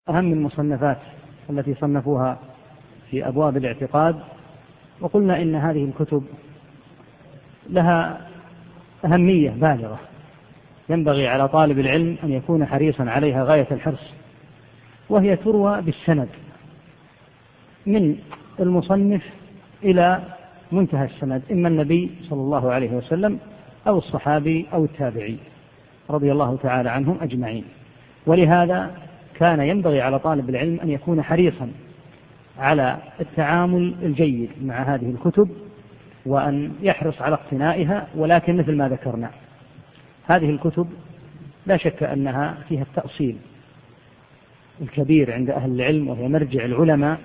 أهم المصنفات التي صنفوها في أبواب الاعتقاد، وقلنا إن هذه الكتب لها أهمية بالغة، ينبغي على طالب العلم أن يكون حريصا عليها غاية الحرص، وهي تروى بالسند من المصنف إلى منتهى السند، إما النبي صلى الله عليه وسلم أو الصحابي أو التابعي رضي الله تعالى عنهم أجمعين. ولهذا كان ينبغي على طالب العلم أن يكون حريصا على التعامل الجيد مع هذه الكتب، وأن يحرص على اقتنائها. ولكن مثل ما ذكرنا، هذه الكتب لا شك أنها فيها التأصيل الكبير عند أهل العلم، وهي مرجع العلماء،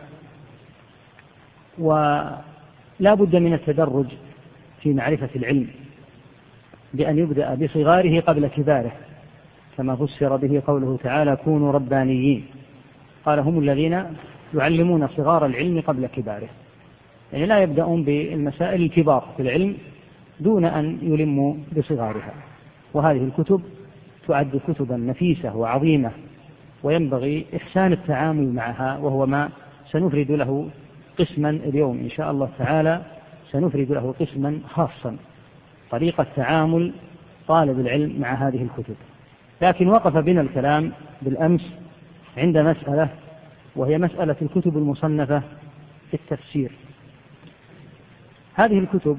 ولا بد من التدرج في معرفة العلم بأن يبدأ بصغاره قبل كباره، كما فسر به قوله تعالى: كونوا ربانيين. قال: هم الذين يعلمون صغار العلم قبل كباره، يعني لا يبدأون بالمسائل الكبار في العلم دون أن يلموا بصغارها. وهذه الكتب تعد كتبا نفيسة وعظيمة، وينبغي إحسان التعامل معها، وهو ما سنفرد له قسما اليوم إن شاء الله تعالى، سنفرد له قسما خاصا، طريقة تعامل طالب العلم مع هذه الكتب. لكن وقف بنا الكلام بالأمس عند مسألة، وهي مسألة الكتب المصنفة في التفسير. هذه الكتب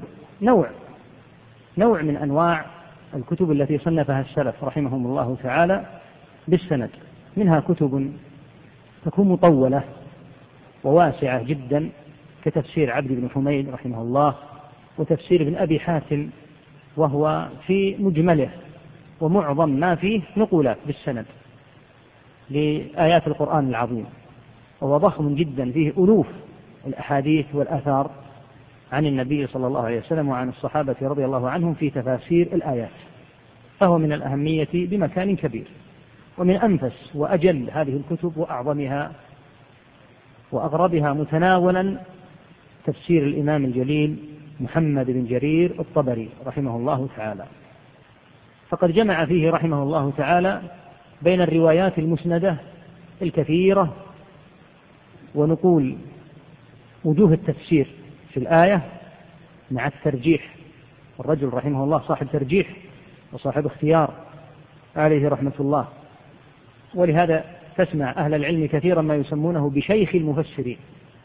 نوع من أنواع الكتب التي صنفها السلف رحمهم الله تعالى بالسند. منها كتب تكون مطولة وواسعة جدا، كتفسير عبد بن حميد رحمه الله، وتفسير ابن أبي حاتم، وهو في مجمله ومعظم ما فيه نقولات بالسند لآيات القرآن العظيم، وهو ضخم جدا، فيه ألوف الأحاديث والآثار عن النبي صلى الله عليه وسلم وعن الصحابة رضي الله عنهم في تفاسير الآيات، فهو من الأهمية بمكان كبير. ومن أنفس وأجل هذه الكتب وأعظمها وأغربها متناولا تفسير الإمام الجليل محمد بن جرير الطبري رحمه الله تعالى، فقد جمع فيه رحمه الله تعالى بين الروايات المسندة الكثيرة ونقول وجوه التفسير في الآية مع الترجيح. الرجل رحمه الله صاحب ترجيح وصاحب اختيار عليه رحمة الله، ولهذا تسمع أهل العلم كثيرا ما يسمونه بشيخ المفسرين،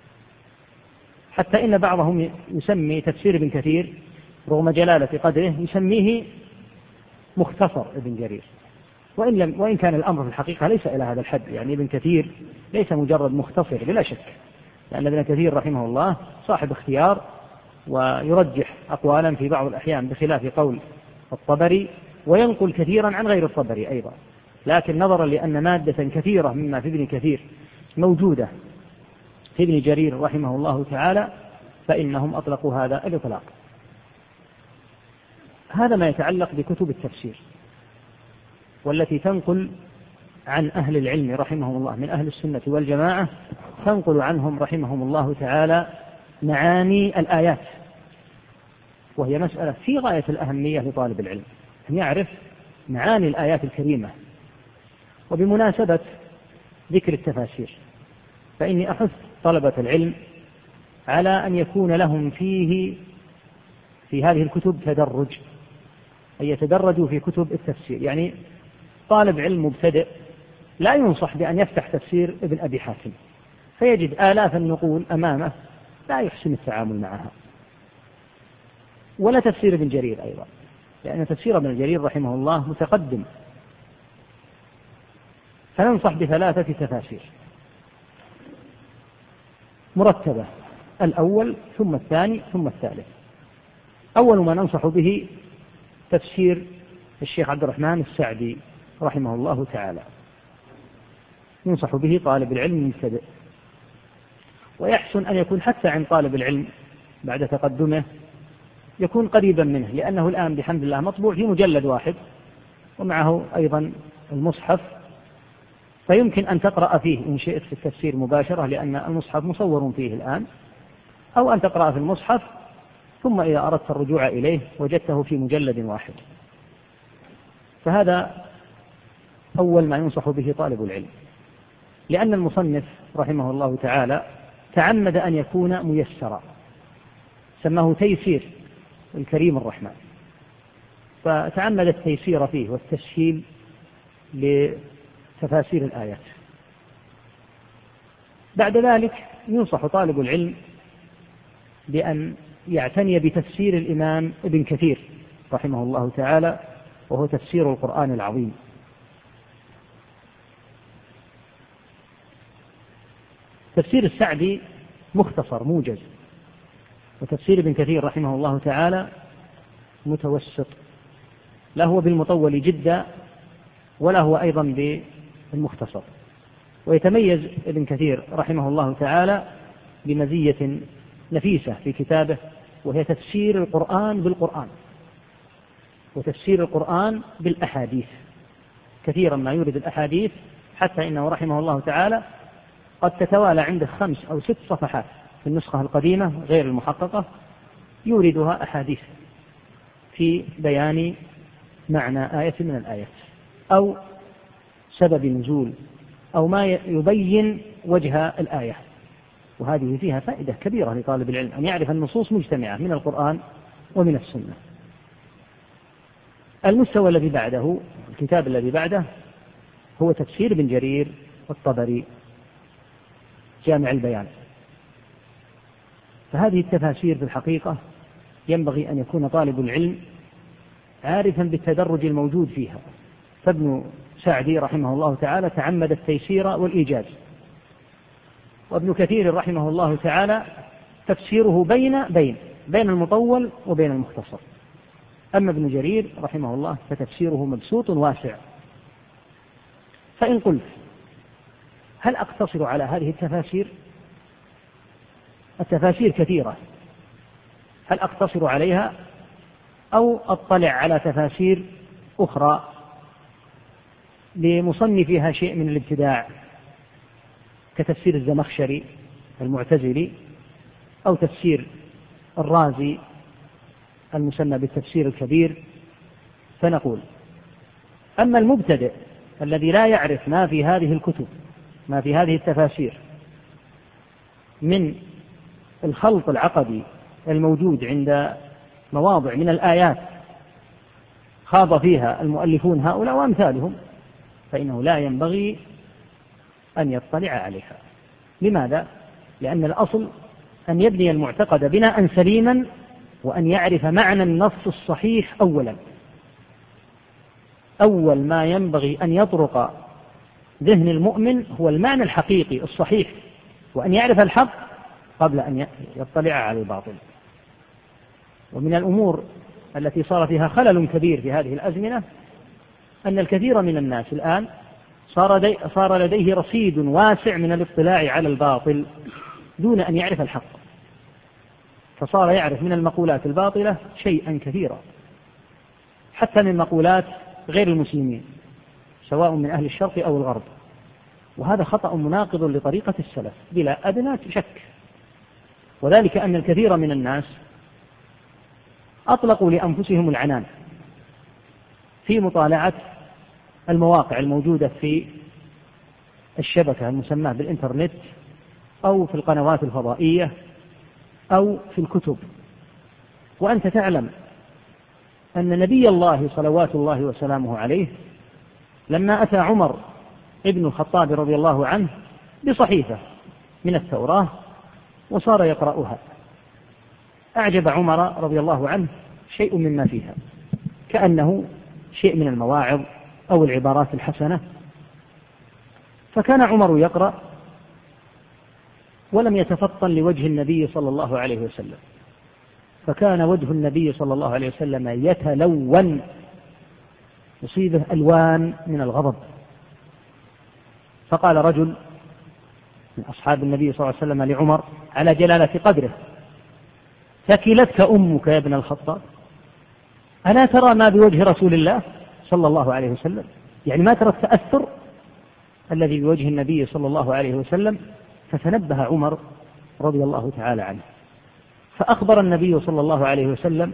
حتى إن بعضهم يسمي تفسير ابن كثير رغم جلالة قدره يسميه مختصر ابن جرير، وإن كان الأمر في الحقيقة ليس إلى هذا الحد. يعني ابن كثير ليس مجرد مختصر بلا شك، لأن ابن كثير رحمه الله صاحب اختيار ويرجح أقوالا في بعض الأحيان بخلاف قول الطبري، وينقل كثيرا عن غير الطبري أيضا. لكن نظرا لأن مادة كثيرة مما في ابن كثير موجودة في ابن جرير رحمه الله تعالى، فإنهم أطلقوا هذا الإطلاق. هذا ما يتعلق بكتب التفسير، والتي تنقل عن أهل العلم رحمهم الله من أهل السنة والجماعة، تنقل عنهم رحمهم الله تعالى معاني الآيات، وهي مسألة في غاية الأهمية لطالب العلم أن يعرف معاني الآيات الكريمة. وبمناسبة ذكر التفاسير، فإني أحث طلبة العلم على أن يكون لهم في هذه الكتب تدرج، أن يتدرجوا في كتب التفسير. يعني طالب علم مبتدئ لا ينصح بأن يفتح تفسير ابن أبي حاتم فيجد آلاف النقول أمامه لا يحسن التعامل معها، ولا تفسير ابن جرير أيضا، لأن تفسير ابن جرير رحمه الله متقدم. فننصح بثلاثة تفاسير مرتبة، الأول ثم الثاني ثم الثالث. أول ما ننصح به تفسير الشيخ عبد الرحمن السعدي رحمه الله تعالى، ينصح به طالب العلم المبتدئ، ويحسن أن يكون حتى عند طالب العلم بعد تقدمه يكون قريبا منه، لأنه الآن بحمد الله مطبوع في مجلد واحد، ومعه أيضا المصحف، فيمكن أن تقرأ فيه إن شئت في التفسير مباشرة، لأن المصحف مصور فيه الآن، أو أن تقرأ في المصحف ثم إذا أردت الرجوع إليه وجدته في مجلد واحد. فهذا أول ما ينصح به طالب العلم. لأن المصنف رحمه الله تعالى تعمد أن يكون ميسرا، سماه تيسير الكريم الرحمن، فتعمد التيسير فيه والتسهيل لتفاسير الآيات. بعد ذلك ينصح طالب العلم بأن يعتني بتفسير الإمام ابن كثير رحمه الله تعالى، وهو تفسير القرآن العظيم. تفسير السعدي مختصر موجز، وتفسير ابن كثير رحمه الله تعالى متوسط، لا هو بالمطول جدا ولا هو أيضا بالمختصر. ويتميز ابن كثير رحمه الله تعالى بمزية نفيسة في كتابه، وهي تفسير القرآن بالقرآن وتفسير القرآن بالأحاديث. كثيرا ما يورد الأحاديث حتى إنه رحمه الله تعالى قد تتوالى عنده 5 أو 6 صفحات في النسخة القديمة غير المحققة يوردها أحاديث في بيان معنى آية من الآيات أو سبب نزول أو ما يبين وجه الآية. وهذه فيها فائدة كبيرة لطالب العلم أن يعرف النصوص مجتمعة من القرآن ومن السنة. المستوى الذي بعده، الكتاب الذي بعده، هو تفسير ابن جرير الطبري جامع البيان. فهذه التفاسير في الحقيقة ينبغي أن يكون طالب العلم عارفا بالتدرج الموجود فيها. فابن سعدي رحمه الله تعالى تعمد التيسير والإيجاز، وابن كثير رحمه الله تعالى تفسيره بين المطول وبين المختصر. أما ابن جرير رحمه الله فتفسيره مبسوط واسع. فإن قلت هل أقتصر على هذه التفاسير؟ التفاسير كثيرة، هل أقتصر عليها أو أطلع على تفاسير أخرى لمصنفها شيء من الابتداع كتفسير الزمخشري المعتزلي أو تفسير الرازي المسمى بالتفسير الكبير؟ فنقول أما المبتدئ الذي لا يعرف ما في هذه الكتب، ما في هذه التفاسير من الخلط العقدي الموجود عند مواضع من الآيات خاض فيها المؤلفون هؤلاء وأمثالهم، فإنه لا ينبغي أن يطلع عليها. لماذا؟ لأن الأصل أن يبني المعتقد بناء سليما وأن يعرف معنى النص الصحيح أولا. أول ما ينبغي أن يطرق ذهن المؤمن هو المعنى الحقيقي الصحيح، وأن يعرف الحق قبل أن يطلع على الباطل. ومن الأمور التي صار فيها خلل كبير في هذه الأزمنة أن الكثير من الناس الآن صار لديه رصيد واسع من الاطلاع على الباطل دون أن يعرف الحق، فصار يعرف من المقولات الباطلة شيئا كثيرا، حتى من مقولات غير المسلمين سواء من أهل الشرق أو الغرب. وهذا خطأ مناقض لطريقة السلف بلا أدنى شك، وذلك أن الكثير من الناس أطلقوا لأنفسهم العنان في مطالعة المواقع الموجودة في الشبكة المسماة بالإنترنت أو في القنوات الفضائية أو في الكتب. وأنت تعلم أن نبي الله صلوات الله وسلامه عليه لما أتى عمر ابن الخطاب رضي الله عنه بصحيفة من التوراة وصار يقرأها، أعجب عمر رضي الله عنه شيء مما فيها، كأنه شيء من المواعظ أو العبارات الحسنة. فكان عمر يقرأ ولم يتفطن لوجه النبي صلى الله عليه وسلم، فكان وجه النبي صلى الله عليه وسلم يتلون، يصيبه ألوان من الغضب. فقال رجل من أصحاب النبي صلى الله عليه وسلم لعمر على جلالة قدره: ثكلتك أمك يا ابن الخطاب، ألا ترى ما بوجه رسول الله صلى الله عليه وسلم؟ يعني ما ترى التأثر الذي بوجه النبي صلى الله عليه وسلم. فتنبه عمر رضي الله تعالى عنه، فأخبر النبي صلى الله عليه وسلم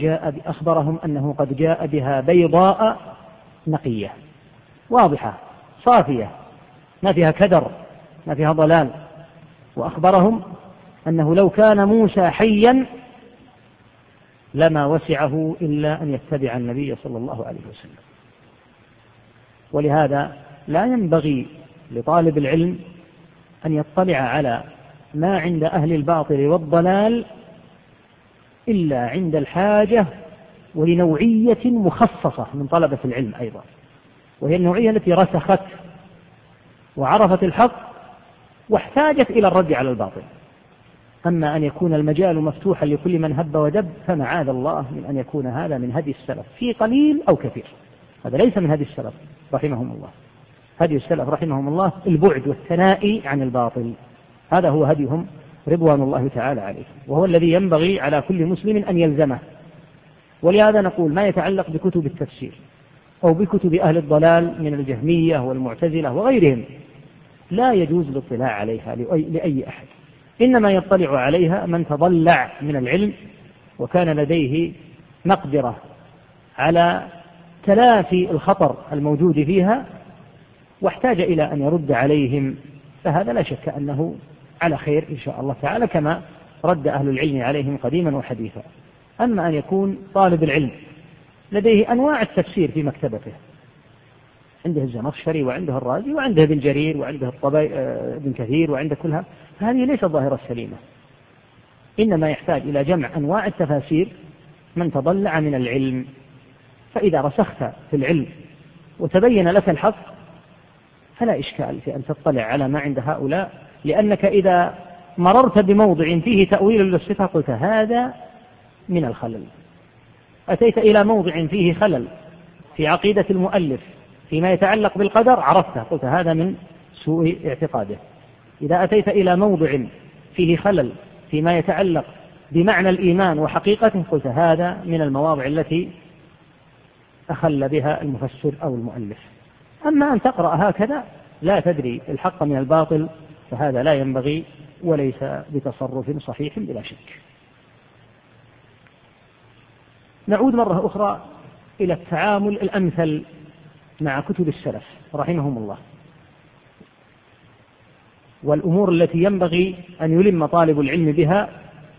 أخبرهم أنه قد جاء بها بيضاء نقية واضحة صافية ما فيها كدر ما فيها ضلال. وأخبرهم أنه لو كان موسى حيا لما وسعه إلا أن يتبع النبي صلى الله عليه وسلم. ولهذا لا ينبغي لطالب العلم أن يطلع على ما عند أهل الباطل والضلال إلا عند الحاجة ولنوعية مخصصة من طلبة العلم أيضا، وهي النوعية التي رسخت وعرفت الحق واحتاجت إلى الرد على الباطل. أما أن يكون المجال مفتوحا لكل من هب ودب فمعاذ الله من أن يكون هذا من هدي السلف في قليل أو كثير. هذا ليس من هدي السلف رحمهم الله. هدي السلف رحمهم الله البعد والثنائي عن الباطل، هذا هو هديهم رضوان الله تعالى عليه، وهو الذي ينبغي على كل مسلم أن يلزمه. ولهذا نقول ما يتعلق بكتب التفسير أو بكتب أهل الضلال من الجهمية والمعتزلة وغيرهم لا يجوز الاطلاع عليها لأي أحد، إنما يطلع عليها من تضلع من العلم وكان لديه مقدرة على تلافي الخطر الموجود فيها واحتاج إلى أن يرد عليهم، فهذا لا شك أنه على خير إن شاء الله تعالى كما رد أهل العلم عليهم قديما وحديثا. أما أن يكون طالب العلم لديه أنواع التفسير في مكتبته، عنده الزمخشري وعنده الرازي وعنده ابن جرير وعنده ابن كثير وعنده كلها، فهذه ليست ظاهرة سليمة، إنما يحتاج إلى جمع أنواع التفاسير من تضلع من العلم. فإذا رسخت في العلم وتبين لك الحق فلا إشكال في أن تطلع على ما عند هؤلاء، لأنك إذا مررت بموضع فيه تأويل للصفة قلت هذا من الخلل، أتيت إلى موضع فيه خلل في عقيدة المؤلف فيما يتعلق بالقدر عرفته قلت هذا من سوء اعتقاده. إذا أتيت إلى موضع فيه خلل فيما يتعلق بمعنى الإيمان وحقيقته قلت هذا من المواضع التي أخل بها المفسر أو المؤلف. أما أن تقرأ هكذا لا تدري الحق من الباطل فهذا لا ينبغي وليس بتصرف صحيح بلا شك. نعود مرة أخرى إلى التعامل الأمثل مع كتب السلف رحمهم الله، والأمور التي ينبغي أن يلم طالب العلم بها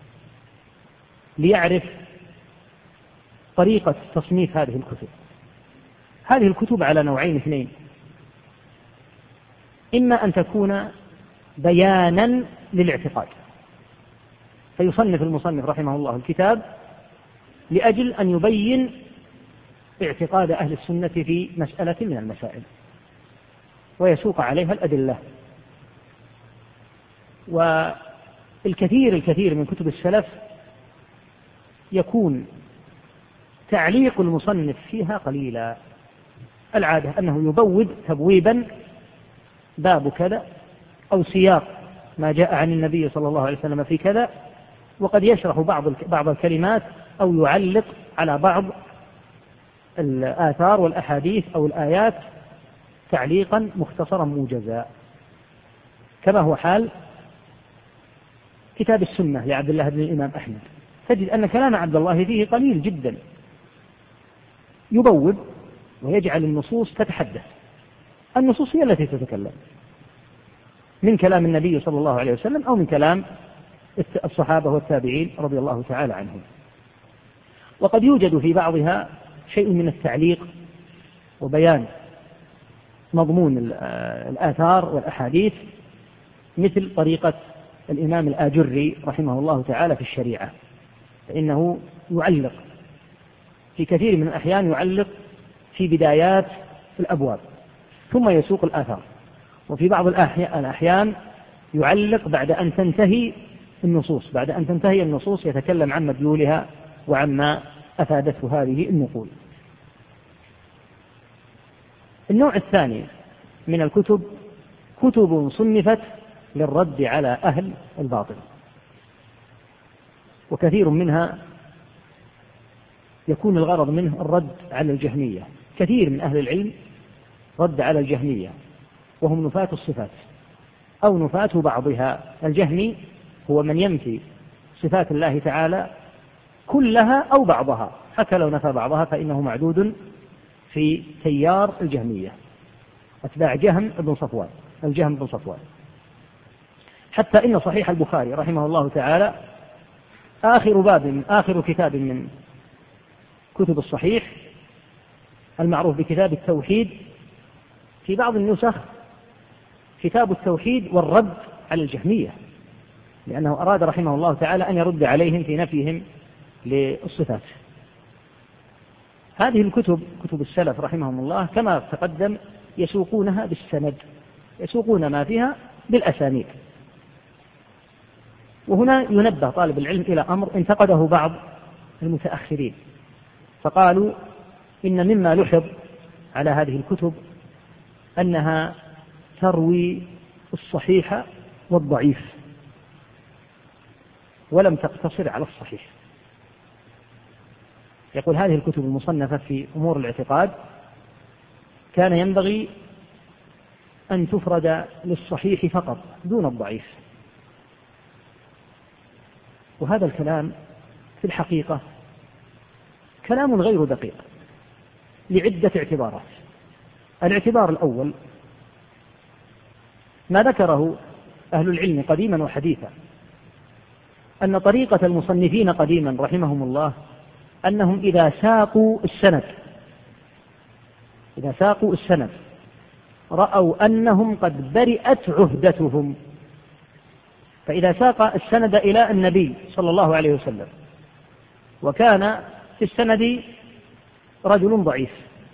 ليعرف طريقة تصنيف هذه الكتب. هذه الكتب على نوعين اثنين، إما أن تكون بيانا للاعتقاد، فيصنف المصنف رحمه الله الكتاب لأجل أن يبين اعتقاد أهل السنة في مسألة من المسائل ويسوق عليها الأدلة. والكثير من كتب السلف يكون تعليق المصنف فيها قليلا، العادة أنه يبوب تبويبا باب كذا أو سياق ما جاء عن النبي صلى الله عليه وسلم في كذا، وقد يشرح بعض الكلمات أو يعلق على بعض الآثار والأحاديث أو الآيات تعليقا مختصرا موجزا، كما هو حال كتاب السنة لعبد الله بن الإمام أحمد. تجد أن كلام عبد الله فيه قليل جدا، يبوب ويجعل النصوص تتحدث، النصوص هي التي تتكلم من كلام النبي صلى الله عليه وسلم أو من كلام الصحابة والتابعين رضي الله تعالى عنهم. وقد يوجد في بعضها شيء من التعليق وبيان مضمون الآثار والأحاديث، مثل طريقة الإمام الآجري رحمه الله تعالى في الشريعة، فإنه يعلق في كثير من الأحيان، يعلق في بدايات الأبواب ثم يسوق الآثار، وفي بعض الأحيان يعلق بعد أن تنتهي النصوص، بعد أن تنتهي النصوص يتكلم عن مدلولها وعما أفادته هذه النقول. النوع الثاني من الكتب كتب صنفت للرد على أهل الباطل، وكثير منها يكون الغرض منه الرد على الجهمية. كثير من أهل العلم رد على الجهمية وهم نفاة الصفات أو نفاة بعضها. الجهمي هو من ينفي صفات الله تعالى كلها أو بعضها، حتى لو نفى بعضها فإنه معدود في تيار الجهمية. أتباع جهم بن صفوان أو جهم بن صفوان. حتى إن صحيح البخاري رحمه الله تعالى آخر كتاب من كتب الصحيح المعروف بكتاب التوحيد، في بعض النسخ كتاب التوحيد والرد على الجهمية، لأنه أراد رحمه الله تعالى أن يرد عليهم في نفيهم للصفات. هذه الكتب كتب السلف رحمهم الله كما تقدم يسوقونها بالسند، يسوقون ما فيها بالأسانيد. وهنا ينبه طالب العلم إلى أمر انتقده بعض المتأخرين، فقالوا إن مما لحظ على هذه الكتب أنها تروي الصحيح والضعيف ولم تقتصر على الصحيح. يقول هذه الكتب المصنفة في أمور الاعتقاد كان ينبغي أن تفرد للصحيح فقط دون الضعيف. وهذا الكلام في الحقيقة كلام غير دقيق لعدة اعتبارات. الاعتبار الأول ما ذكره أهل العلم قديما وحديثا، أن طريقة المصنفين قديما رحمهم الله أنهم إذا ساقوا السند رأوا أنهم قد برئت عهدتهم. فإذا ساق السند إلى النبي صلى الله عليه وسلم وكان في السند رجل ضعيف،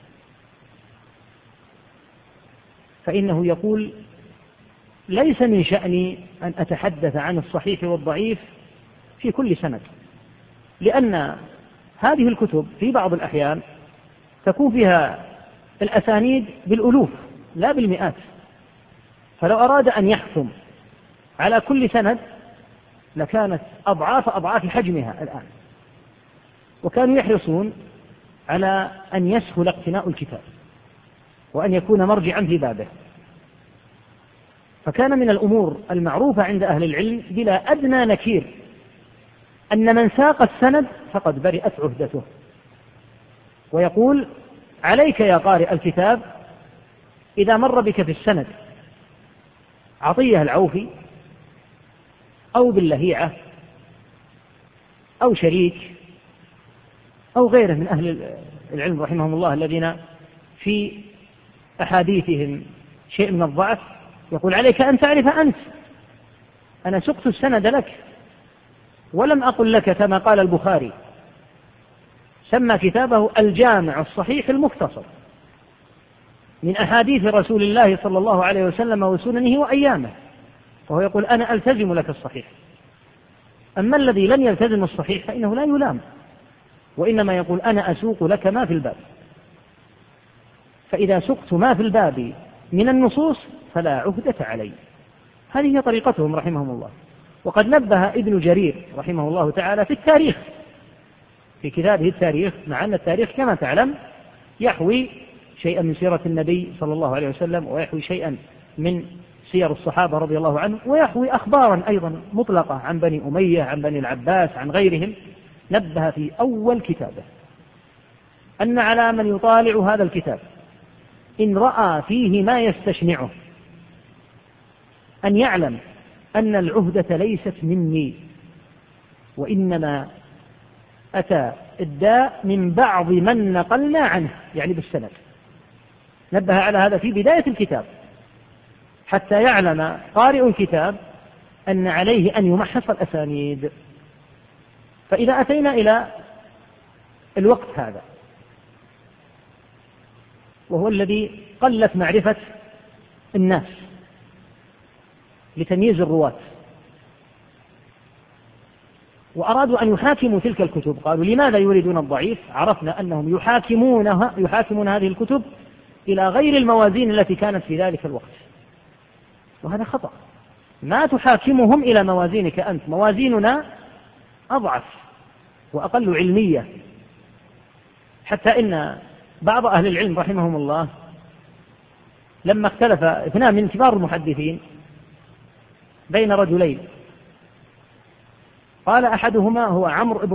فإنه يقول ليس من شأني أن أتحدث عن الصحيح والضعيف في كل سند، لأن هذه الكتب في بعض الأحيان تكون فيها الأسانيد بالألوف لا بالمئات، فلو أراد أن يحكم على كل سند لكانت أضعاف حجمها الآن. وكانوا يحرصون على أن يسهل اقتناء الكتاب وأن يكون مرجعا في بابه. فكان من الأمور المعروفة عند أهل العلم بلا أدنى نكير أن من ساق السند فقد برئت عهدته، ويقول عليك يا قارئ الكتاب إذا مر بك في السند عطية العوفي أو باللهيعة أو شريك أو غيره من أهل العلم رحمهم الله الذين في أحاديثهم شيء من الضعف، يقول عليك أن تعرف أنت أنا سقت السند لك ولم أقل لك كما قال البخاري، سمى كتابه الجامع الصحيح المختصر من أحاديث رسول الله صلى الله عليه وسلم وسننه وأيامه، وهو يقول أنا ألتزم لك الصحيح. أما الذي لم يلتزم الصحيح فإنه لا يلام، وإنما يقول أنا أسوق لك ما في الباب. فإذا سقت ما في الباب من النصوص فلا عهدة علي. هذه هي طريقتهم رحمهم الله. وقد نبه ابن جرير رحمه الله تعالى في التاريخ في كتابه التاريخ، مع أن التاريخ كما تعلم يحوي شيئا من سيرة النبي صلى الله عليه وسلم، ويحوي شيئا من سير الصحابة رضي الله عنهم، ويحوي أخبارا أيضا مطلقة عن بني أمية عن بني العباس عن غيرهم. نبه في أول كتابه أن على من يطالع هذا الكتاب إن رأى فيه ما يستشنعه أن يعلم أن العهدة ليست مني، وإنما أتى الداء من بعض من نقلنا عنه، يعني بالسند. نبه على هذا في بداية الكتاب حتى يعلم قارئ الكتاب أن عليه أن يمحص الأسانيد. فإذا أتينا إلى الوقت هذا وهو الذي قلت معرفة الناس لتمييز الرواة، وأرادوا أن يحاكموا تلك الكتب، قالوا لماذا يريدون الضعيف؟ عرفنا أنهم يحاكمون هذه الكتب إلى غير الموازين التي كانت في ذلك الوقت، وهذا خطأ. ما تحاكمهم إلى موازينك أنت، موازيننا أضعف وأقل علمية. حتى إن بعض أهل العلم رحمهم الله لما اختلف اثنان من كبار المحدثين بين رجلين، قال أحدهما هو عمرو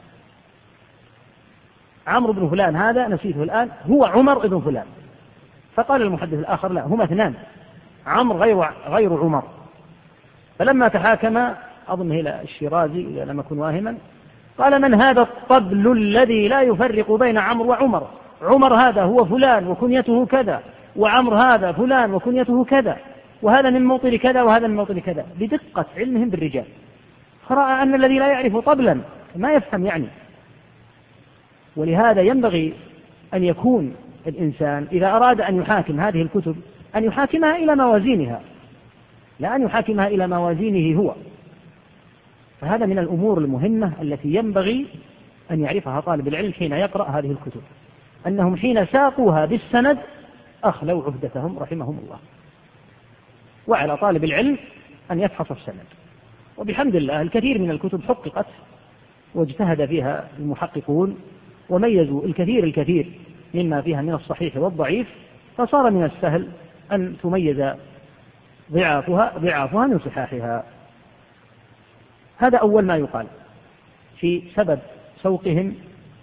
بن فلان هذا نسيته الآن، هو عمر بن فلان، فقال المحدث الآخر لا، هما اثنان، عمرو غير عمر. فلما تحاكم أظن إلى الشيرازي إذا لم أكن واهما، قال من هذا الطبل الذي لا يفرق بين عمرو وعمر؟ عمر هذا هو فلان وكنيته كذا، وعمرو هذا فلان وكنيته كذا، وهذا من موطن كذا وهذا من موطن كذا، بدقة علمهم بالرجال. فرأى أن الذي لا يعرف طبلا ما يفهم يعني. ولهذا ينبغي أن يكون الإنسان إذا أراد أن يحاكم هذه الكتب أن يحاكمها إلى موازينها، لا أن يحاكمها إلى موازينه هو. فهذا من الأمور المهمة التي ينبغي أن يعرفها طالب العلم حين يقرأ هذه الكتب، أنهم حين ساقوها بالسند أخلوا عهدتهم رحمهم الله. وعلى طالب العلم أن يفحص السند. وبحمد الله الكثير من الكتب حققت واجتهد فيها المحققون وميزوا الكثير مما فيها من الصحيح والضعيف، فصار من السهل أن تميز ضعافها من صحاحها. هذا أول ما يقال في سبب سوقهم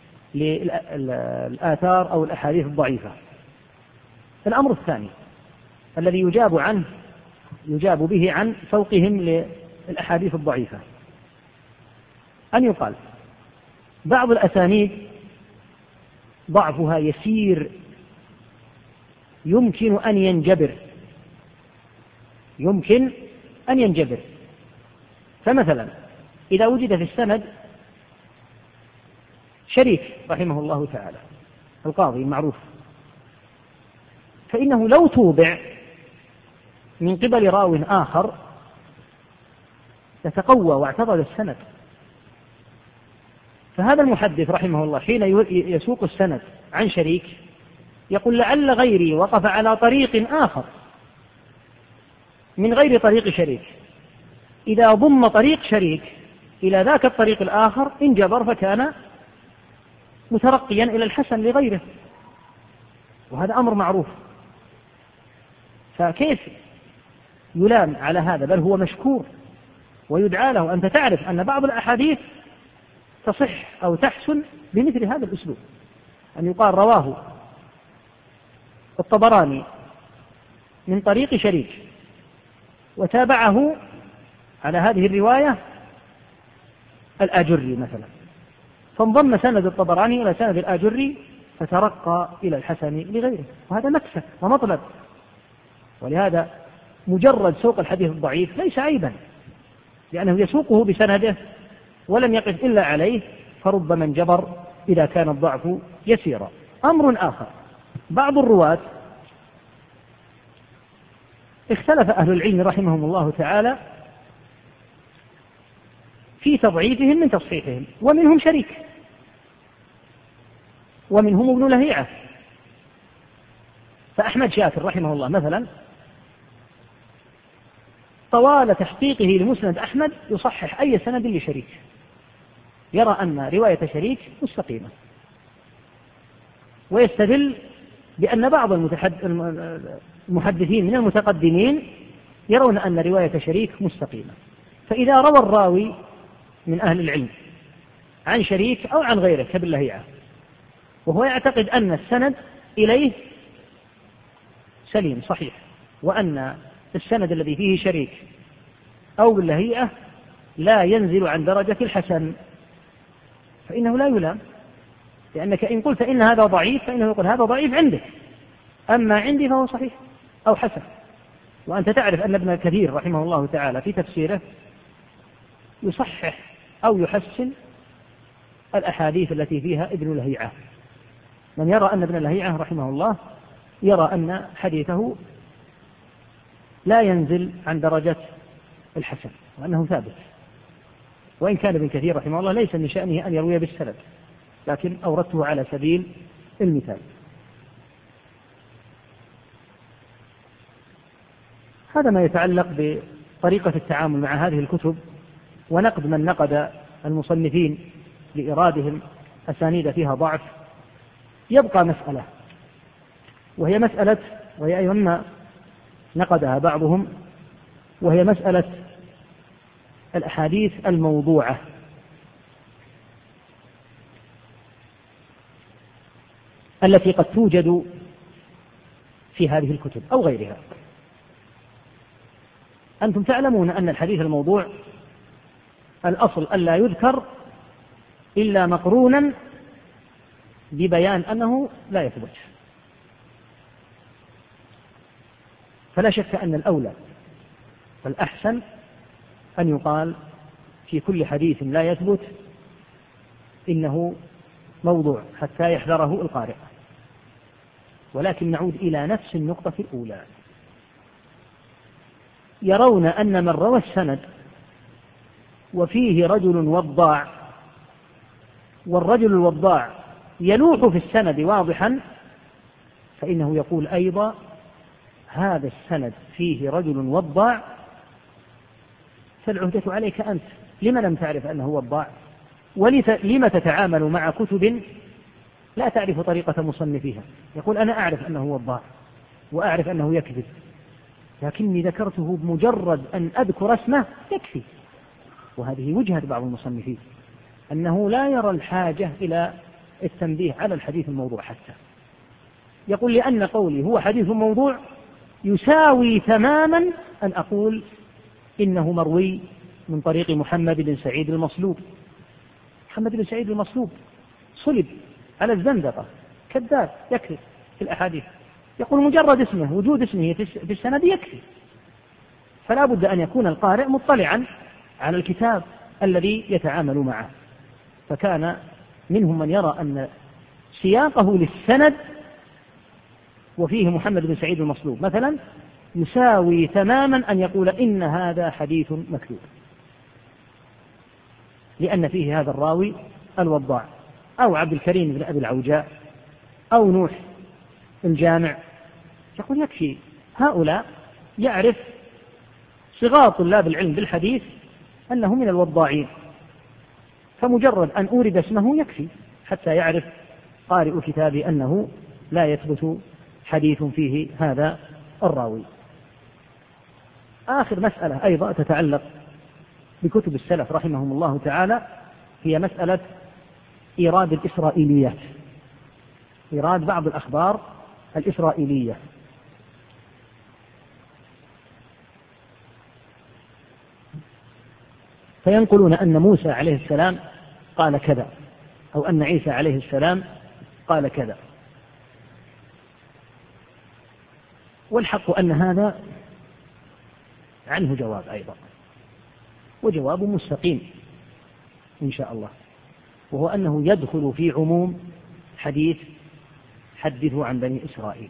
للآثار أو الأحاديث الضعيفة. الأمر الثاني الذي يجاب به عن سوقهم للأحاديث الضعيفة أن يقال بعض الأسانيد ضعفها يسير، يمكن أن ينجبر. فمثلا إذا وجد في السند شريك رحمه الله تعالى القاضي المعروف، فإنه لو توبع من قبل راو آخر يتقوى واعتضد السند. فهذا المحدث رحمه الله حين يسوق السند عن شريك يقول لعل غيري وقف على طريق آخر من غير طريق شريك، إذا ضم طريق شريك إلى ذاك الطريق الآخر انجبر فكان مترقيا إلى الحسن لغيره، وهذا أمر معروف. فكيف يلام على هذا؟ بل هو مشكور ويدعى له. أنت تعرف أن بعض الأحاديث تصح أو تحسن بمثل هذا الأسلوب، أن يقال رواه الطبراني من طريق شريك وتابعه على هذه الرواية الآجري مثلا، فانضم سند الطبراني إلى سند الآجري فترقى إلى الحسن لغيره، وهذا مكسب ومطلب. ولهذا مجرد سوق الحديث الضعيف ليس عيبا، لأنه يسوقه بسنده ولم يقف إلا عليه، فربما انجبر إذا كان الضعف يسيرا. أمر آخر، بعض الرواة اختلف أهل العلم رحمهم الله تعالى في تضعيفهم من تصحيحهم، ومنهم شريك ومنهم ابن لهيعة. فأحمد شاكر رحمه الله مثلا طوال تحقيقه لمسند أحمد يصحح أي سند لشريك، يرى أن رواية شريك مستقيمة، ويستدل بأن بعض المحدثين من المتقدمين يرون أن رواية شريك مستقيمة. فإذا روى الراوي من أهل العلم عن شريك أو عن غيره كابن لهيعة وهو يعتقد أن السند إليه سليم صحيح، وأن السند الذي فيه شريك أو ابن لهيعة لا ينزل عن درجة الحسن، فإنه لا يلام، لأنك إن قلت إن هذا ضعيف فإنه يقول هذا ضعيف عندك، أما عندي فهو صحيح أو حسن. وأنت تعرف أن ابن كثير رحمه الله تعالى في تفسيره يصحح أو يحسن الأحاديث التي فيها ابن لهيعة. من يرى أن ابن لهيعة رحمه الله يرى أن حديثه لا ينزل عن درجة الحسن وأنه ثابت، وإن كان ابن كثير رحمه الله ليس من شأنه أن يروي بالسند، لكن أوردته على سبيل المثال. هذا ما يتعلق بطريقة التعامل مع هذه الكتب ونقد من نقد المصنفين لإرادهم أسانيد فيها ضعف. يبقى مسألة وهي أيضا نقدها بعضهم، وهي مسألة الأحاديث الموضوعة. التي قد توجد في هذه الكتب أو غيرها. أنتم تعلمون أن الحديث الموضوع الأصل ألا يذكر إلا مقرونا ببيان أنه لا يثبت، فلا شك أن الأولى والأحسن أن يقال في كل حديث لا يثبت إنه موضوع حتى يحذره القارئ. ولكن نعود إلى نفس النقطة الأولى، يرون أن من روى السند وفيه رجل وضاع، والرجل الوضاع يلوح في السند واضحا، فإنه يقول أيضا هذا السند فيه رجل وضاع، فالعهدة عليك أنت، لم لم تعرف أنه وضاع؟ ولم تتعامل مع كتب لا تعرف طريقة مصنفيها؟ يقول أنا أعرف أنه وضاع وأعرف أنه يكذب، لكني ذكرته بمجرد أن أذكر اسمه يكفي. وهذه وجهة بعض المصنفين أنه لا يرى الحاجة إلى التنبيه على الحديث الموضوع حتى، يقول لأن قولي هو حديث موضوع يساوي تماما أن أقول إنه مروي من طريق محمد بن سعيد المصلوب. محمد بن سعيد المصلوب صلب على الزندقة، كذاب يكذب في الأحاديث، يقول مجرد اسمه، وجود اسمه في السند يكفي. فلا بد أن يكون القارئ مطلعا على الكتاب الذي يتعامل معه. فكان منهم من يرى أن سياقه للسند وفيه محمد بن سعيد المصلوب مثلا يساوي تماما أن يقول إن هذا حديث مكذوب، لأن فيه هذا الراوي الوضاع، أو عبد الكريم بن أبي العوجاء، أو نوح الجامع. يقول يكفي. هؤلاء يعرف صغار طلاب العلم بالحديث أنه من الوضاعين، فمجرد أن أورد اسمه يكفي حتى يعرف قارئ كتابي أنه لا يثبت حديث فيه هذا الراوي. آخر مسألة أيضا تتعلق بكتب السلف رحمهم الله تعالى هي مسألة إيراد الإسرائيليات، إيراد بعض الأخبار الإسرائيلية. فينقلون أن موسى عليه السلام قال كذا، أو أن عيسى عليه السلام قال كذا، والحق أن هذا عنه جواب أيضا، وجواب مستقيم إن شاء الله، وهو أنه يدخل في عموم حديث حدثوا عن بني إسرائيل.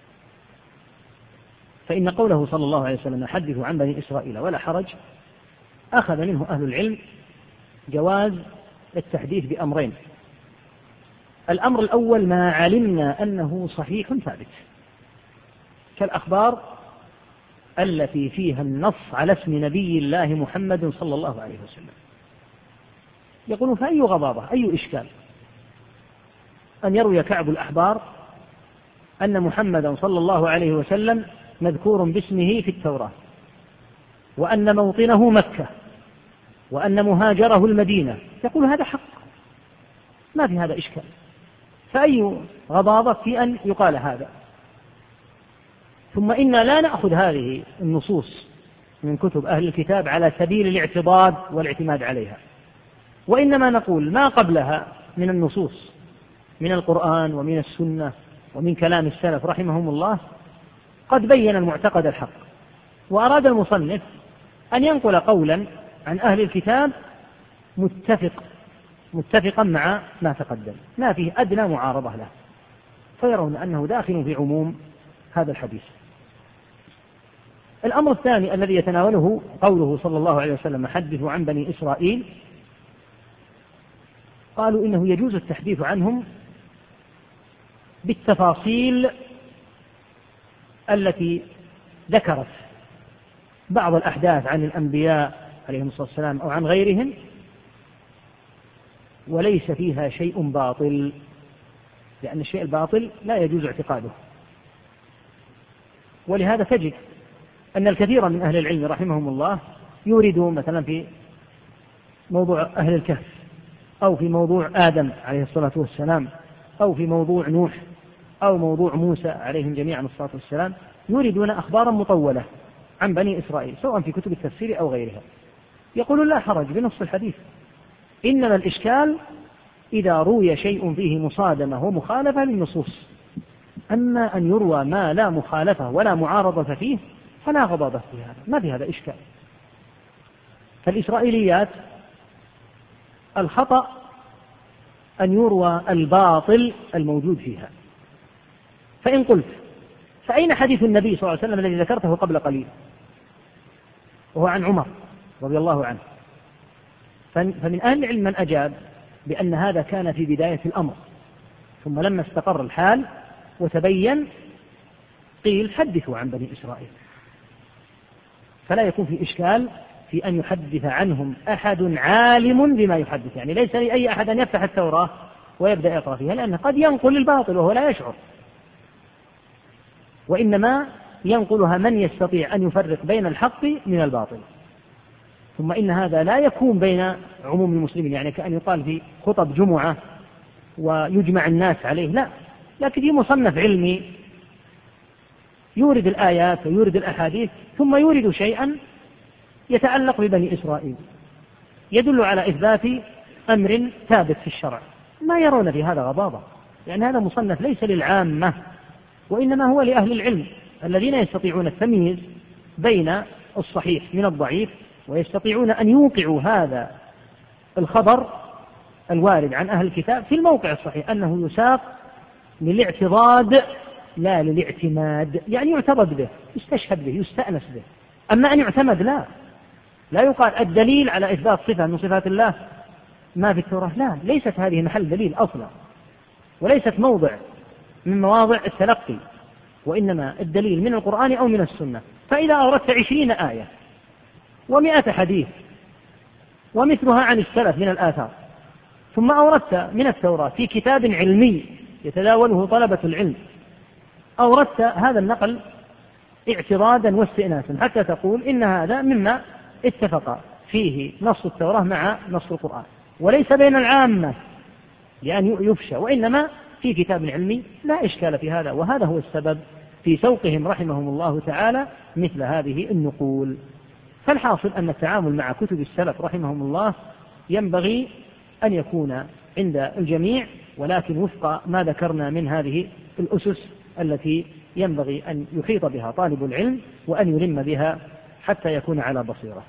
فإن قوله صلى الله عليه وسلم حدثوا عن بني إسرائيل ولا حرج أخذ منه أهل العلم جواز التحديث بأمرين. الأمر الأول ما علمنا أنه صحيح ثابت، كالأخبار التي فيها النص على اسم نبي الله محمد صلى الله عليه وسلم. يقولون فأي غضاضة، أي إشكال أن يروي كعب الأحبار أن محمدا صلى الله عليه وسلم مذكور باسمه في التوراة، وأن موطنه مكة، وأن مهاجره المدينة. يقول هذا حق، ما في هذا إشكال، فأي غضاضة في أن يقال هذا؟ ثم إنا لا نأخذ هذه النصوص من كتب أهل الكتاب على سبيل الاعتضاد والاعتماد عليها، وإنما نقول ما قبلها من النصوص من القرآن ومن السنة ومن كلام السلف رحمهم الله قد بين المعتقد الحق، وأراد المصنف أن ينقل قولا عن أهل الكتاب متفقا مع ما تقدم، ما فيه أدنى معارضة له، فيرون أنه داخل في عموم هذا الحديث. الأمر الثاني الذي يتناوله قوله صلى الله عليه وسلم حدثوا عن بني إسرائيل، قالوا إنه يجوز التحديث عنهم بالتفاصيل التي ذكرت بعض الأحداث عن الأنبياء عليهم الصلاة والسلام أو عن غيرهم، وليس فيها شيء باطل، لأن الشيء الباطل لا يجوز اعتقاده. ولهذا تجد أن الكثير من أهل العلم رحمهم الله يوردون مثلا في موضوع أهل الكهف، أو في موضوع آدم عليه الصلاة والسلام، أو في موضوع نوح أو موضوع موسى عليهم جميعا الصلاة والسلام، يوردون أخبارا مطولة عن بني إسرائيل سواء في كتب التفسير أو غيرها، يقولون لا حرج بنص الحديث، إنما الإشكال إذا روي شيء فيه مصادمة ومخالفة للنصوص، أما أن يروى ما لا مخالفة ولا معارضة فيه فلا غضاضة في هذا، ما في هذا إشكال. فالإسرائيليات الخطأ أن يروى الباطل الموجود فيها. فإن قلت فأين حديث النبي صلى الله عليه وسلم الذي ذكرته قبل قليل وهو عن عمر رضي الله عنه؟ فمن أهل العلم من أجاب بأن هذا كان في بداية الأمر، ثم لما استقر الحال وتبين قيل حدثوا عن بني إسرائيل، فلا يكون في إشكال في أن يحدث عنهم أحد عالم بما يحدث، يعني ليس لأي أحد أن يفتح التوراة ويبدأ يقرأ فيها، لأنه قد ينقل الباطل وهو لا يشعر، وإنما ينقلها من يستطيع أن يفرق بين الحق من الباطل. ثم إن هذا لا يكون بين عموم المسلمين، يعني كأن يقال في خطب جمعة ويجمع الناس عليه، لا، لكن في مصنف علمي يورد الآيات ويورد الأحاديث ثم يورد شيئا يتعلق ببني إسرائيل يدل على إثبات أمر ثابت في الشرع، ما يرون في هذا غضاضة، يعني هذا مصنف ليس للعامة وإنما هو لأهل العلم الذين يستطيعون التمييز بين الصحيح من الضعيف، ويستطيعون أن يوقعوا هذا الخبر الوارد عن أهل الكتاب في الموقع الصحيح، أنه يساق للاعتضاد لا للاعتماد، يعني يعترض به، يستشهد به، يستأنس به. أما أن يعتمد لا يقال الدليل على إثبات صفة من صفات الله ما في التوراة، لا، ليست هذه محل دليل أصلا، وليست موضع من مواضع التلقي، وإنما الدليل من القرآن أو من السنة. فإذا أوردت 20 آية و100 حديث ومثلها عن السلف من الآثار، ثم أوردت من التوراة في كتاب علمي يتداوله طلبة العلم، أوردت هذا النقل اعتراضا واستئناسا حتى تقول إن هذا مما اتفق فيه نص التوراة مع نص القرآن، وليس بين العامة لأن يفشى، وإنما في كتاب علمي، لا إشكال في هذا. وهذا هو السبب في سوقهم رحمهم الله تعالى مثل هذه النقول. فالحاصل أن التعامل مع كتب السلف رحمهم الله ينبغي أن يكون عند الجميع، ولكن وفق ما ذكرنا من هذه الأسس التي ينبغي أن يحيط بها طالب العلم وأن يلم بها حتى يكون على بصيرة.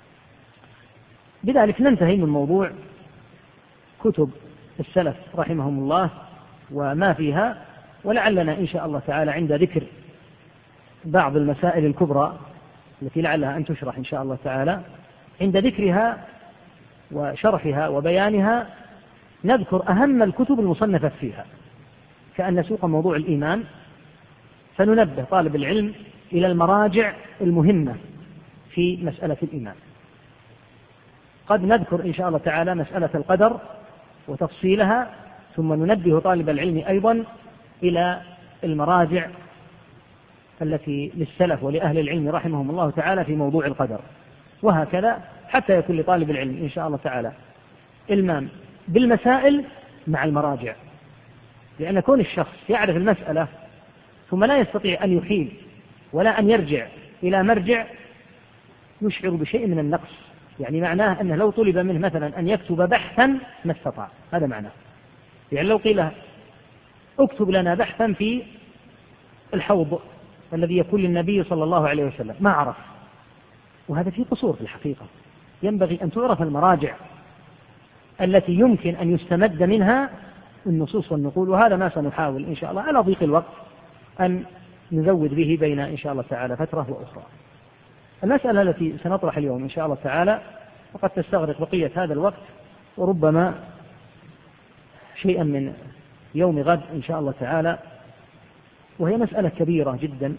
بذلك ننتهي من موضوع كتب السلف رحمهم الله وما فيها، ولعلنا إن شاء الله تعالى عند ذكر بعض المسائل الكبرى التي لعلها أن تشرح إن شاء الله تعالى، عند ذكرها وشرحها وبيانها نذكر أهم الكتب المصنفة فيها، كأن نسوق موضوع الإيمان فننبه طالب العلم إلى المراجع المهمة في مسألة الإيمان. قد نذكر إن شاء الله تعالى مسألة القدر وتفصيلها، ثم ننبه طالب العلم أيضا إلى المراجع التي للسلف ولأهل العلم رحمهم الله تعالى في موضوع القدر، وهكذا حتى يكون لطالب العلم إن شاء الله تعالى إلمام بالمسائل مع المراجع، لأن كون الشخص يعرف المسألة ثم لا يستطيع أن يحيل ولا أن يرجع إلى مرجع يشعر بشيء من النقص، يعني معناه أنه لو طلب منه مثلا أن يكتب بحثا ما استطاع، هذا معناه. يعني لو قيل اكتب لنا بحثا في الحوض الذي يكون للنبي صلى الله عليه وسلم، ما عرف، وهذا فيه قصور في الحقيقة. ينبغي أن تعرف المراجع التي يمكن أن يستمد منها النصوص والنقول، وهذا ما سنحاول إن شاء الله على ضيق الوقت أن نزود به بين إن شاء الله تعالى فترة وأخرى. المسألة التي سنطرح اليوم إن شاء الله تعالى وقد تستغرق بقية هذا الوقت وربما شيئا من يوم غد إن شاء الله تعالى، وهي مسألة كبيرة جدا،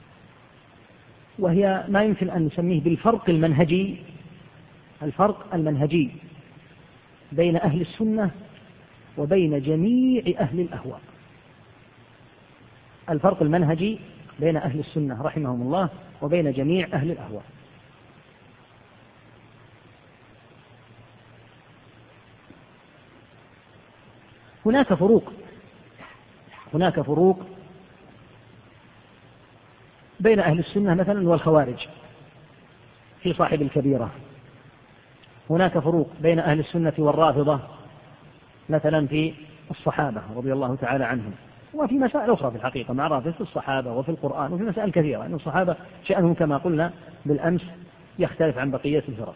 وهي ما يمكن أن نسميه بالفرق المنهجي، الفرق المنهجي بين أهل السنة وبين جميع أهل الأهواء. الفرق المنهجي بين أهل السنة رحمهم الله وبين جميع أهل الأهواء. هناك فروق هناك فروق بين أهل السنة مثلا والخوارج في صاحب الكبيرة، هناك فروق بين أهل السنة والرافضة مثلا في الصحابة رضي الله تعالى عنهم، وفي مسائل أخرى في الحقيقة مع رافضة في الصحابة وفي القرآن وفي مسائل كثيرة، أن الصحابة شأنهم كما قلنا بالأمس يختلف عن بقية الفرق.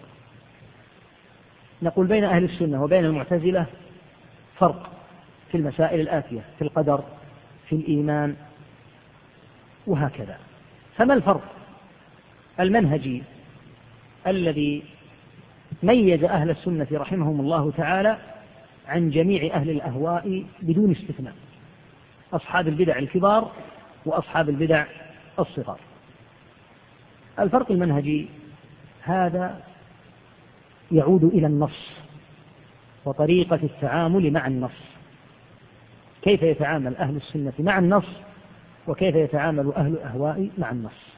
نقول بين أهل السنة وبين المعتزلة فرق في المسائل الآتية: في القدر، في الإيمان، وهكذا. فما الفرق المنهجي الذي ميز أهل السنة رحمهم الله تعالى عن جميع أهل الأهواء بدون استثناء، أصحاب البدع الكبار وأصحاب البدع الصغار؟ الفرق المنهجي هذا يعود إلى النص وطريقة التعامل مع النص، كيف يتعامل أهل السنة مع النص وكيف يتعامل أهل الأهواء مع النص.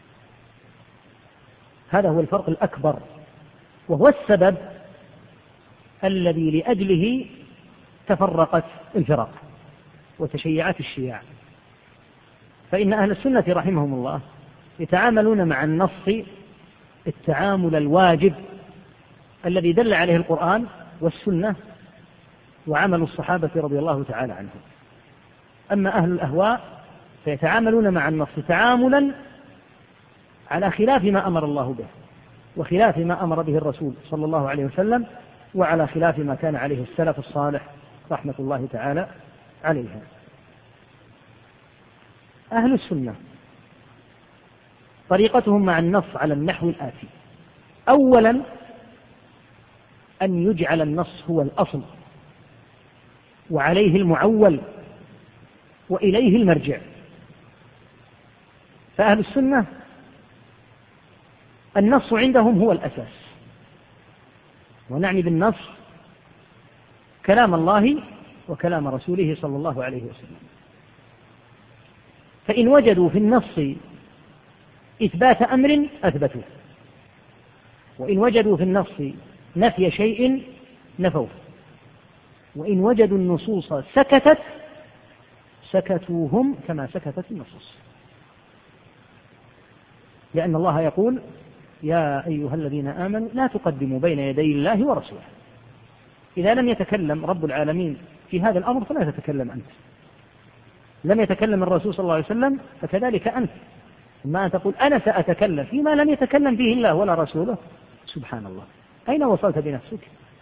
هذا هو الفرق الأكبر، وهو السبب الذي لأجله تفرقت الفرق وتشيعت الشياع. فإن أهل السنة رحمهم الله يتعاملون مع النص التعامل الواجب الذي دل عليه القرآن والسنة وعمل الصحابة رضي الله تعالى عنهم. أما أهل الأهواء فيتعاملون مع النص تعاملا على خلاف ما أمر الله به وخلاف ما أمر به الرسول صلى الله عليه وسلم وعلى خلاف ما كان عليه السلف الصالح رحمة الله تعالى عليهم. أهل السنة طريقتهم مع النص على النحو الآتي: أولا أن يجعل النص هو الأصل وعليه المعول وإليه المرجع. فأهل السنة النص عندهم هو الأساس، ونعني بالنص كلام الله وكلام رسوله صلى الله عليه وسلم. فإن وجدوا في النص إثبات أمر أثبتوه، وإن وجدوا في النص نفي شيء نفوه، وإن وجدوا النصوص سكتت سكتوهم كما سكتت النصوص، لأن الله يقول: يا أيها الذين آمنوا لا تقدموا بين يدي الله ورسوله. إذا لم يتكلم رب العالمين في هذا الأمر فلا تتكلم أنت، لم يتكلم الرسول صلى الله عليه وسلم فكذلك أنت، ما أن تقول أنا سأتكلم فيما لم يتكلم فيه الله ولا رسوله. سبحان الله، أين وصلت بنفسك؟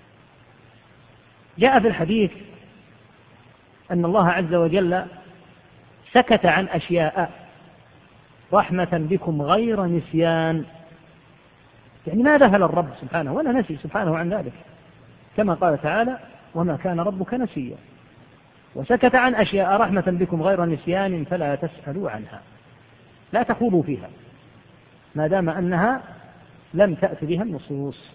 جاء في الحديث أن الله عز وجل سكت عن أشياء رحمة بكم غير نسيان، يعني ما ذهل الرب سبحانه ولا نسي سبحانه عن ذلك، كما قال تعالى: وما كان ربك نسيا. وسكت عن أشياء رحمة بكم غير نسيان فلا تسألوا عنها، لا تخوضوا فيها ما دام أنها لم تأت بها النصوص.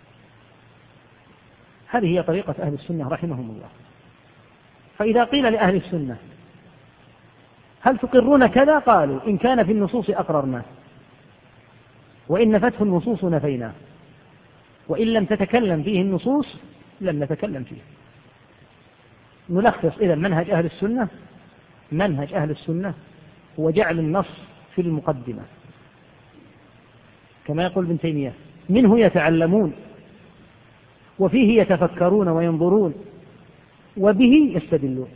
هذه هي طريقة أهل السنة رحمهم الله. فإذا قيل لأهل السنة: هل تقرون كذا؟ قالوا: إن كان في النصوص أقررنا، وإن نفته النصوص نفينا، وإن لم تتكلم فيه النصوص لم نتكلم فيه. نلخص إذا منهج أهل السنة: منهج أهل السنة هو جعل النص في المقدمة، كما يقول ابن تيمية: منه يتعلمون وفيه يتفكرون وينظرون وبه يستدلون.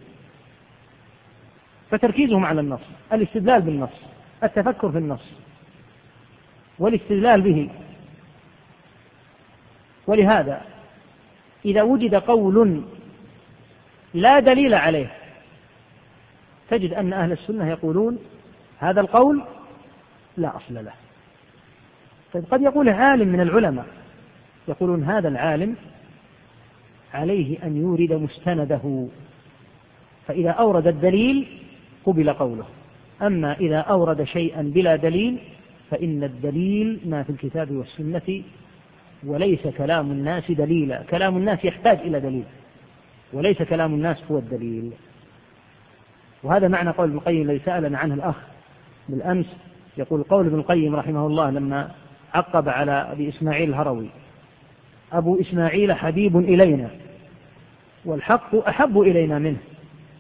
فتركيزهم على النص، الاستدلال بالنص، التفكر في النص والاستدلال به. ولهذا إذا وجد قول لا دليل عليه تجد أن أهل السنة يقولون: هذا القول لا أصل له. طيب قد يقول عالم من العلماء، يقولون: هذا العالم عليه أن يورد مستنده، فإذا أورد الدليل قبل قوله، أما إذا أورد شيئا بلا دليل فإن الدليل ما في الكتاب والسنة وليس كلام الناس دليلا. كلام الناس يحتاج إلى دليل، وليس كلام الناس هو الدليل. وهذا معنى قول ابن القيم الذي سألنا عنه الأخ بالأمس. يقول قول ابن القيم رحمه الله لما عقب على أبي إسماعيل الهروي: أبو إسماعيل حبيب إلينا والحق أحب إلينا منه،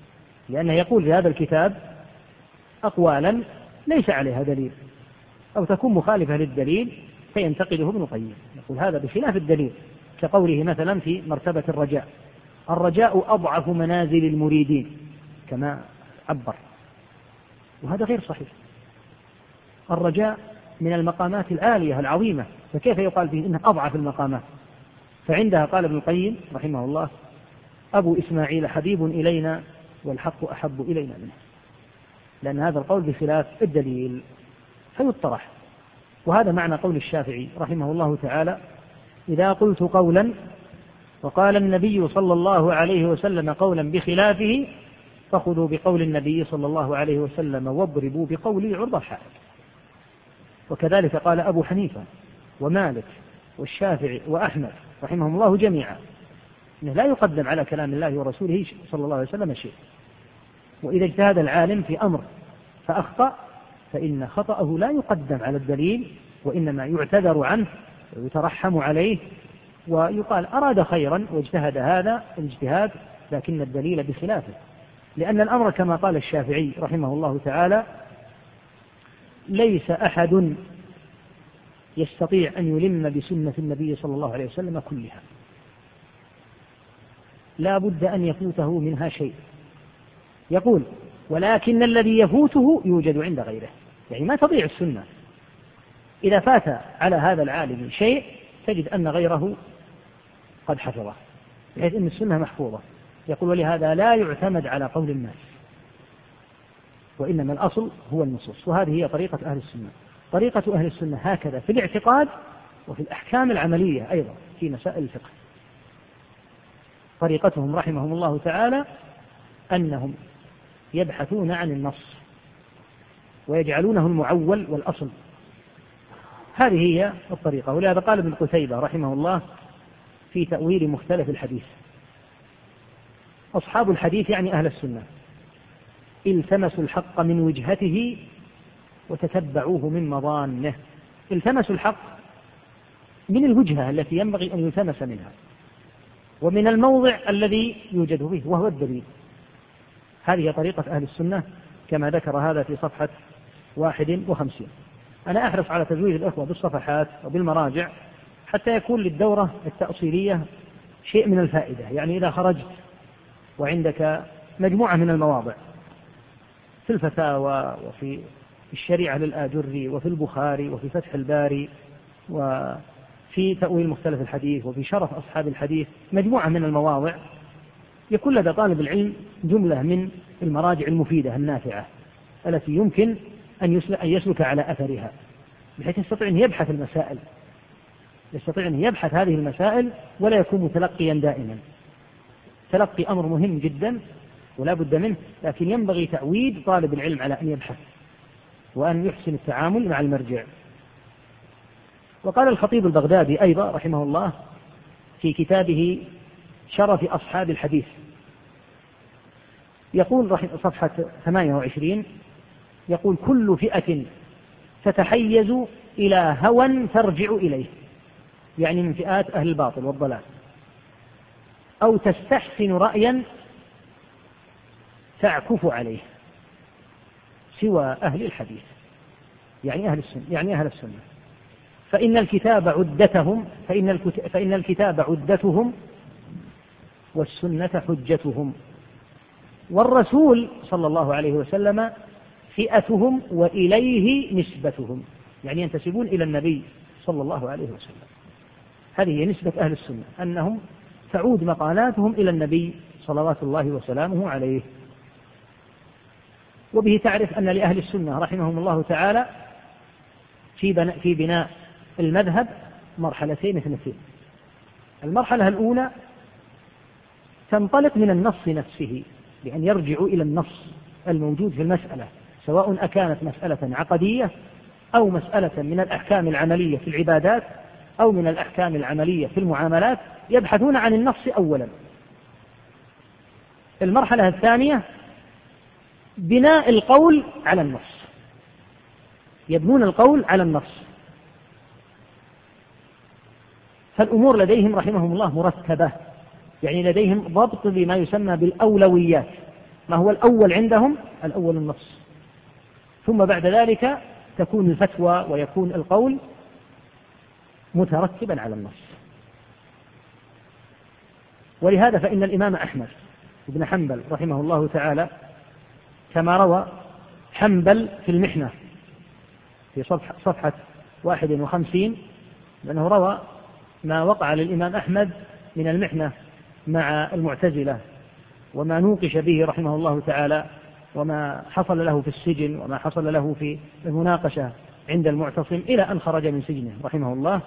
لأنه يقول في هذا الكتاب أقوالا ليس عليها دليل أو تكون مخالفة للدليل فينتقده ابن القيم، يقول هذا بخلاف الدليل، كقوله مثلا في مرتبة الرجاء: الرجاء أضعف منازل المريدين كما عبر، وهذا غير صحيح. الرجاء من المقامات العالية العظيمة، فكيف يقال فيه إنه أضعف المقامات؟ فعندها قال ابن القيم رحمه الله: أبو إسماعيل حبيب إلينا والحق أحب إلينا منه، لأن هذا القول بخلاف الدليل فيطرح. وهذا معنى قول الشافعي رحمه الله تعالى: إذا قلت قولا وقال النبي صلى الله عليه وسلم قولا بخلافه فخذوا بقول النبي صلى الله عليه وسلم واضربوا بقولي عرض الحائط. وكذلك قال أبو حنيفة ومالك والشافعي وأحمد رحمهم الله جميعا، إنه لا يقدم على كلام الله ورسوله صلى الله عليه وسلم شيء. وإذا اجتهد العالم في أمر فأخطأ فإن خطأه لا يقدم على الدليل، وإنما يعتذر عنه ويترحم عليه ويقال أراد خيرا واجتهد هذا الاجتهاد لكن الدليل بخلافه. لأن الأمر كما قال الشافعي رحمه الله تعالى: ليس أحد يستطيع أن يلم بسنة النبي صلى الله عليه وسلم كلها، لا بد أن يفوته منها شيء. يقول: ولكن الذي يفوته يوجد عند غيره، يعني ما تضيع السنة. إذا فات على هذا العالم شيء تجد أن غيره قد حفظه، بحيث أن السنة محفوظة. يقول: ولهذا لا يعتمد على قول الناس، وإنما الأصل هو النصوص. وهذه هي طريقة أهل السنة. طريقة أهل السنة هكذا في الاعتقاد وفي الأحكام العملية أيضا في مسائل الفقه. طريقتهم رحمهم الله تعالى أنهم يبحثون عن النص ويجعلونه المعول والأصل. هذه هي الطريقة. ولهذا قال ابن قتيبة رحمه الله في تأويل مختلف الحديث: أصحاب الحديث يعني أهل السنة التمسوا الحق من وجهته وتتبعوه من مظانه. التمسوا الحق من الوجهة التي ينبغي أن يلتمس منها، ومن الموضع الذي يوجد فيه وهو الدليل. هذه طريقة أهل السنة كما ذكر هذا في صفحة 51. أنا أحرص على تزويد الأخوة بالصفحات وبالمراجع حتى يكون للدورة التأصيلية شيء من الفائدة. يعني إذا خرجت وعندك مجموعة من المواضع في الفتاوى وفي الشريعة للآجري وفي البخاري وفي فتح الباري وفي تأويل مختلف الحديث وفي شرف أصحاب الحديث، مجموعة من المواضع، يكون لدى طالب العلم جملة من المراجع المفيدة النافعة التي يمكن أن يسلك على أثرها، بحيث يستطيع أن يبحث المسائل، يستطيع أن يبحث هذه المسائل ولا يكون متلقيا دائما. تلقي أمر مهم جدا ولا بد منه، لكن ينبغي تعويد طالب العلم على أن يبحث وأن يحسن التعامل مع المرجع. وقال الخطيب البغدادي أيضا رحمه الله في شرف أصحاب الحديث، يقول صفحة 28: يقول: كل فئة تتحيز إلى هوى ترجع إليه، يعني من فئات أهل الباطل والضلال، أو تستحسن رأيا تعكف عليه، سوى أهل الحديث يعني أهل السنة، فإن الكتاب عدتهم والسنة حجتهم، والرسول صلى الله عليه وسلم فئتهم وإليه نسبتهم، يعني ينتسبون إلى النبي صلى الله عليه وسلم. هذه هي نسبة أهل السنة، أنهم تعود مقالاتهم إلى النبي صلوات الله وسلامه عليه. وبه تعرف أن لأهل السنة رحمهم الله تعالى في بناء المذهب مرحلتين اثنتين. المرحلة الأولى تنطلق من النص نفسه، بأن يرجعوا إلى النص الموجود في المسألة، سواء أكانت مسألة عقدية أو مسألة من الأحكام العملية في العبادات أو من الأحكام العملية في المعاملات، يبحثون عن النص أولا. المرحلة الثانية بناء القول على النص، يبنون القول على النص. فالأمور لديهم رحمهم الله مرتبة، يعني لديهم ضبط بما يسمى بالأولويات. ما هو الأول عندهم؟ الأول النص، ثم بعد ذلك تكون الفتوى ويكون القول مترتبا على النص. ولهذا فإن الإمام أحمد بن حنبل رحمه الله تعالى كما روى حنبل في المحنة في صفحة 51، لأنه روى ما وقع للإمام أحمد من المحنة مع المعتزلة وما نوقش به رحمه الله تعالى وما حصل له في السجن وما حصل له في المناقشة عند المعتصم إلى أن خرج من سجنه رحمه الله.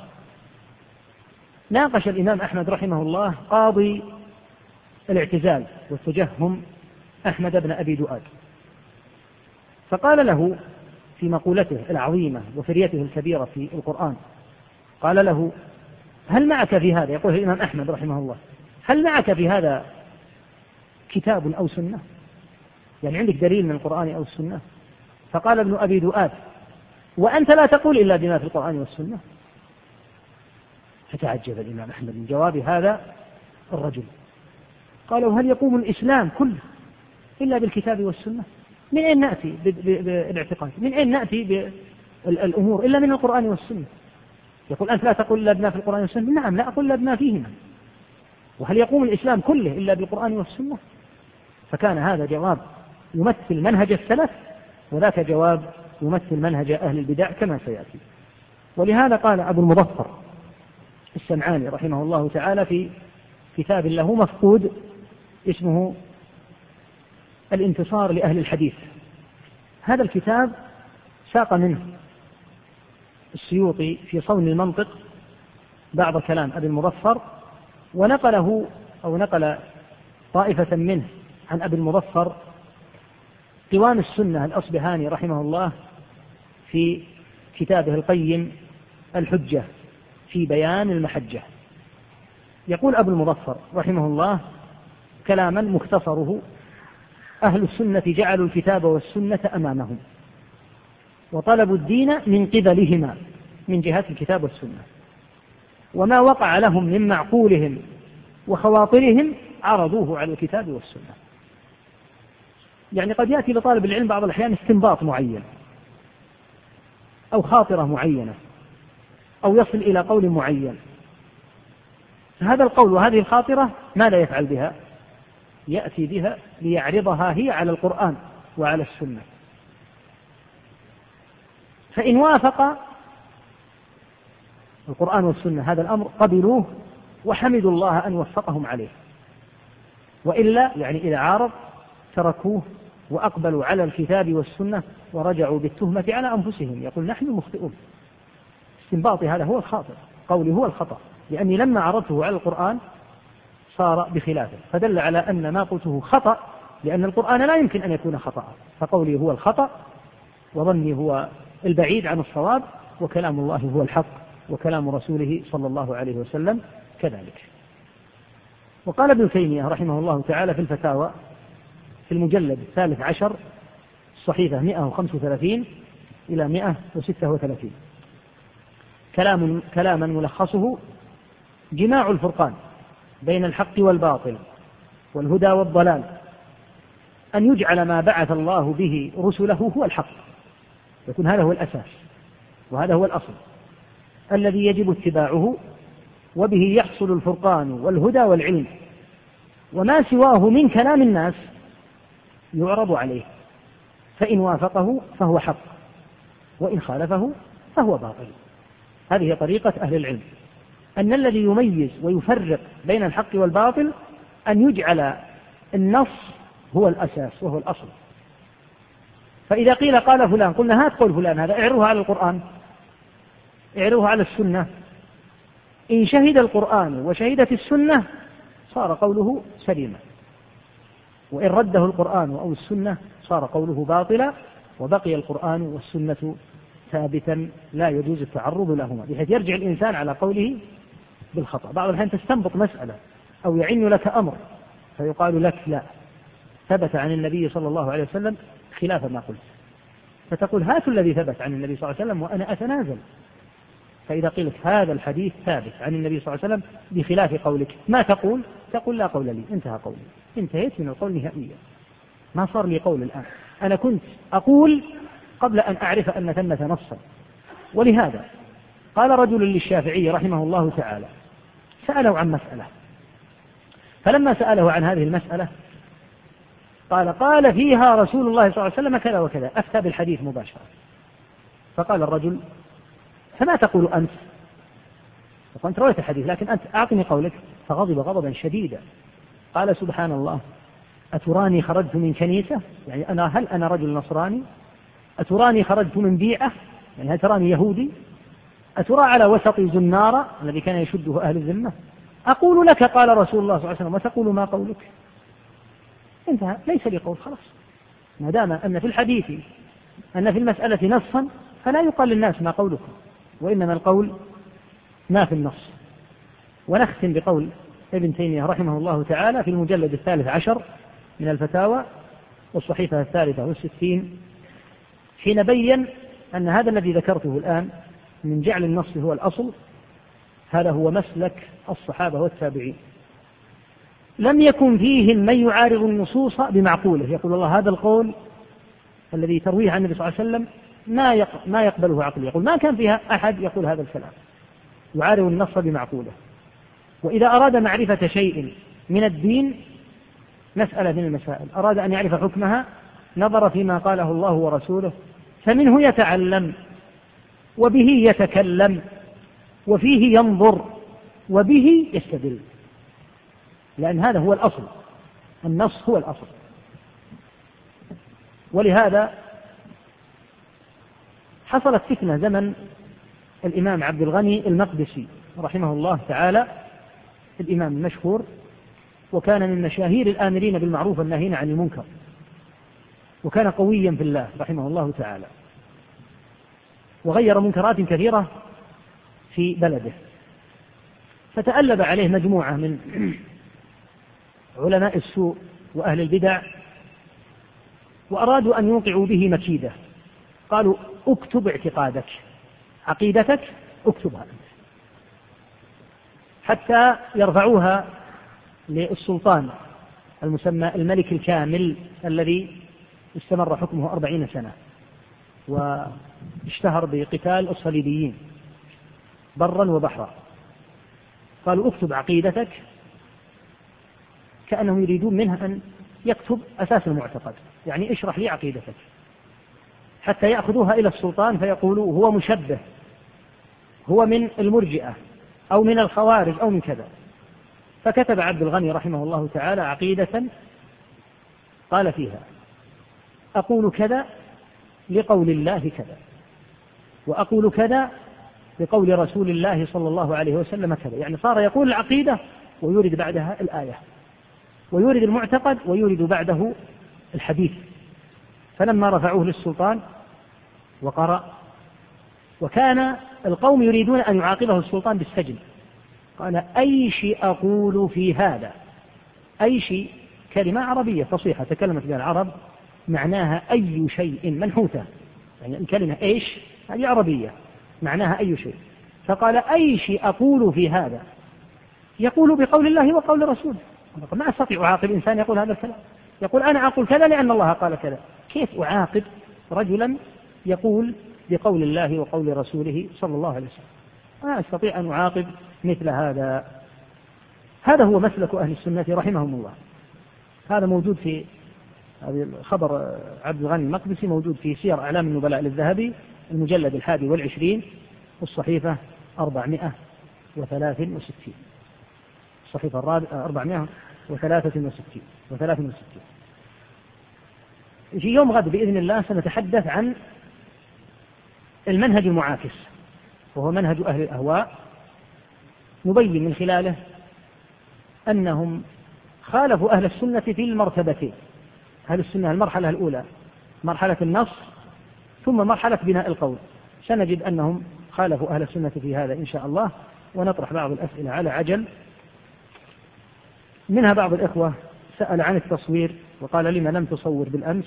ناقش الإمام أحمد رحمه الله قاضي الاعتزال والتجهم أحمد بن أبي دؤاد، فقال له في مقولته العظيمة وفريته الكبيرة في القرآن، قال له: هل معك في هذا، يقول الإمام أحمد رحمه الله، هل معك في هذا كتاب أو سنة؟ يعني عندك دليل من القرآن أو السنة؟ فقال ابن أبي دؤاد: وأنت لا تقول إلا بما في القرآن والسنة. فتعجب الإمام أحمد من جواب هذا الرجل، قالوا: هل يقوم الإسلام كله إلا بالكتاب والسنة؟ من أين نأتي بالاعتقاد؟ من أين نأتي بالأمور إلا من القرآن والسنة؟ يقول: أنت لا تقول إلا بما في القرآن والسنة؟ نعم، لا أقول إلا بما فيهما. وهل يقوم الإسلام كله إلا بالقرآن والسنة؟ فكان هذا جواب يمثل منهج السلف، وذاك جواب يمثل منهج أهل البدع كما سيأتي. ولهذا قال أبو المظفر السمعاني رحمه الله تعالى في كتاب له مفقود اسمه الانتصار لأهل الحديث، هذا الكتاب ساق منه السيوطي في صون المنطق بعض كلام أبي المظفر، ونقله أو نقل طائفة منه عن أبي المظفر قوام السنة الأصبهاني رحمه الله في كتابه القيم الحجة في بيان المحجة. يقول أبو المظفر رحمه الله كلاما مختصره: أهل السنة جعلوا الكتاب والسنة أمامهم وطلبوا الدين من قبلهما من جهة الكتاب والسنة، وما وقع لهم من معقولهم وخواطرهم عرضوه على الكتاب والسنة. يعني قد يأتي لطالب العلم بعض الأحيان استنباط معين أو خاطرة معينة أو يصل إلى قول معين، فهذا القول وهذه الخاطرة ماذا يفعل بها؟ يأتي بها ليعرضها هي على القرآن وعلى السنة، فإن وافق القرآن والسنة هذا الأمر قبلوه وحمدوا الله أن وفقهم عليه، وإلا يعني إذا عارض تركوه وأقبلوا على الكتاب والسنة ورجعوا بالتهمة على أنفسهم، يقول: نحن مخطئون، استنباطي هذا هو الخاطئ، قولي هو الخطأ، لأني لما عرضته على القرآن صار بخلافه، فدل على أن ما قلته خطأ، لأن القرآن لا يمكن أن يكون خطأ، فقولي هو الخطأ وظني هو البعيد عن الصواب، وكلام الله هو الحق، وكلام رسوله صلى الله عليه وسلم كذلك. وقال ابن تيمية رحمه الله تعالى في الفتاوى في المجلد 13 الصحيفة 135 إلى 136 كلاما ملخصه: جماع الفرقان بين الحق والباطل والهدى والضلال أن يجعل ما بعث الله به رسله هو الحق، يكون هذا هو الأساس وهذا هو الأصل الذي يجب اتباعه، وبه يحصل الفرقان والهدى والعلم، وما سواه من كلام الناس يعرض عليه، فإن وافقه فهو حق وإن خالفه فهو باطل. هذه طريقة أهل العلم، أن الذي يميز ويفرق بين الحق والباطل أن يجعل النص هو الأساس وهو الأصل. فإذا قيل قال فلان، قلنا هات قول فلان هذا، اعرضه على القرآن، اعرضه على السنة، إن شهد القرآن وشهدت السنة صار قوله سليما، وإن رده القرآن أو السنة صار قوله باطلا، وبقي القرآن والسنة ثابتا لا يجوز التعرض لهما، بحيث يرجع الإنسان على قوله بالخطأ. بعض الأحيان تستنبط مسألة أو يعين لك أمر فيقال لك لا، ثبت عن النبي صلى الله عليه وسلم خلاف ما قلت، فتقول هات الذي ثبت عن النبي صلى الله عليه وسلم وأنا أتنازل. فإذا قيل هذا الحديث ثابت عن النبي صلى الله عليه وسلم بخلاف قولك، ما تقول؟ تقول لا قول لي، انتهى قولي، انتهيت من القول نهائيا. ما صار لي قول الآن، أنا كنت أقول قبل أن أعرف أن ثمة نصا. ولهذا قال رجل للشافعي رحمه الله تعالى، سأله عن مسألة، فلما سأله عن هذه المسألة قال فيها رسول الله صلى الله عليه وسلم كذا وكذا، أفتى بالحديث مباشرة. فقال الرجل: فما تقول أنت؟ فقلت: رويت الحديث، لكن أنت أعطني قولك. فغضب غضبا شديدا، قال: سبحان الله، أتراني خرجت من كنيسة؟ يعني هل أنا رجل نصراني؟ أتراني خرجت من بيعة؟ يعني هل تراني يهودي؟ أترى على وسطي زنارة الذي كان يشده أهل الذمة؟ أقول لك قال رسول الله صلى الله عليه وسلم وتقول ما قولك؟ انتهى، ليس لي قول، خلاص. ما دام أن في الحديث أن في المسألة نصا فلا يقال للناس ما قولكم، وإنما القول ما في النص. ونختم بقول ابن تيمية رحمه الله تعالى في المجلد 13 من الفتاوى والصحيفة 63، حين بين أن هذا الذي ذكرته الآن من جعل النص هو الأصل، هذا هو مسلك الصحابة والتابعين، لم يكن فيهم من يعارض النصوص بمعقوله، يقول الله هذا القول الذي ترويه عن النبي صلى الله عليه وسلم ما يقبله عقل، يقول ما كان فيها أحد يقول هذا الكلام يعارض النص بمعقوله. وإذا أراد معرفة شيء من الدين، مسألة من المسائل، أراد أن يعرف حكمها، نظر فيما قاله الله ورسوله، فمنه يتعلم وبه يتكلم وفيه ينظر وبه يستدل، لأن هذا هو الأصل، النص هو الأصل. ولهذا حصلت فتنة زمن الإمام عبد الغني المقدسي رحمه الله تعالى، الإمام المشهور، وكان من مشاهير الآمرين بالمعروف والناهين عن المنكر، وكان قويا في الله رحمه الله تعالى، وغير منكرات كثيرة في بلده. فتألب عليه مجموعة من علماء السوء وأهل البدع، وأرادوا أن يوقعوا به مكيدة. قالوا: اكتب اعتقادك، عقيدتك اكتبها أنت، حتى يرفعوها للسلطان المسمى الملك الكامل الذي استمر حكمه 40 سنة، واشتهر بقتال الصليبيين برا وبحرا. قالوا: اكتب عقيدتك، كأنهم يريدون منه أن يكتب أساس المعتقد، يعني اشرح لي عقيدتك، حتى يأخذوها إلى السلطان فيقولوا هو مشبه، هو من المرجئة أو من الخوارج أو من كذا. فكتب عبد الغني رحمه الله تعالى عقيدة قال فيها: أقول كذا لقول الله كذا، وأقول كذا لقول رسول الله صلى الله عليه وسلم كذا. يعني صار يقول العقيدة ويورد بعدها الآية، ويورد المعتقد ويورد بعده الحديث. فلما رفعوه للسلطان وقرأ، وكان القوم يريدون أن يعاقبه السلطان بالسجن، قال: أي شيء أقول في هذا؟ أي شيء كلمة عربية فصيحة تكلمت بها العرب، معناها أي شيء، منحوتة، يعني الكلمة إيش هذه عربية معناها أي شيء. فقال: أي شيء أقول في هذا؟ يقول بقول الله وقول رسوله. ما أستطيع أعاقب إنسان يقول هذا الكلام، يقول أنا أقول كذا لأن الله قال كذا. كيف أعاقب رجلا يقول بقول الله وقول رسوله صلى الله عليه وسلم؟ ما أستطيع أن أعاقب مثل هذا. هذا هو مسلك أهل السنة رحمهم الله. هذا موجود في خبر عبد الغني المقدسي، موجود في سير أعلام النبلاء للذهبي المجلد 21 والصحيفة 463، الصحيفة 463. في يوم غد بإذن الله سنتحدث عن المنهج المعاكس، وهو منهج أهل الأهواء، نبين من خلاله أنهم خالفوا أهل السنة في المرتبتين. أهل السنة المرحلة الأولى مرحلة النص، ثم مرحلة بناء القول. سنجد أنهم خالفوا أهل السنة في هذا إن شاء الله، ونطرح بعض الأسئلة على عجل. منها بعض الإخوة سأل عن التصوير وقال: لما لم تصور بالأمس؟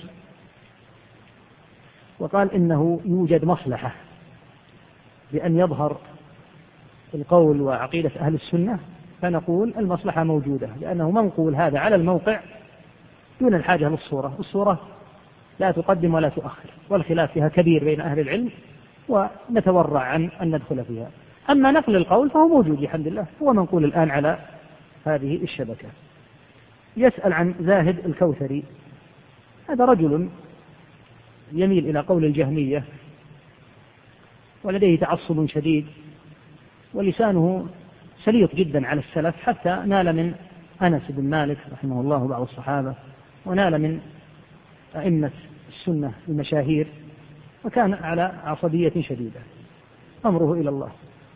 وقال إنه يوجد مصلحة بأن يظهر القول وعقيدة أهل السنة، فنقول المصلحة موجودة، لأنه منقول هذا على الموقع دون الحاجة للصورة. الصورة لا تقدم ولا تؤخر، والخلاف فيها كبير بين أهل العلم، ونتورع عن أن ندخل فيها. أما نقل القول فهو موجود الحمد لله، هو منقول الآن على هذه الشبكة. يسأل عن زاهد الكوثري، هذا رجل يميل إلى قول الجهمية، ولديه تعصب شديد، ولسانه سليط جدا على السلف، حتى نال من أنس بن مالك رحمه الله بعض الصحابة، ونال من أئمة السنة المشاهير، وكان على عصبية شديدة، أمره إلى الله.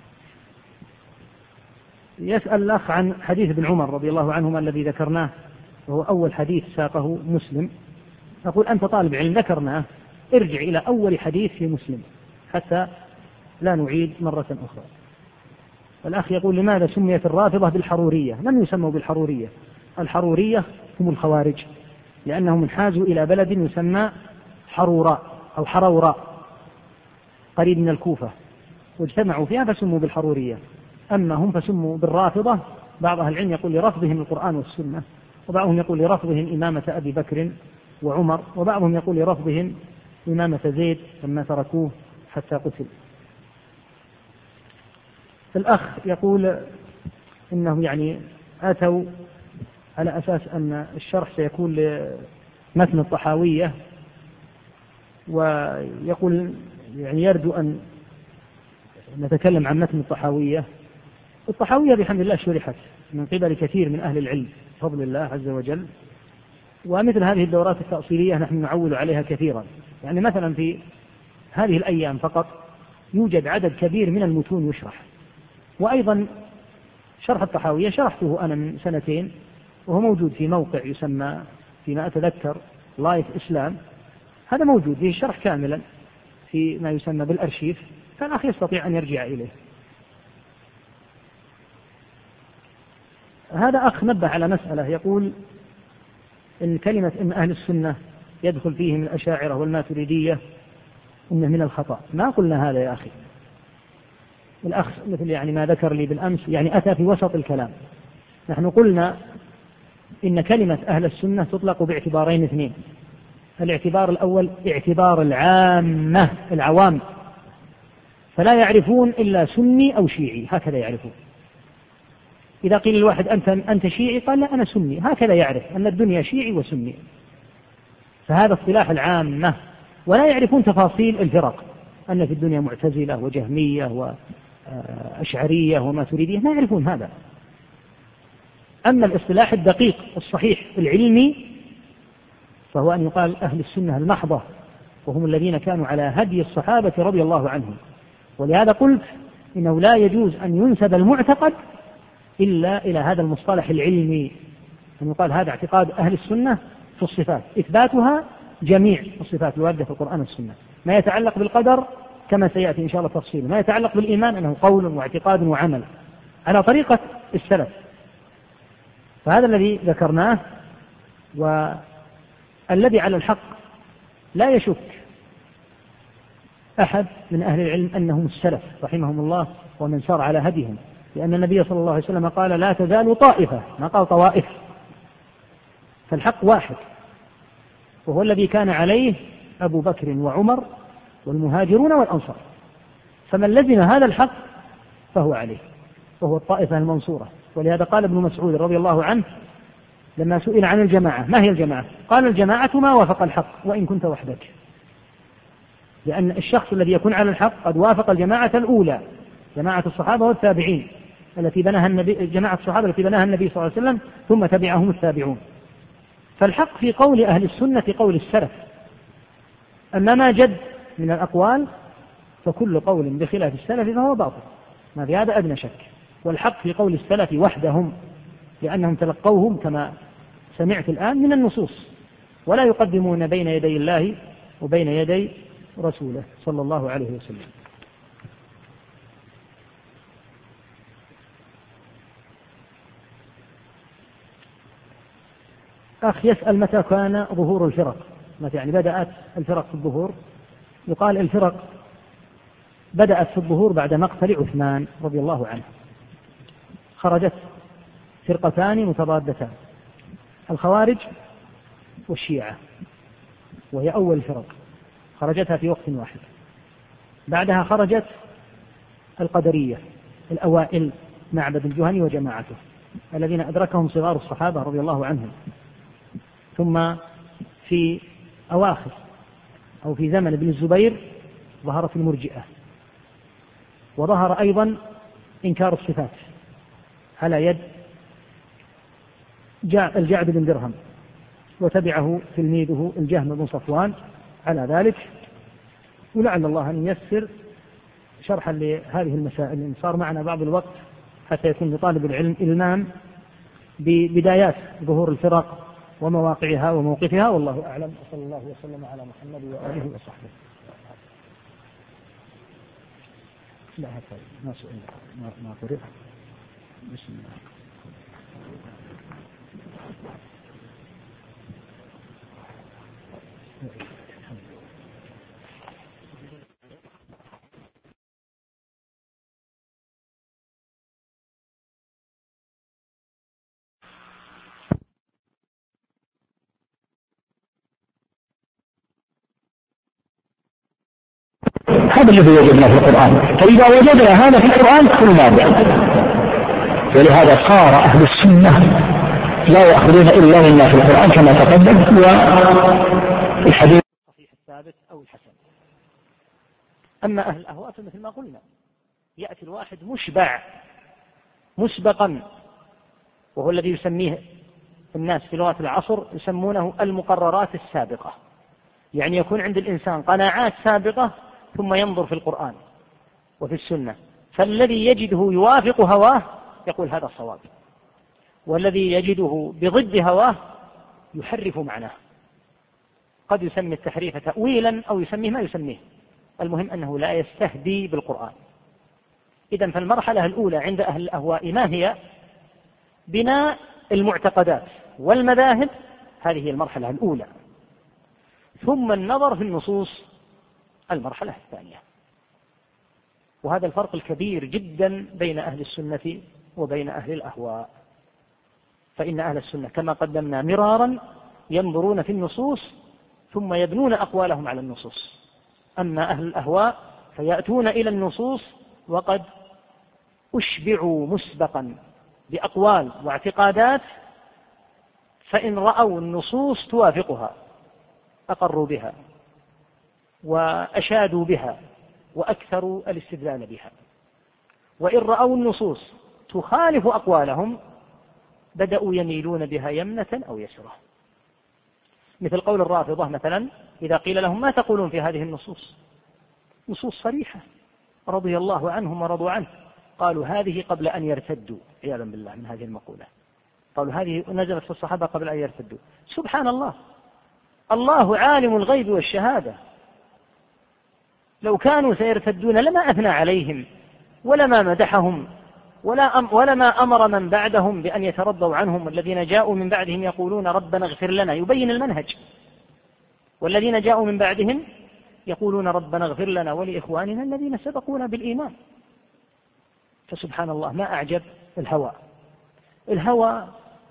يسأل الأخ عن حديث ابن عمر رضي الله عنهما الذي ذكرناه، وهو أول حديث ساقه مسلم. نقول أنت طالب علم ذكرناه، ارجع إلى أول حديث في مسلم حتى لا نعيد مرة أخرى. الأخ يقول لماذا سميت الرافضة بالحرورية؟ لم يسموا بالحرورية، الحرورية هم الخوارج، لأنهم انحازوا إلى بلد يسمى حروراء أو حروراء قريب من الكوفة، واجتمعوا فيها فسموا بالحرورية. أما هم فسموا بالرافضة، بعض أهل العلم يقول لرفضهم القرآن والسنة، وبعضهم يقول لرفضهم إمامة أبي بكر وعمر، وبعضهم يقول لرفضهم إمامة زيد لما تركوه حتى قتل. الأخ يقول إنه يعني أتوا على أساس أن الشرح سيكون لمتن الطحاوية، ويقول يعني يرجو أن نتكلم عن متن الطحاوية. الطحاوية بحمد الله شرحت من قبل كثير من أهل العلم بفضل الله عز وجل، ومثل هذه الدورات التأصيلية نحن نعول عليها كثيرا. يعني مثلا في هذه الأيام فقط يوجد عدد كبير من المتون يشرح، وأيضا شرح الطحاوية شرحته أنا من 2 سنين، وهو موجود في موقع يسمى فيما أتذكر لايف إسلام، هذا موجود فيه الشرح كاملا في ما يسمى بالأرشيف، فالأخ يستطيع أن يرجع إليه. هذا أخ نبه على مسألة، يقول إن كلمة إن أهل السنة يدخل فيهم الأشاعرة والماتريدية إنه من الخطأ. ما قلنا هذا يا أخي. الأخ مثل يعني ما ذكر لي بالأمس، يعني أتى في وسط الكلام. نحن قلنا إن كلمة أهل السنة تطلق باعتبارين 2. الاعتبار الأول اعتبار العامة، العوام، فلا يعرفون إلا سني أو شيعي، هكذا يعرفون. إذا قيل الواحد أنت شيعي، قال لا أنا سني، هكذا يعرف أن الدنيا شيعي وسني. فهذا اصطلاح العامة، ولا يعرفون تفاصيل الفرق، أن في الدنيا معتزلة وجهمية وأشعرية وماتريدية، ما يعرفون هذا. أما الاصطلاح الدقيق الصحيح العلمي فهو أن يقال أهل السنة المحضة، وهم الذين كانوا على هدي الصحابة رضي الله عنهم. ولهذا قلت إنه لا يجوز أن ينسب المعتقد إلا إلى هذا المصطلح العلمي، أن يقال هذا اعتقاد أهل السنة في الصفات، إثباتها جميع الصفات الواردة في القرآن والسنة. ما يتعلق بالقدر كما سيأتي إن شاء الله تفصيله، ما يتعلق بالإيمان أنه قول واعتقاد وعمل على طريقة السلف. فهذا الذي ذكرناه، والذي على الحق لا يشك أحد من أهل العلم أنهم السلف رحمهم الله ومن سار على هديهم، لأن النبي صلى الله عليه وسلم قال لا تزال طائفة، ما قال طوائف، فالحق واحد، وهو الذي كان عليه أبو بكر وعمر والمهاجرون والأنصار. فمن لزم هذا الحق فهو عليه، وهو الطائفة المنصورة. ولهذا قال ابن مسعود رضي الله عنه لما سئل عن الجماعة ما هي الجماعة؟ قال الجماعة ما وافق الحق وإن كنت وحدك، لأن الشخص الذي يكون على الحق قد وافق الجماعة الأولى، جماعة الصحابة والتابعين التي بناها النبي، جماعة الصحابة التي بناها النبي صلى الله عليه وسلم، ثم تبعهم التابعون. فالحق في قول أهل السنة في قول السلف. أما ما جد من الأقوال فكل قول بخلاف السلف فهو باطل، ما في هذا أدنى شك. والحق في قول السلف وحدهم، لأنهم تلقوهم كما سمعت الآن من النصوص، ولا يقدمون بين يدي الله وبين يدي رسوله صلى الله عليه وسلم. أخ يسأل متى كان ظهور الفرق، متى يعني بدأت الفرق في الظهور؟ يقال الفرق بدأت في الظهور بعد مقتل عثمان رضي الله عنه. خرجت فرقتان متضادتان، الخوارج والشيعة، وهي أول الفرق خرجتها في وقت واحد. بعدها خرجت القدرية الأوائل، معبد الجهني وجماعته الذين أدركهم صغار الصحابة رضي الله عنهم. ثم في أواخر أو في زمن ابن الزبير ظهرت المرجئة، وظهر أيضا إنكار الصفات على يد الجعد بن درهم، وتبعه تلميذه الجهم بن صفوان على ذلك. ولعل الله أن ييسر شرحا لهذه المسائل، إن صار معنا بعض الوقت حتى يكون لطالب العلم إلمام ببدايات ظهور الفرق ومواقعها وموقفها، والله أعلم. وصلى الله وسلم على محمد وآله وصحبه. لا هكذا ما فرق. بسم الله. هذا الذي وجدناه في القرآن، فإذا وجدنا هذا في القرآن كل ماذا؟ ولهذا صار أهل السنة لا يأخذون إلا مما في القرآن كما تقدم، والحديث الصحيح الثابت أو الحسن. أما أهل الأهواء فمثل ما قلنا يأتي الواحد مشبع مسبقا، وهو الذي يسميه الناس في لغة العصر يسمونه المقررات السابقة، يعني يكون عند الإنسان قناعات سابقة ثم ينظر في القرآن وفي السنة، فالذي يجده يوافق هواه يقول هذا الصواب، والذي يجده بضد هواه يحرف معناه، قد يسمي التحريف تأويلا أو يسميه ما يسميه، المهم أنه لا يستهدي بالقرآن. إذن فالمرحلة الأولى عند أهل الأهواء ما هي؟ بناء المعتقدات والمذاهب، هذه المرحلة الأولى، ثم النظر في النصوص المرحلة الثانية. وهذا الفرق الكبير جدا بين أهل السنة وبين أهل الأهواء، فإن أهل السنة كما قدمنا مرارا ينظرون في النصوص ثم يبنون أقوالهم على النصوص، أما أهل الأهواء فيأتون إلى النصوص وقد أشبعوا مسبقا بأقوال واعتقادات، فإن رأوا النصوص توافقها أقروا بها وأشادوا بها وأكثروا الاستدلال بها، وإن رأوا النصوص تخالف أقوالهم بدأوا يميلون بها يمنة أو يسرة، مثل قول الرافضة مثلا إذا قيل لهم ما تقولون في هذه النصوص، نصوص صريحة رضي الله عنهم ورضوا عنه، قالوا هذه قبل أن يرتدوا، عياذا بالله من هذه المقولة، قالوا هذه نزلت في الصحابة قبل أن يرتدوا. سبحان الله، الله عالم الغيب والشهادة، لو كانوا سيرتدون لما أثنى عليهم ولما مدحهم ولما أمر من بعدهم بأن يترضوا عنهم، والذين جاءوا من بعدهم يقولون ربنا اغفر لنا، يبين المنهج، والذين جاءوا من بعدهم يقولون ربنا اغفر لنا ولإخواننا الذين سبقونا بالإيمان. فسبحان الله ما أعجب الهوى. الهوى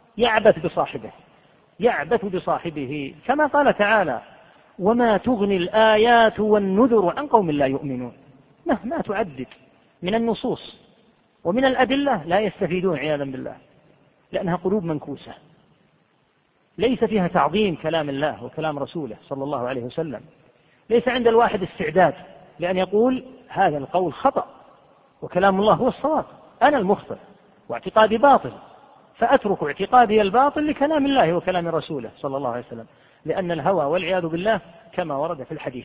يعبث بصاحبه كما قال تعالى وما تغني الآيات والنذر عن قوم لا يؤمنون. مهما تعدد من النصوص ومن الأدلة لا يستفيدون عياذا بالله، لأنها قلوب منكوسة ليس فيها تعظيم كلام الله وكلام رسوله صلى الله عليه وسلم، ليس عند الواحد استعداد لأن يقول هذا القول خطأ وكلام الله هو الصواب، أنا المخطئ واعتقادي باطل، فأترك اعتقادي الباطل لكلام الله وكلام رسوله صلى الله عليه وسلم، لأن الهوى والعياذ بالله كما ورد في الحديث.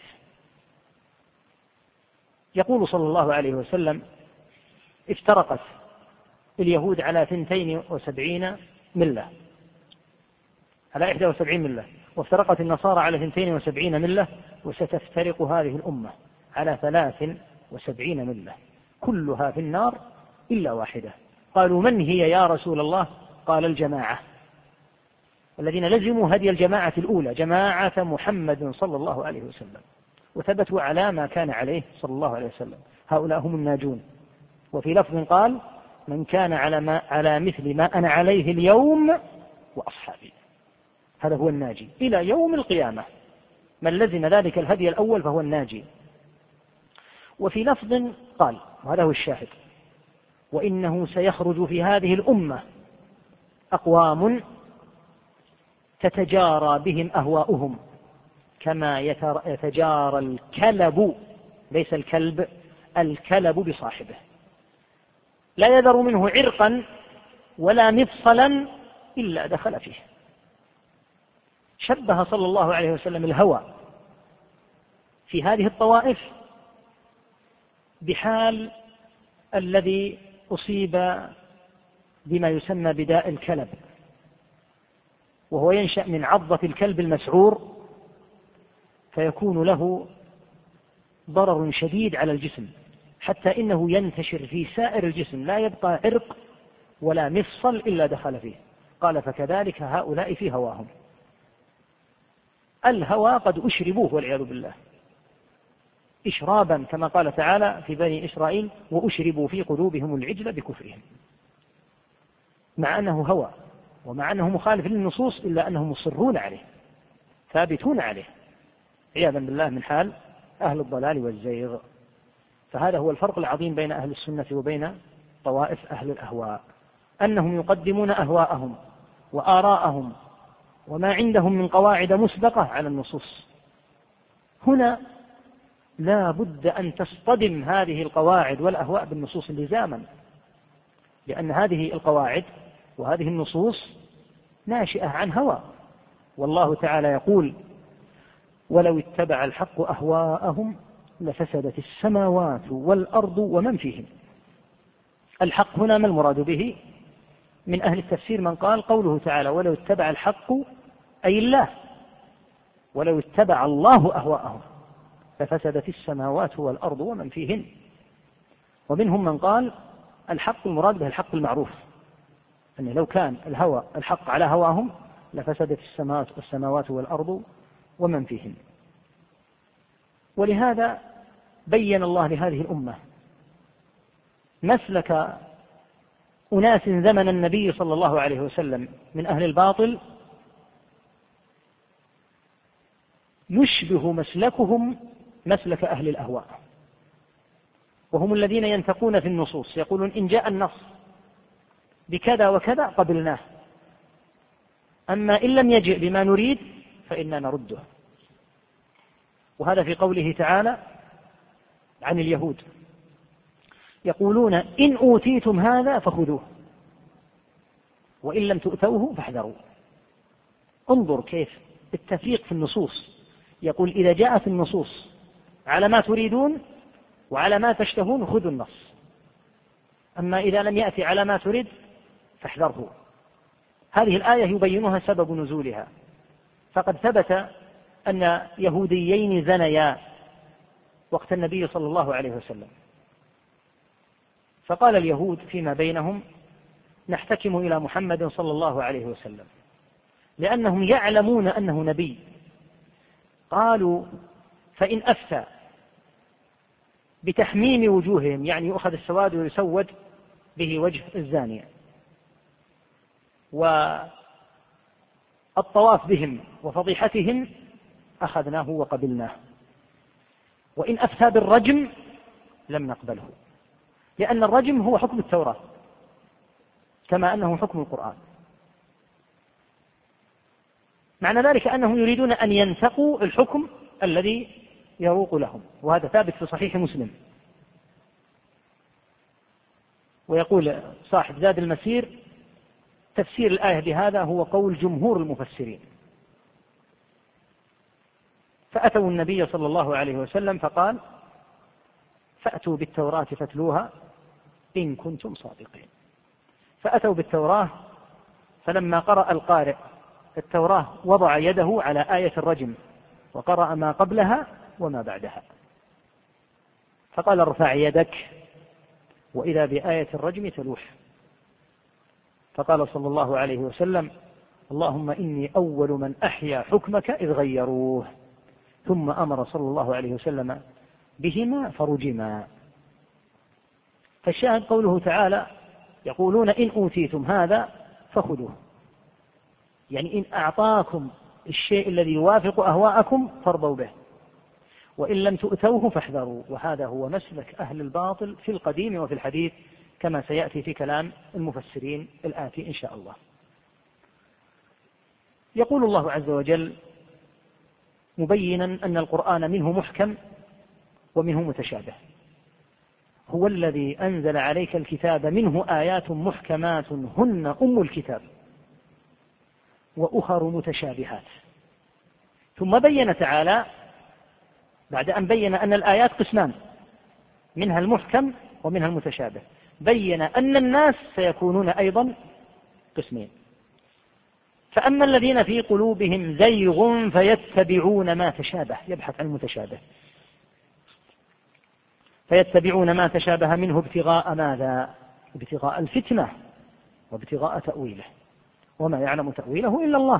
يقول صلى الله عليه وسلم افترقت اليهود على 72 ملة، على 71 ملة، وافترقت النصارى على 72 ملة، وستفترق هذه الأمة على 73 ملة كلها في النار إلا واحدة. قالوا من هي يا رسول الله؟ قال الجماعة، الذين لزموا هدي الجماعة الأولى جماعة محمد صلى الله عليه وسلم وثبتوا على ما كان عليه صلى الله عليه وسلم، هؤلاء هم الناجون. وفي لفظ قال من كان على مثل ما أنا عليه اليوم وأصحابي. هذا هو الناجي إلى يوم القيامة. من لزم ذلك الهدي الأول فهو الناجي. وفي لفظ قال، وهذا هو الشاهد: وإنه سيخرج في هذه الأمة أقوام تتجارى بهم أهواؤهم كما يتجارى الكلب، ليس الكلب، الكلب بصاحبه، لا يذر منه عرقا ولا مفصلا إلا دخل فيه. شبه صلى الله عليه وسلم الهوى في هذه الطوائف بحال الذي أصيب بما يسمى بداء الكلب، وهو ينشأ من عضة الكلب المسعور، فيكون له ضرر شديد على الجسم، حتى إنه ينتشر في سائر الجسم، لا يبقى عرق ولا مفصل إلا دخل فيه. قال: فكذلك هؤلاء في هواهم. الهوى قد أشربوه والعياذ بالله إشرابا، كما قال تعالى في بني إسرائيل: وأشربوا في قلوبهم العجل بكفرهم. مع أنه هوى ومع أنه مخالف للنصوص، إلا أنهم مصرون عليه ثابتون عليه، عياذا بالله من حال أهل الضلال والزيغ. فهذا هو الفرق العظيم بين أهل السنة وبين طوائف أهل الأهواء، أنهم يقدمون أهواءهم وآراءهم وما عندهم من قواعد مسبقة على النصوص. هنا لا بد أن تصطدم هذه القواعد والأهواء بالنصوص لزاما، لأن هذه القواعد وهذه النصوص ناشئة عن هوى. والله تعالى يقول: ولو اتبع الحق أهواءهم لفسدت السماوات والأرض ومن فيهن. الحق هنا ما المراد به؟ من أهل التفسير من قال قوله تعالى: ولو اتبع الحق أي الله، ولو اتبع الله أهواءهم لفسدت السماوات والأرض ومن فيهن. ومنهم من قال الحق المراد به الحق المعروف، أن لو كان الحق على هواهم لفسدت السماوات والأرض ومن فيهن. ولهذا بين الله لهذه الأمة مسلك أناس زمن النبي صلى الله عليه وسلم من أهل الباطل يشبه مسلكهم مسلك أهل الأهواء، وهم الذين ينتقون في النصوص، يقولون: إن جاء النص بكذا وكذا قبلناه، أما إن لم يجئ بما نريد فإنا نرده. وهذا في قوله تعالى عن اليهود: يقولون: إن أوتيتم هذا فخذوه وإن لم تؤتوه فاحذروا. انظر كيف التفريق في النصوص، يقول: إذا جاءت النصوص على ما تريدون وعلى ما تشتهون خذوا النص، أما إذا لم يأتي على ما تريد فاحذره. هذه الآية يبينها سبب نزولها، فقد ثبت أن يهوديين زنيا وقت النبي صلى الله عليه وسلم، فقال اليهود فيما بينهم: نحتكم إلى محمد صلى الله عليه وسلم، لأنهم يعلمون أنه نبي. قالوا: فإن أفتى بتحميم وجوههم، يعني يؤخذ السواد ويسود به وجه الزانية، والطواف بهم وفضيحتهم، أخذناه وقبلناه. وإن أفتى بالرجم لم نقبله، لأن الرجم هو حكم التوراة كما أنه حكم القرآن. معنى ذلك أنهم يريدون أن ينتقوا الحكم الذي يروق لهم، وهذا ثابت في صحيح مسلم. ويقول صاحب زاد المسير: تفسير الآية بهذا هو قول جمهور المفسرين. فأتوا النبي صلى الله عليه وسلم فقال: فأتوا بالتوراة فاتلوها إن كنتم صادقين. فأتوا بالتوراة، فلما قرأ القارئ التوراة وضع يده على آية الرجم وقرأ ما قبلها وما بعدها، فقال: ارفع يدك، وإذا بآية الرجم تلوح. فقال صلى الله عليه وسلم: اللهم إني أول من أحيا حكمك إذ غيروه. ثم أمر صلى الله عليه وسلم بهما فرجما. فالشاهد قوله تعالى: يقولون إن أوتيتم هذا فخذوه. يعني إن أعطاكم الشيء الذي يوافق أهواءكم فارضوا به، وإن لم تؤتوه فاحذروا. وهذا هو مسلك أهل الباطل في القديم وفي الحديث، كما سيأتي في كلام المفسرين الآتي إن شاء الله. يقول الله عز وجل مبينا أن القرآن منه محكم ومنه متشابه: هو الذي أنزل عليك الكتاب منه آيات محكمات هن أم الكتاب وأخر متشابهات. ثم بين تعالى بعد أن بين أن الآيات قسمان، منها المحكم ومنها المتشابه، بين أن الناس سيكونون أيضا قسمين: فأما الذين في قلوبهم زيغ فيتبعون ما تشابه، يبحث عن المتشابه، فيتبعون ما تشابه منه ابتغاء ماذا؟ ابتغاء الفتنة وابتغاء تأويله، وما يعلم تأويله إلا الله.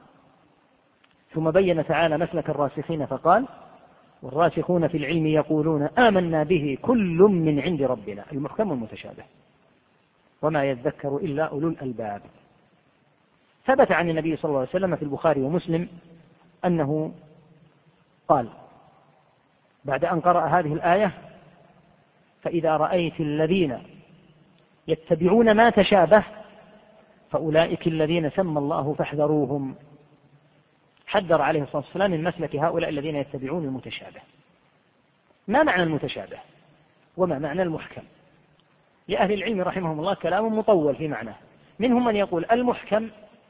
ثم بين تعالى مسلك الراسخين فقال: والراسخون في العلم يقولون آمنا به كل من عند ربنا، المحكم والمتشابه، وما يذكر إلا أولو الألباب. ثبت عن النبي صلى الله عليه وسلم في البخاري ومسلم أنه قال بعد أن قرأ هذه الآية: فإذا رأيت الذين يتبعون ما تشابه فأولئك الذين سمى الله فاحذروهم. حذر عليه الصلاة والسلام من مسلك هؤلاء الذين يتبعون المتشابه. ما معنى المتشابه وما معنى المحكم؟ لأهل العلم رحمهم الله كلام مطول في معناه. منهم من يقول المحكم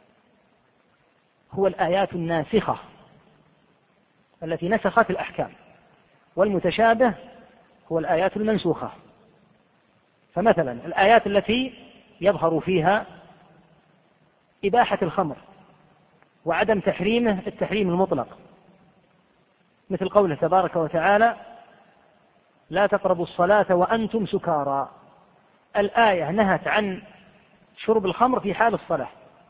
هو الآيات الناسخة التي نسخت الأحكام، والمتشابه هو الآيات المنسوخة. فمثلا الآيات التي يظهر فيها إباحة الخمر وعدم تحريمه التحريم المطلق، مثل قوله تبارك وتعالى: لا تقربوا الصلاة وأنتم سكارى. الآية نهت عن شرب الخمر في حال الصلاة،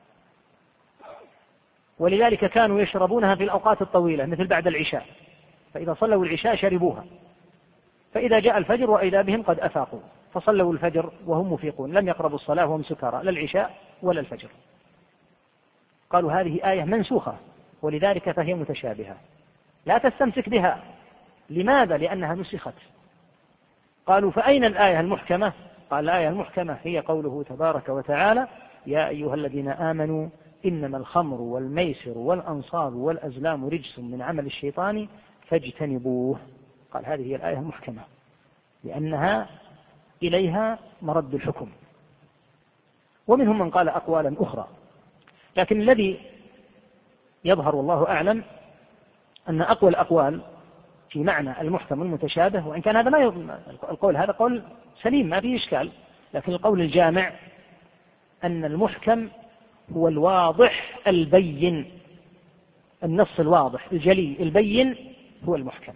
ولذلك كانوا يشربونها في الأوقات الطويلة مثل بعد العشاء، فإذا صلوا العشاء شربوها، فإذا جاء الفجر وإذا بهم قد أفاقوا فصلوا الفجر وهم مفيقون، لم يقربوا الصلاة وهم سكارى، لا العشاء ولا الفجر. قالوا هذه آية منسوخة ولذلك فهي متشابهة، لا تستمسك بها. لماذا؟ لأنها نسخت. قالوا فأين الآية المحكمة؟ قال الآية المحكمة هي قوله تبارك وتعالى: يا أيها الذين آمنوا إنما الخمر والميسر والأنصاب والأزلام رجس من عمل الشيطان فاجتنبوه. قال هذه هي الآية المحكمة لأنها إليها مرد الحكم. ومنهم من قال أقوالا أخرى، لكن الذي يظهر والله أعلم أن أقوى الأقوال في معنى المحكم المتشابه، وإن كان هذا القول هذا قول سليم ما فيه إشكال، لكن القول الجامع أن المحكم هو الواضح البين، النص الواضح الجلي البين هو المحكم.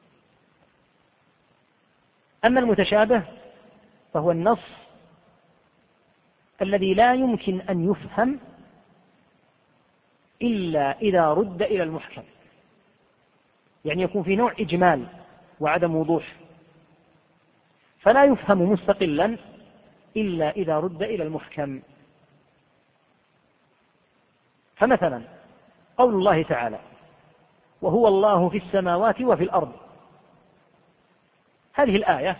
أما المتشابه فهو النص الذي لا يمكن أن يفهم إلا إذا رد إلى المحكم، يعني يكون في نوع إجمال وعدم وضوح، فلا يفهم مستقلا إلا إذا رد إلى المحكم. فمثلا قول الله تعالى: وهو الله في السماوات وفي الأرض، هذه الآية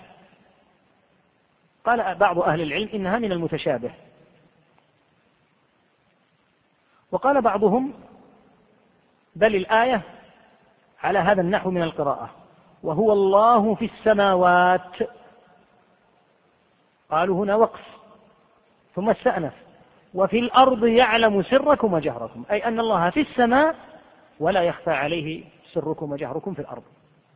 قال بعض أهل العلم إنها من المتشابه، وقال بعضهم بل الآية على هذا النحو من القراءة: وهو الله في السماوات. قالوا هنا وقف ثم استأنف: وفي الأرض يعلم سركم وجهركم، أي أن الله في السماء ولا يخفى عليه سركم وجهركم في الأرض.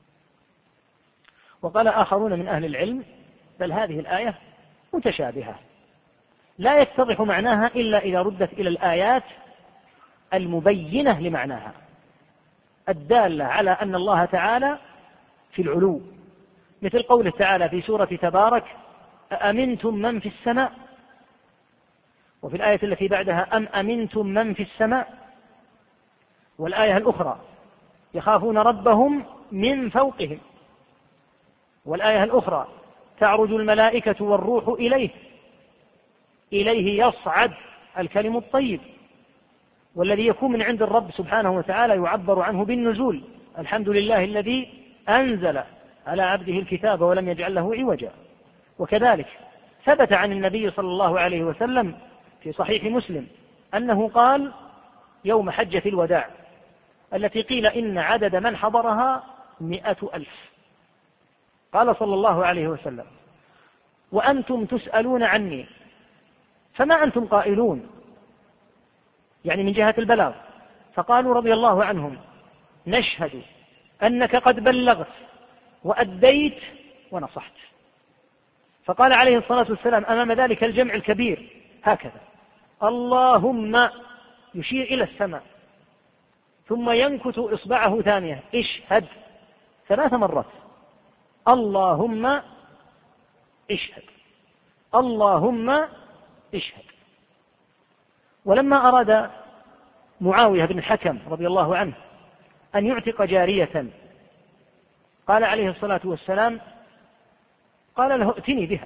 وقال آخرون من أهل العلم بل هذه الآية متشابهة لا يتضح معناها إلا إذا ردت إلى الآيات المبينة لمعناها الدالة على أن الله تعالى في العلو، مثل قوله تعالى في سورة تبارك: أأمنتم من في السماء، وفي الآية التي بعدها: أم أمنتم من في السماء، والآية الأخرى: يخافون ربهم من فوقهم، والآية الأخرى: تعرج الملائكة والروح إليه يصعد الكلم الطيب. والذي يكون من عند الرب سبحانه وتعالى يعبر عنه بالنزول. الحمد لله الذي أنزل على عبده الكتاب ولم يجعل له عوجا. وكذلك ثبت عن النبي صلى الله عليه وسلم في صحيح مسلم أنه قال يوم حجة الوداع التي قيل إن عدد من حضرها 100,000، قال صلى الله عليه وسلم: وأنتم تسألون عني فما أنتم قائلون، يعني من جهة البلاغ. فقالوا رضي الله عنهم: نشهد أنك قد بلغت وأديت ونصحت. فقال عليه الصلاة والسلام أمام ذلك الجمع الكبير هكذا: اللهم، يشير إلى السماء، ثم ينكت إصبعه ثانية: اشهد، 3 مرات: اللهم اشهد، اللهم اشهد. ولما أراد معاوية بن الحكم رضي الله عنه أن يعتق جارية، قال عليه الصلاة والسلام، قال له: ائتني بها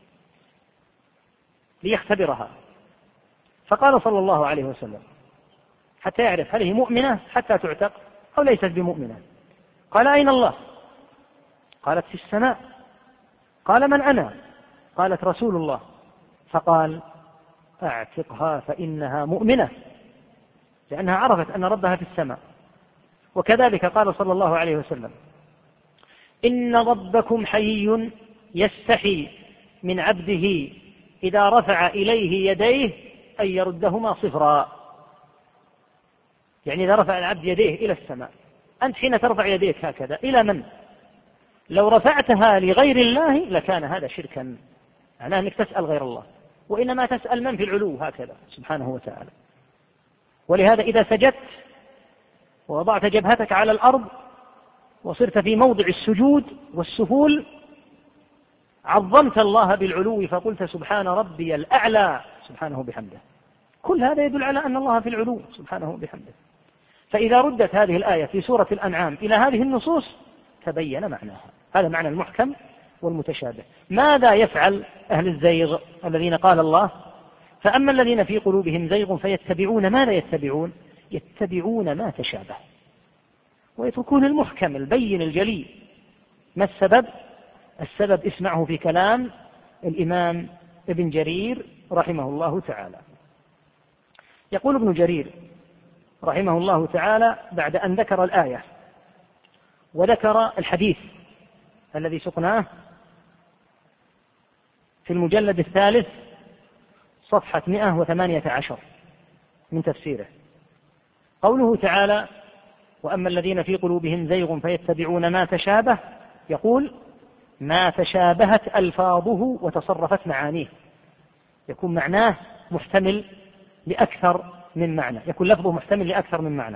ليختبرها. فقال صلى الله عليه وسلم حتى يعرف هل هي مؤمنة حتى تعتق أو ليست بمؤمنة. قال: أين الله؟ قالت: في السماء. قال: من أنا؟ قالت: رسول الله. فقال: أعتقها فإنها مؤمنة، لأنها عرفت أن ربها في السماء. وكذلك قال صلى الله عليه وسلم: إن ربكم حيي يستحي من عبده إذا رفع إليه يديه أن يردهما صفرا. يعني إذا رفع العبد يديه إلى السماء، أنت حين ترفع يديك هكذا إلى من؟ لو رفعتها لغير الله لكان هذا شركا، معناه أنك تسأل غير الله، وإنما تسأل من في العلو هكذا سبحانه وتعالى. ولهذا إذا سجدت ووضعت جبهتك على الأرض وصرت في موضع السجود والسفول، عظمت الله بالعلو فقلت: سبحان ربي الأعلى سبحانه بحمده. كل هذا يدل على أن الله في العلو سبحانه بحمده. فإذا ردت هذه الآية في سورة الأنعام إلى هذه النصوص تبين معناها. هذا معنى المحكم والمتشابه. ماذا يفعل أهل الزيغ الذين قال الله: فأما الذين في قلوبهم زيغ فيتبعون ماذا يتبعون؟ يتبعون ما تشابه، ويتركون المحكم البين الجلي. ما السبب؟ السبب اسمعه في كلام الإمام ابن جرير رحمه الله تعالى. يقول ابن جرير رحمه الله تعالى بعد أن ذكر الآية وذكر الحديث الذي سقناه في المجلد 3 صفحة 118 من تفسيره، قوله تعالى: وأما الذين في قلوبهم زيغ فيتبعون ما تشابه، يقول: ما تشابهت ألفاظه وتصرفت معانيه. يكون معناه محتمل لأكثر من معنى، يكون لفظه محتمل لأكثر من معنى،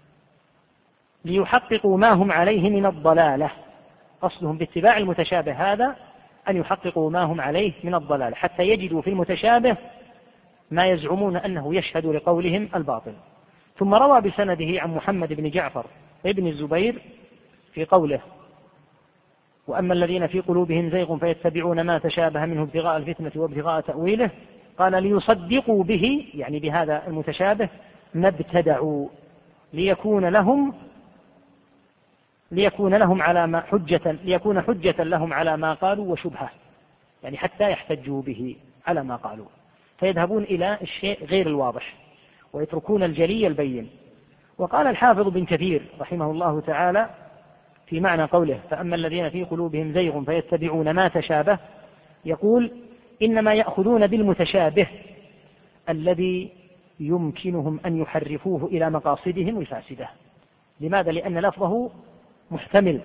ليحققوا ما هم عليه من الضلالة. قصدهم باتباع المتشابه هذا أن يحققوا ما هم عليه من الضلالة، حتى يجدوا في المتشابه ما يزعمون أنه يشهد لقولهم الباطل. ثم روى بسنده عن محمد بن جعفر ابن الزبير في قوله: وأما الذين في قلوبهم زيغ فيتبعون ما تشابه منه ابتغاء الفتنة وابتغاء تأويله، قال: ليصدقوا به، يعني بهذا المتشابه، ما ابتدعوا ليكون حجة لهم على ما قالوا وشبهة، يعني حتى يحتجوا به على ما قالوا، فيذهبون إلى الشيء غير الواضح ويتركون الجلي البين. وقال الحافظ بن كثير رحمه الله تعالى في معنى قوله: فأما الذين في قلوبهم زيغ فيتبعون ما تشابه، يقول: إنما يأخذون بالمتشابه الذي يمكنهم أن يحرفوه إلى مقاصدهم الفاسدة. لماذا؟ لأن لفظه محتمل،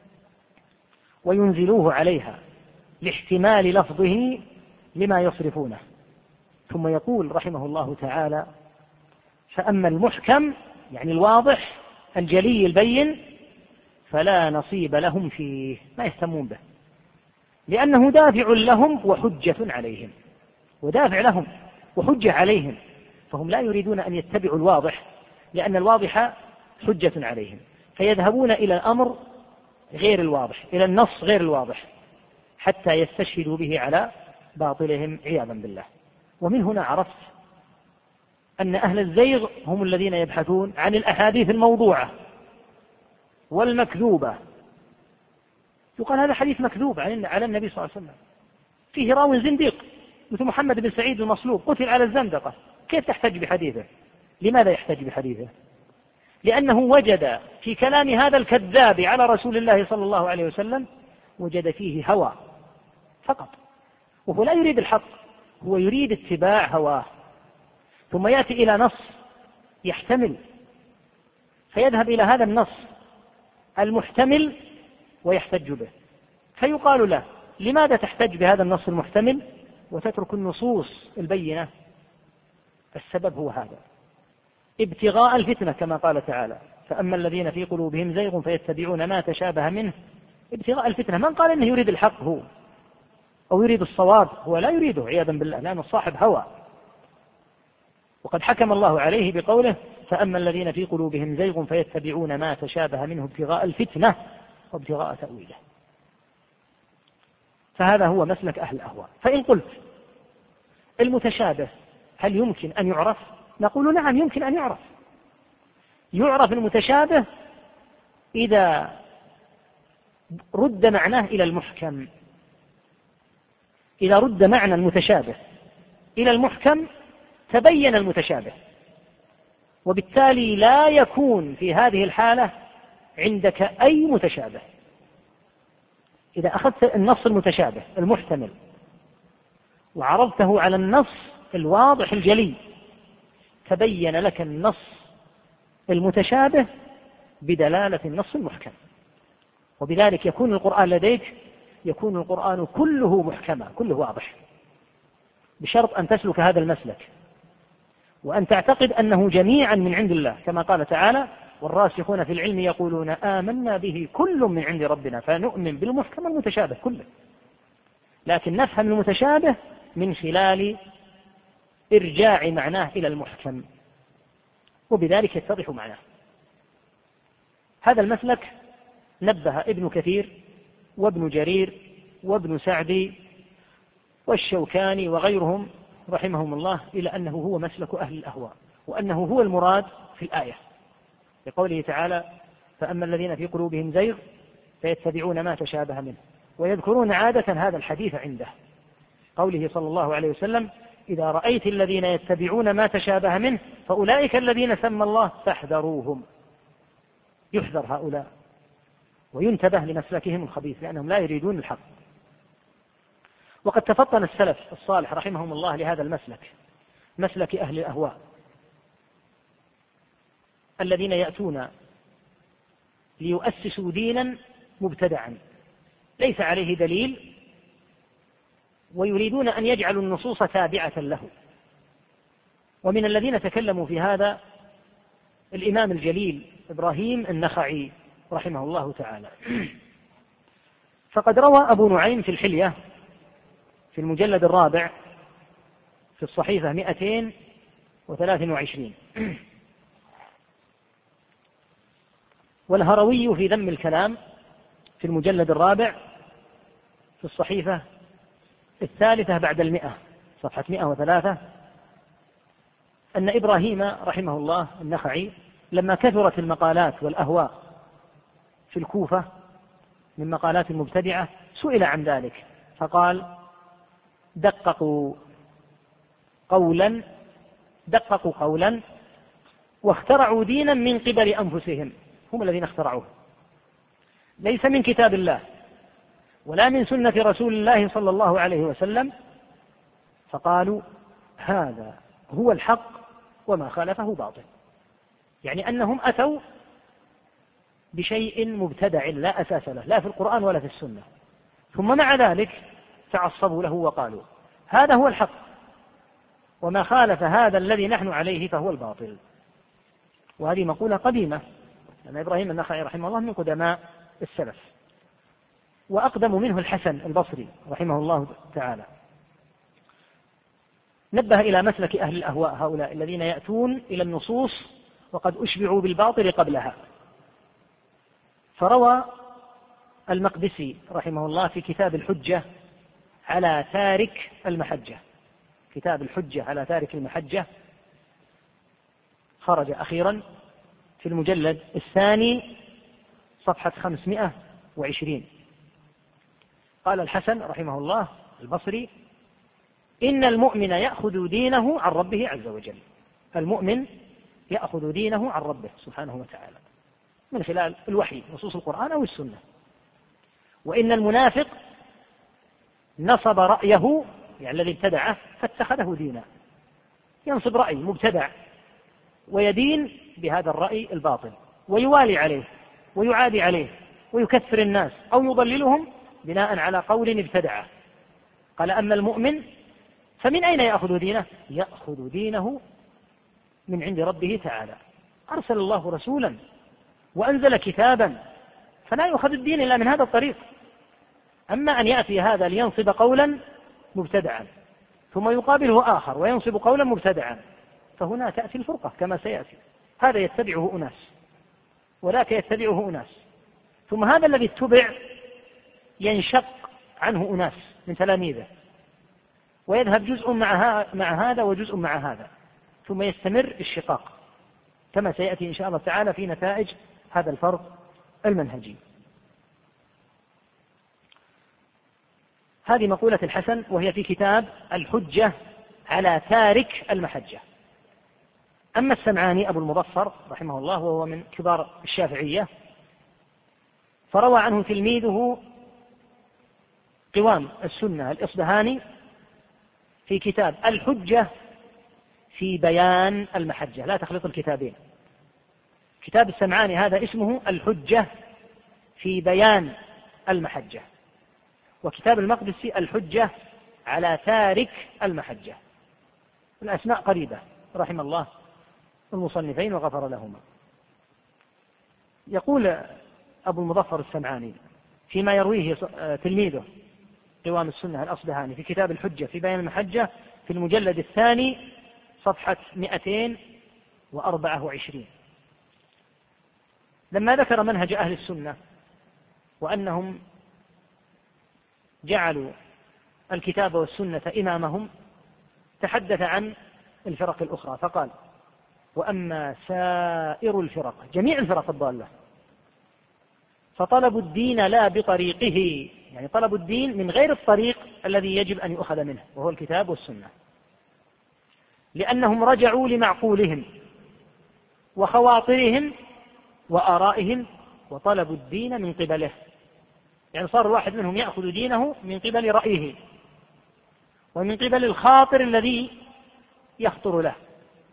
وينزلوه عليها لاحتمال لفظه لما يصرفونه. ثم يقول رحمه الله تعالى: فأما المحكم، يعني الواضح الجلي البين، فلا نصيب لهم فيه، ما يهتمون به، لأنه دافع لهم وحجة عليهم، ودافع لهم وحجة عليهم، فهم لا يريدون أن يتبعوا الواضح، لأن الواضح حجة عليهم، فيذهبون إلى الأمر غير الواضح، إلى النص غير الواضح، حتى يستشهدوا به على باطلهم عياذا بالله. ومن هنا عرفت أن أهل الزيغ هم الذين يبحثون عن الأحاديث الموضوعة والمكذوبة. يقال هذا حديث مكذوب على النبي صلى الله عليه وسلم، فيه راو زنديق مثل محمد بن سعيد المصلوب قتل على الزندقة، كيف تحتج بحديثه؟ لماذا يحتج بحديثه؟ لأنه وجد في كلام هذا الكذاب على رسول الله صلى الله عليه وسلم وجد فيه هوى فقط، وهو لا يريد الحق، هو يريد اتباع هواه، ثم يأتي إلى نص يحتمل فيذهب إلى هذا النص المحتمل ويحتج به، فيقال له لماذا تحتج بهذا النص المحتمل وتترك النصوص البينة؟ السبب هو هذا، ابتغاء الفتنة كما قال تعالى فأما الذين في قلوبهم زيغ فيتبعون ما تشابه منه، ابتغاء الفتنة. من قال إنه يريد الحق هو أو يريد الصواب؟ هو لا يريده عياذا بالله، لأنه صاحب هوى، وقد حكم الله عليه بقوله فأما الذين في قلوبهم زيغ فيتبعون ما تشابه منه ابتغاء الفتنة وابتغاء تأويله. فهذا هو مسلك أهل الأهواء. فإن قلت المتشابه هل يمكن أن يعرف؟ نقول نعم يمكن أن يعرف. يعرف المتشابه إذا رد معناه إلى المحكم. إذا رد معنى المتشابه إلى المحكم تبين المتشابه، وبالتالي لا يكون في هذه الحالة عندك أي متشابه. إذا أخذت النص المتشابه المحتمل وعرضته على النص الواضح الجلي تبين لك النص المتشابه بدلالة النص المحكم، وبذلك يكون القرآن لديك يكون القرآن كله محكما كله واضح، بشرط أن تسلك هذا المسلك وأن تعتقد أنه جميعا من عند الله، كما قال تعالى والراسخون في العلم يقولون آمنا به كل من عند ربنا، فنؤمن بالمحكم المتشابه كله، لكن نفهم المتشابه من خلال إرجاع معناه إلى المحكم، وبذلك يتضح معناه. هذا المسلك نبه ابن كثير وابن جرير وابن سعدي والشوكاني وغيرهم رحمهم الله إلى أنه هو مسلك أهل الأهواء، وأنه هو المراد في الآية لقوله تعالى فأما الذين في قلوبهم زيغ فيتبعون ما تشابه منه، ويذكرون عادة هذا الحديث عنده قوله صلى الله عليه وسلم إذا رأيت الذين يتبعون ما تشابه منه فأولئك الذين سمى الله فاحذروهم. يحذر هؤلاء وينتبه لمسلكهم الخبيث لأنهم لا يريدون الحق. وقد تفطن السلف الصالح رحمهم الله لهذا المسلك، مسلك أهل الأهواء الذين يأتون ليؤسسوا دينا مبتدعا ليس عليه دليل، ويريدون أن يجعلوا النصوص تابعة له. ومن الذين تكلموا في هذا الإمام الجليل إبراهيم النخعي رحمه الله تعالى، فقد روى أبو نعيم في الحلية في المجلد الرابع في الصحيفة 223، والهروي في ذم الكلام في المجلد الرابع في الصحيفة 300 صفحة 103 أن إبراهيم رحمه الله النخعي لما كثرت المقالات والأهواء في الكوفة من مقالات المبتدعة سئل عن ذلك فقال دققوا قولا واخترعوا دينا من قبل أنفسهم، هم الذين اخترعوه، ليس من كتاب الله ولا من سنة رسول الله صلى الله عليه وسلم، فقالوا هذا هو الحق وما خالفه باطل. يعني أنهم أتوا بشيء مبتدع لا أساس له لا في القرآن ولا في السنة، ثم مع ذلك تعصبوا له وقالوا هذا هو الحق وما خالف هذا الذي نحن عليه فهو الباطل. وهذه مقولة قديمة، لأن إبراهيم النخعي رحمه الله من قدماء السلف، وأقدم منه الحسن البصري رحمه الله تعالى. نبه إلى مسلك أهل الأهواء هؤلاء الذين يأتون إلى النصوص وقد أشبعوا بالباطل قبلها. فروى المقدسي رحمه الله في كتاب الحجة على تارك المحجة، كتاب الحجة على تارك المحجة، خرج أخيرا في المجلد الثاني صفحة 520. قال الحسن رحمه الله البصري: إن المؤمن يأخذ دينه عن ربه عز وجل. المؤمن يأخذ دينه عن ربه سبحانه وتعالى من خلال الوحي، نصوص القرآن أو السنة. وإن المنافق نصب رأيه، يعني الذي ابتدعه، فاتخذه دينا. ينصب رأي مبتدع ويدين بهذا الرأي الباطل، ويوالي عليه ويعادي عليه ويكثر الناس أو يضللهم بناء على قول ابتدعه. قال: أما المؤمن فمن أين يأخذ دينه؟ يأخذ دينه من عند ربه تعالى. أرسل الله رسولا وأنزل كتابا، فلا يؤخذ الدين إلا من هذا الطريق. أما أن يأتي هذا لينصب قولا مبتدعا ثم يقابله آخر وينصب قولا مبتدعا، فهنا تأتي الفرقة كما سيأتي. هذا يتبعه أناس وذاك يتبعه أناس، ثم هذا الذي اتبع ينشق عنه أناس من تلاميذه، ويذهب جزء مع هذا وجزء مع هذا، ثم يستمر الشقاق كما سيأتي إن شاء الله تعالى في نتائج هذا الفرق المنهجي. هذه مقولة الحسن، وهي في كتاب الحجة على تارك المحجة. أما السمعاني أبو المظفر رحمه الله، وهو من كبار الشافعية، فروى عنه تلميذه قوام السنة الإصبهاني في كتاب الحجة في بيان المحجة. لا تخلط الكتابين. كتاب السمعاني هذا اسمه الحجة في بيان المحجة، وكتاب المقدسي الحجة على تارك المحجة. الأسماء قريبة رحم الله المصنفين وغفر لهما. يقول أبو المظفر السمعاني فيما يرويه تلميذه قوام السنة الأصبهاني في كتاب الحجة في بيان المحجة في المجلد الثاني صفحة 224: لما ذكر منهج أهل السنة وأنهم جعلوا الكتاب والسنة إمامهم، تحدث عن الفرق الأخرى فقال: وأما سائر الفرق، جميع الفرق الضالة، فطلبوا الدين لا بطريقه، يعني طلبوا الدين من غير الطريق الذي يجب أن يؤخذ منه وهو الكتاب والسنة، لأنهم رجعوا لمعقولهم وخواطرهم وآرائهم وطلبوا الدين من قبله. يعني صار الواحد منهم يأخذ دينه من قبل رأيه ومن قبل الخاطر الذي يخطر له.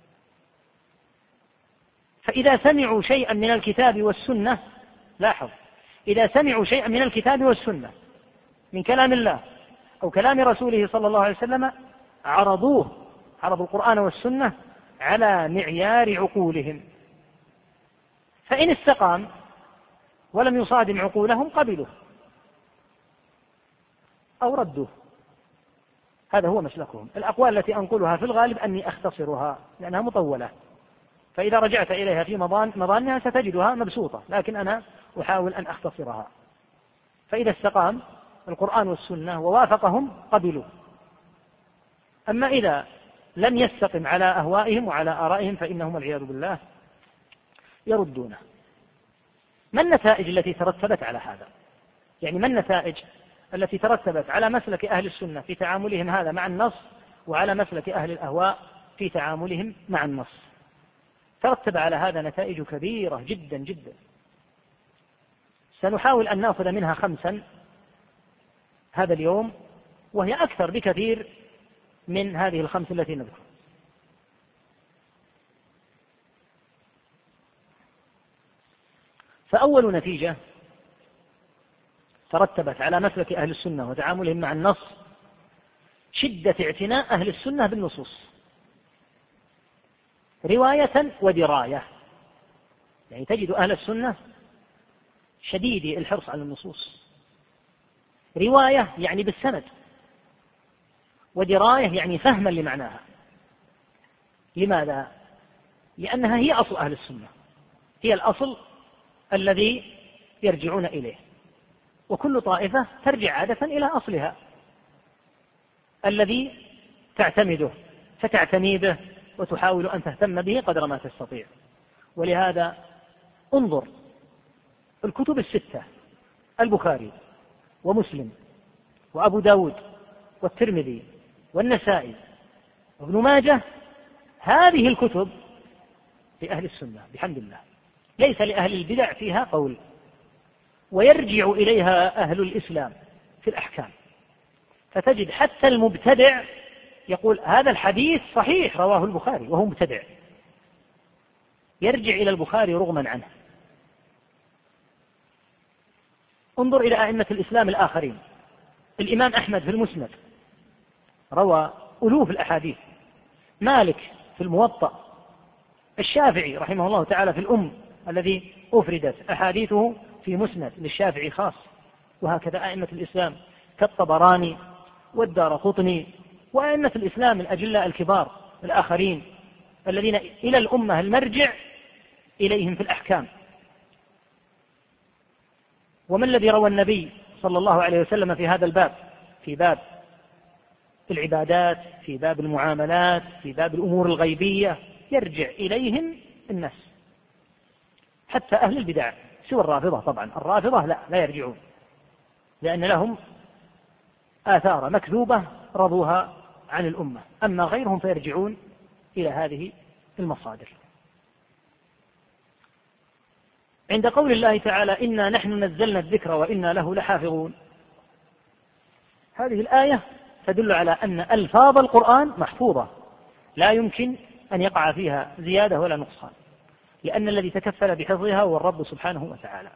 فإذا سمعوا شيئا من الكتاب والسنة، لاحظ، إذا سمعوا شيئا من الكتاب والسنة من كلام الله أو كلام رسوله صلى الله عليه وسلم، عرضوا القرآن والسنة على معيار عقولهم، فإن استقام ولم يصادم عقولهم قبلوه أو ردوه. هذا هو مسلكهم. الأقوال التي أنقلها في الغالب أني أختصرها لأنها مطولة، فإذا رجعت إليها في مضانها ستجدها مبسوطة، لكن أنا أحاول أن أختصرها. فإذا استقام القرآن والسنة ووافقهم قبلوا، أما إذا لم يستقم على أهوائهم وعلى آرائهم فإنهم والعياذ بالله يردونه. ما النتائج التي ترتبت على هذا؟ يعني ما النتائج التي ترتبت على مسلك أهل السنة في تعاملهم هذا مع النص وعلى مسلك أهل الأهواء في تعاملهم مع النص؟ ترتب على هذا نتائج كبيرة جدا جدا، سنحاول أن نأخذ منها 5 هذا اليوم، وهي أكثر بكثير من هذه 5 التي نذكر. فأول نتيجة ترتبت على مسلك أهل السنة وتعاملهم مع النص شدة اعتناء أهل السنة بالنصوص رواية ودراية. يعني تجد أهل السنة شديدي الحرص على النصوص، رواية يعني بالسند، ودراية يعني فهما لمعناها. لماذا؟ لأنها هي أصل أهل السنة، هي الأصل الذي يرجعون إليه، وكل طائفة ترجع عادة إلى أصلها الذي تعتمده فتعتني به وتحاول أن تهتم به قدر ما تستطيع. ولهذا انظر الكتب الستة: البخاري ومسلم وأبو داود والترمذي والنسائي وابن ماجه، هذه الكتب لأهل السنة بحمد الله، ليس لأهل البدع فيها قول، ويرجع إليها أهل الإسلام في الأحكام. فتجد حتى المبتدع يقول هذا الحديث صحيح رواه البخاري وهو مبتدع، يرجع إلى البخاري رغما عنه. انظر إلى أئمة الإسلام الآخرين: الإمام أحمد في المسند روى ألوف الأحاديث، مالك في الموطأ، الشافعي رحمه الله تعالى في الأم الذي أفردت أحاديثه في مسند للشافعي خاص، وهكذا أئمة الإسلام كالطبراني والدارقطني وأئمة الإسلام الأجلاء الكبار الآخرين الذين إلى الأمة المرجع إليهم في الأحكام. وما الذي روى النبي صلى الله عليه وسلم في هذا الباب؟ في باب العبادات، في باب المعاملات، في باب الأمور الغيبية، يرجع إليهم الناس. حتى أهل البدع سوى الرافضة، طبعا الرافضة لا يرجعون، لأن لهم آثار مكذوبة رضوها عن الأمة، أما غيرهم فيرجعون إلى هذه المصادر. عند قول الله تعالى: إنا نحن نزلنا الذكر وإنا له لحافظون، هذه الآية تدل على أن ألفاظ القرآن محفوظة لا يمكن أن يقع فيها زيادة ولا نقصان، لأن الذي تكفل بحفظها هو الرب سبحانه وتعالى.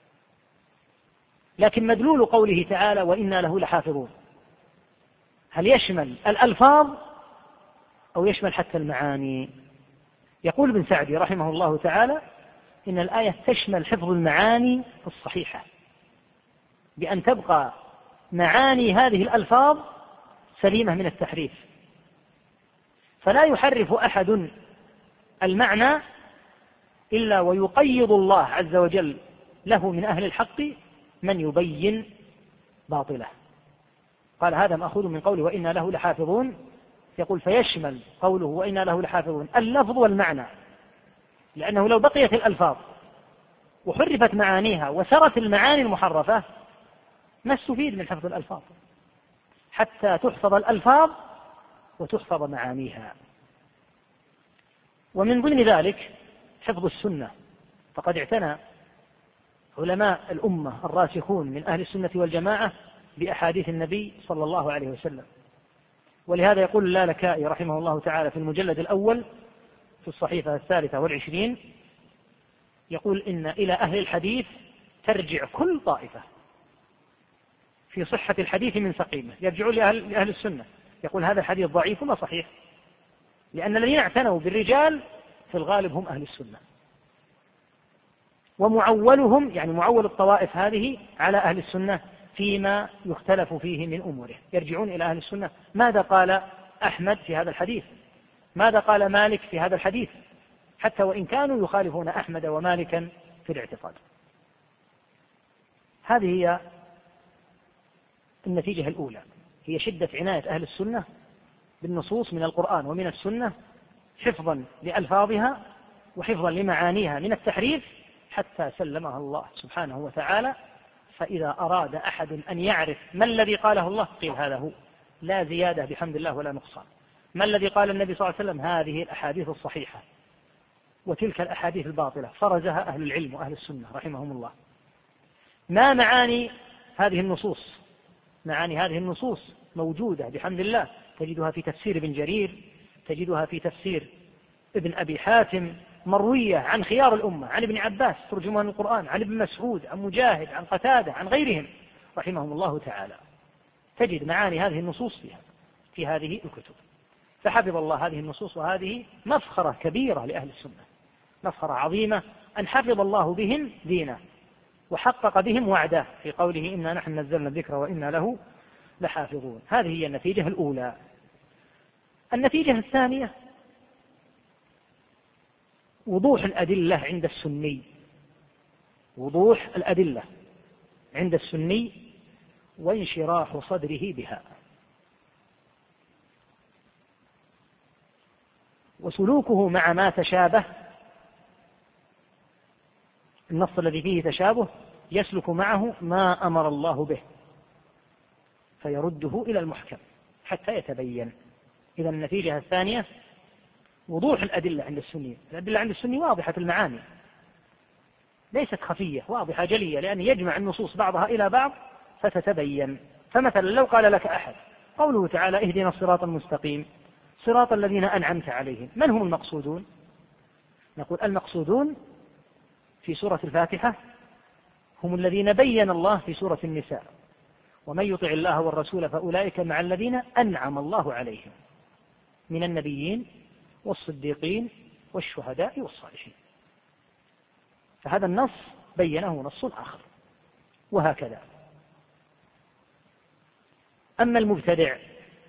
لكن مدلول قوله تعالى: وإنا له لحافظون، هل يشمل الألفاظ أو يشمل حتى المعاني؟ يقول ابن سعدي رحمه الله تعالى: إن الآية تشمل حفظ المعاني الصحيحة، بأن تبقى معاني هذه الألفاظ سليمة من التحريف، فلا يحرف أحد المعنى إلا ويقيض الله عز وجل له من أهل الحق من يبين باطله. قال هذا مأخوذ من قوله وإنا له لحافظون، يقول فيشمل قوله وإنا له لحافظون اللفظ والمعنى، لأنه لو بقيت الألفاظ وحرفت معانيها وسرت المعاني المحرفة ما استفيد من حفظ الألفاظ، حتى تحفظ الألفاظ وتحفظ معانيها. ومن ضمن ذلك حفظ السنة، فقد اعتنى علماء الأمة الراسخون من أهل السنة والجماعة بأحاديث النبي صلى الله عليه وسلم. ولهذا يقول اللالكائي رحمه الله تعالى في المجلد الأول في الصحيفة 23، يقول إن إلى أهل الحديث ترجع كل طائفة في صحة الحديث من سقيمة، يرجعون لأهل السنة، يقول هذا الحديث ضعيف وما صحيح، لأن الذين اعتنوا بالرجال في الغالب هم أهل السنة، ومعولهم يعني معول الطوائف هذه على أهل السنة فيما يختلف فيه من أموره، يرجعون إلى أهل السنة. ماذا قال أحمد في هذا الحديث؟ ماذا قال مالك في هذا الحديث؟ حتى وإن كانوا يخالفون أحمد ومالكا في الاعتقاد. هذه هي النتيجة الأولى، هي شدة عناية أهل السنة بالنصوص من القرآن ومن السنة، حفظا لألفاظها وحفظا لمعانيها من التحريف، حتى سلمها الله سبحانه وتعالى. فإذا أراد أحد أن يعرف ما الذي قاله الله قيل هذا هو، لا زيادة بحمد الله ولا نقصان. ما الذي قال النبي صلى الله عليه وسلم؟ هذه الأحاديث الصحيحة، وتلك الأحاديث الباطلة فرزها أهل العلم وأهل السنة رحمهم الله. ما معاني هذه النصوص؟ معاني هذه النصوص موجودة بحمد الله، تجدها في تفسير ابن جرير، تجدها في تفسير ابن أبي حاتم، مروية عن خيار الأمة، عن ابن عباس ترجمان القرآن، عن ابن مسعود، عن مجاهد، عن قتادة، عن غيرهم رحمهم الله تعالى. تجد معاني هذه النصوص في هذه الكتب. فحفظ الله هذه النصوص، وهذه مفخرة كبيرة لأهل السنة، مفخرة عظيمة أن حفظ الله بهم دينه وحقق بهم وعده في قوله إنا نحن نزلنا الذكر وإنا له لحافظون. هذه هي النتيجة الأولى. النتيجة الثانية وضوح الأدلة عند السني، وضوح الأدلة عند السني وانشراح صدره بها. وسلوكه مع ما تشابه، النص الذي فيه تشابه يسلك معه ما أمر الله به فيرده إلى المحكم حتى يتبين. إذا النتيجة الثانية وضوح الأدلة عند السني. الأدلة عند السني واضحة المعاني، ليست خفية، واضحة جلية، لأن يجمع النصوص بعضها إلى بعض فتتبين. فمثلا لو قال لك أحد قوله تعالى اهدنا الصراط المستقيم صراط الذين أنعمت عليهم، من هم المقصودون؟ نقول المقصودون في سورة الفاتحة هم الذين بين الله في سورة النساء: ومن يطع الله والرسول فأولئك مع الذين أنعم الله عليهم من النبيين والصديقين والشهداء والصالحين. فهذا النص بينه نص آخر، وهكذا. أما المبتدع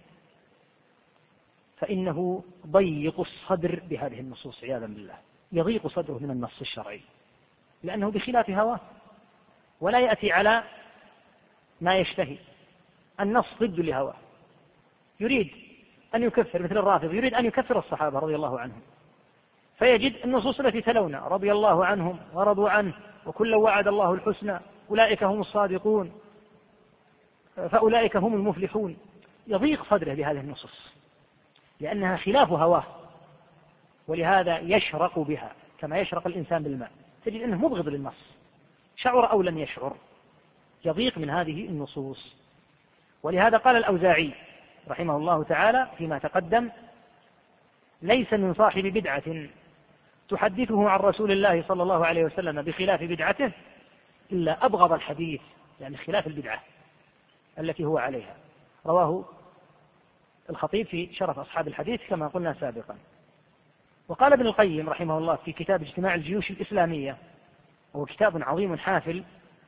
فإنه ضيق الصدر بهذه النصوص عياذا بالله، يضيق صدره من النص الشرعي لأنه بخلاف هواه ولا يأتي على ما يشتهي، النص ضد لهواه، يريد أن يكفر مثل الرافض، يريد أن يكفر الصحابة رضي الله عنهم، فيجد النصوص التي تلونا رضي الله عنهم ورضوا عنه وكلا وعد الله الحسنى أولئك هم الصادقون فأولئك هم المفلحون، يضيق صدره بهذه النصوص لأنها خلاف هواه، ولهذا يشرق بها كما يشرق الإنسان بالماء، تجد أنه مبغض للنص شعر أو لم يشعر، يضيق من هذه النصوص. ولهذا قال الأوزاعي رحمه الله تعالى فيما تقدم: ليس من صاحب بدعة تحدثه عن رسول الله صلى الله عليه وسلم بخلاف بدعته إلا أبغض الحديث، يعني خلاف البدعة التي هو عليها. رواه الخطيب في شرف أصحاب الحديث كما قلنا سابقا. وقال ابن القيم رحمه الله في كتاب اجتماع الجيوش الإسلامية، وهو كتاب عظيم حافل،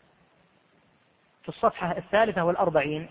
في الصفحة 43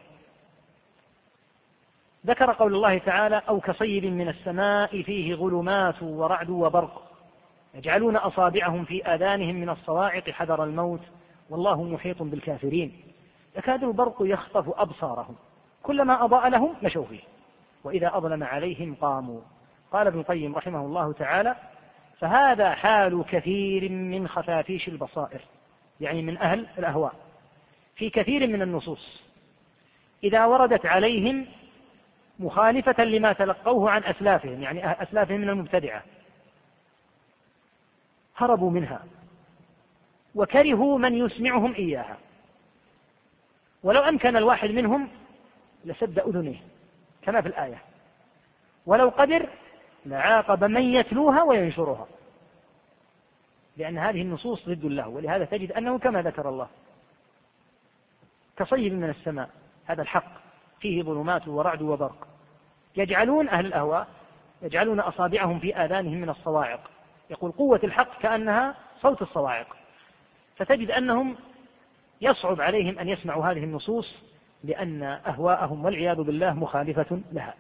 ذكر قول الله تعالى: أو كصيب من السماء فيه ظلمات ورعد وبرق يجعلون أصابعهم في آذانهم من الصواعق حذر الموت والله محيط بالكافرين يكاد البرق يخطف أبصارهم كلما أضاء لهم مشوا فيه وإذا أظلم عليهم قاموا. قال ابن القيم رحمه الله تعالى: فهذا حال كثير من خفافيش البصائر، يعني من أهل الأهواء، في كثير من النصوص إذا وردت عليهم مخالفة لما تلقوه عن أسلافهم، يعني أسلافهم من المبتدعة، هربوا منها وكرهوا من يسمعهم إياها، ولو أمكن الواحد منهم لسد أذنه كما في الآية، ولو قدر لعاقب من يتلوها وينشرها، لأن هذه النصوص ضد الله. ولهذا تجد أنه كما ذكر الله: كصيب من السماء، هذا الحق فيه ظلمات ورعد وبرق، يجعلون أهل الأهواء يجعلون أصابعهم في آذانهم من الصواعق، يقول قوة الحق كأنها صوت الصواعق، فتجد أنهم يصعب عليهم أن يسمعوا هذه النصوص لأن أهواءهم والعياذ بالله مخالفة لها.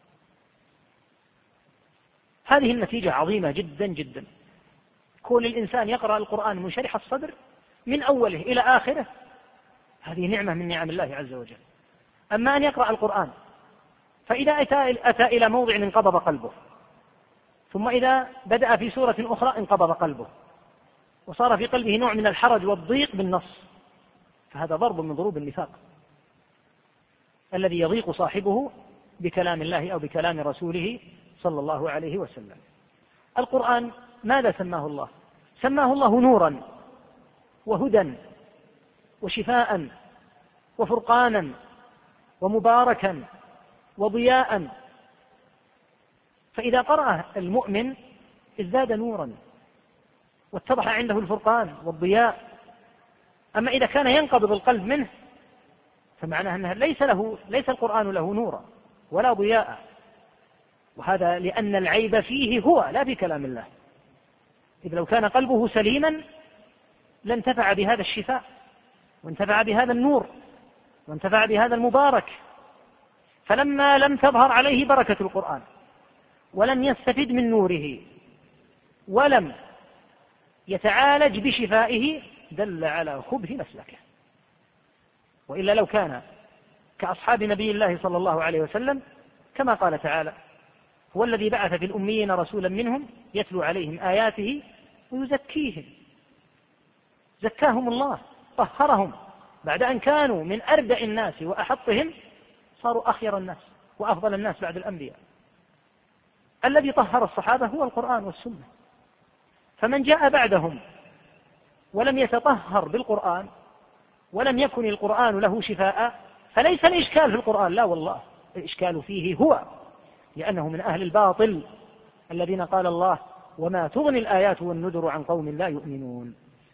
هذه النتيجة عظيمة جدا جدا، كون الإنسان يقرأ القرآن منشرح الصدر من أوله إلى آخره، هذه نعمة من نعم الله عز وجل. أما أن يقرأ القرآن فإذا أتى إلى موضع انقبض قلبه، ثم إذا بدأ في سورة أخرى انقبض قلبه وصار في قلبه نوع من الحرج والضيق بالنص، فهذا ضرب من ضروب النفاق الذي يضيق صاحبه بكلام الله أو بكلام رسوله صلى الله عليه وسلم. القرآن ماذا سماه الله؟ سماه الله نورا وهدى وشفاء وفرقانا ومباركا وضياء، فإذا قرأ المؤمن ازداد نورا واتضح عنده الفرقان والضياء. أما إذا كان ينقبض القلب منه فمعناه أنه ليس القرآن له نورا ولا ضياء، وهذا لأن العيب فيه هو لا في كلام الله. إذ لو كان قلبه سليما لانتفع بهذا الشفاء وانتفع بهذا النور وانتفع بهذا المبارك، فلما لم تظهر عليه بركة القرآن ولم يستفد من نوره ولم يتعالج بشفائه دل على خبث مسلكه. وإلا لو كان كأصحاب نبي الله صلى الله عليه وسلم كما قال تعالى: هو الذي بعث في الأميين رسولا منهم يتلو عليهم آياته ويزكيهم. زكاهم الله، طهرهم بعد أن كانوا من أردأ الناس وأحطهم، صاروا أخير الناس وأفضل الناس بعد الأنبياء. الذي طهر الصحابة هو القرآن والسنة. فمن جاء بعدهم ولم يتطهر بالقرآن ولم يكن القرآن له شفاء، فليس الإشكال في القرآن، لا والله، الإشكال فيه هو، لأنه من أهل الباطل الذين قال الله: وما تغني الآيات والنذر عن قوم لا يؤمنون.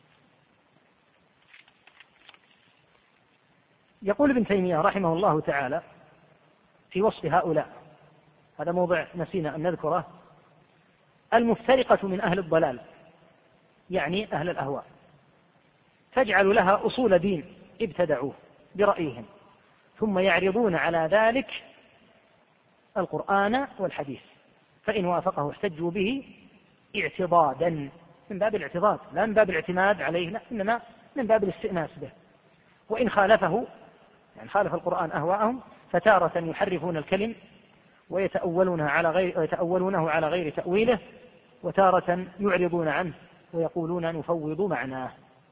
يقول ابن تيمية رحمه الله تعالى في وصف هؤلاء، هذا موضع نسينا أن نذكره: المفترقة من أهل الضلال، يعني أهل الأهواء، تجعل لها أصول دين ابتدعوه برأيهم، ثم يعرضون على ذلك القرآن والحديث، فإن وافقه احتجوا به اعتضادا، من باب الاعتضاد لا من باب الاعتماد عليه، لا، إنما من باب الاستئناس به. وإن خالفه، يعني خالف القرآن أهواءهم، فتارة يحرفون الكلم ويتأولونه على غير تأويله، وتارة يعرضون عنه ويقولون نفوض معناه.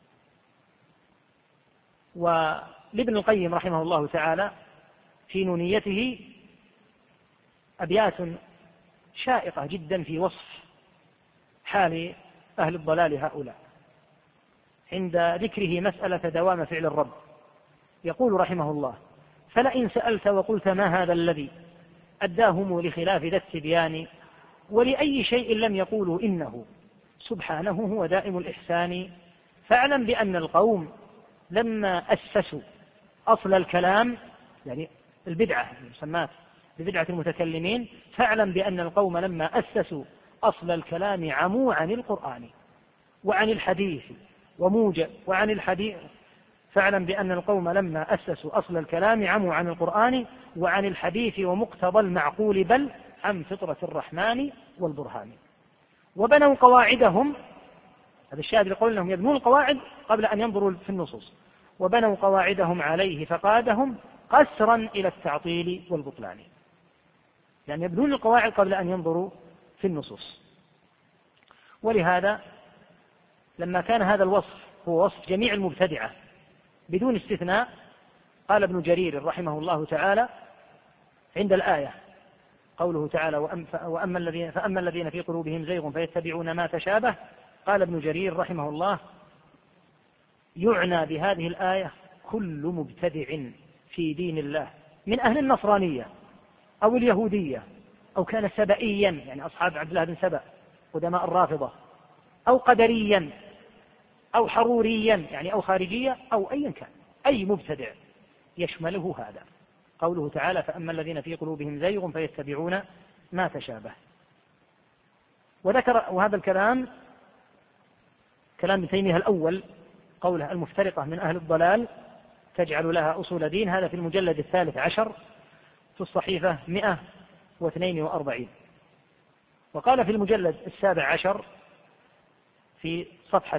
ولابن القيم رحمه الله تعالى في نونيته أبيات شائقة جدا في وصف حال أهل الضلال هؤلاء، عند ذكره مسألة دوام فعل الرب. يقول رحمه الله: فلئن سألت وقلت ما هذا الذي أداهم لخلاف ذا التبيان، ولأي شيء لم يقولوا إنه سبحانه هو دائم الإحسان، فاعلم بأن القوم لما أسسوا أصل الكلام، يعني البدعة المسمات ببدعة المتكلمين، فاعلم بأن القوم لما أسسوا أصل الكلام عموا عن القرآن وعن الحديث وعن الحديث. فاعلم بأن القوم لما أسسوا أصل الكلام عموا عن القرآن وعن الحديث ومقتضى المعقول، بل عن فطرة الرحمن والبرهان. وبنوا قواعدهم، هذا الشاهد يقول أنهم يبنون القواعد قبل أن ينظروا في النصوص، وبنوا قواعدهم عليه فقادهم قسرا إلى التعطيل والبطلان، يعني يبنون القواعد قبل أن ينظروا في النصوص. ولهذا لما كان هذا الوصف هو وصف جميع المبتدعة بدون استثناء، قال ابن جرير رحمه الله تعالى عند الآية قوله تعالى: فأما الذين في قلوبهم زيغ فيتبعون ما تشابه، قال ابن جرير رحمه الله: يعنى بهذه الآية كل مبتدع في دين الله من أهل النصرانية أو اليهودية، أو كان سبئيا، يعني أصحاب عبد الله بن سبأ قدماء الرافضة، أو قدريا أو حروريا، يعني أو خارجية، أو أيا كان، أي مبتدع يشمله هذا قوله تعالى: فأما الذين في قلوبهم زيغ فيتبعون ما تشابه. وذكر، وهذا الكلام كلام ابن تيمية الأول، قوله المفترقة من أهل الضلال تجعل لها أصول دين، هذا في المجلد 13 في الصحيفة 142. وقال في المجلد 17 في صفحة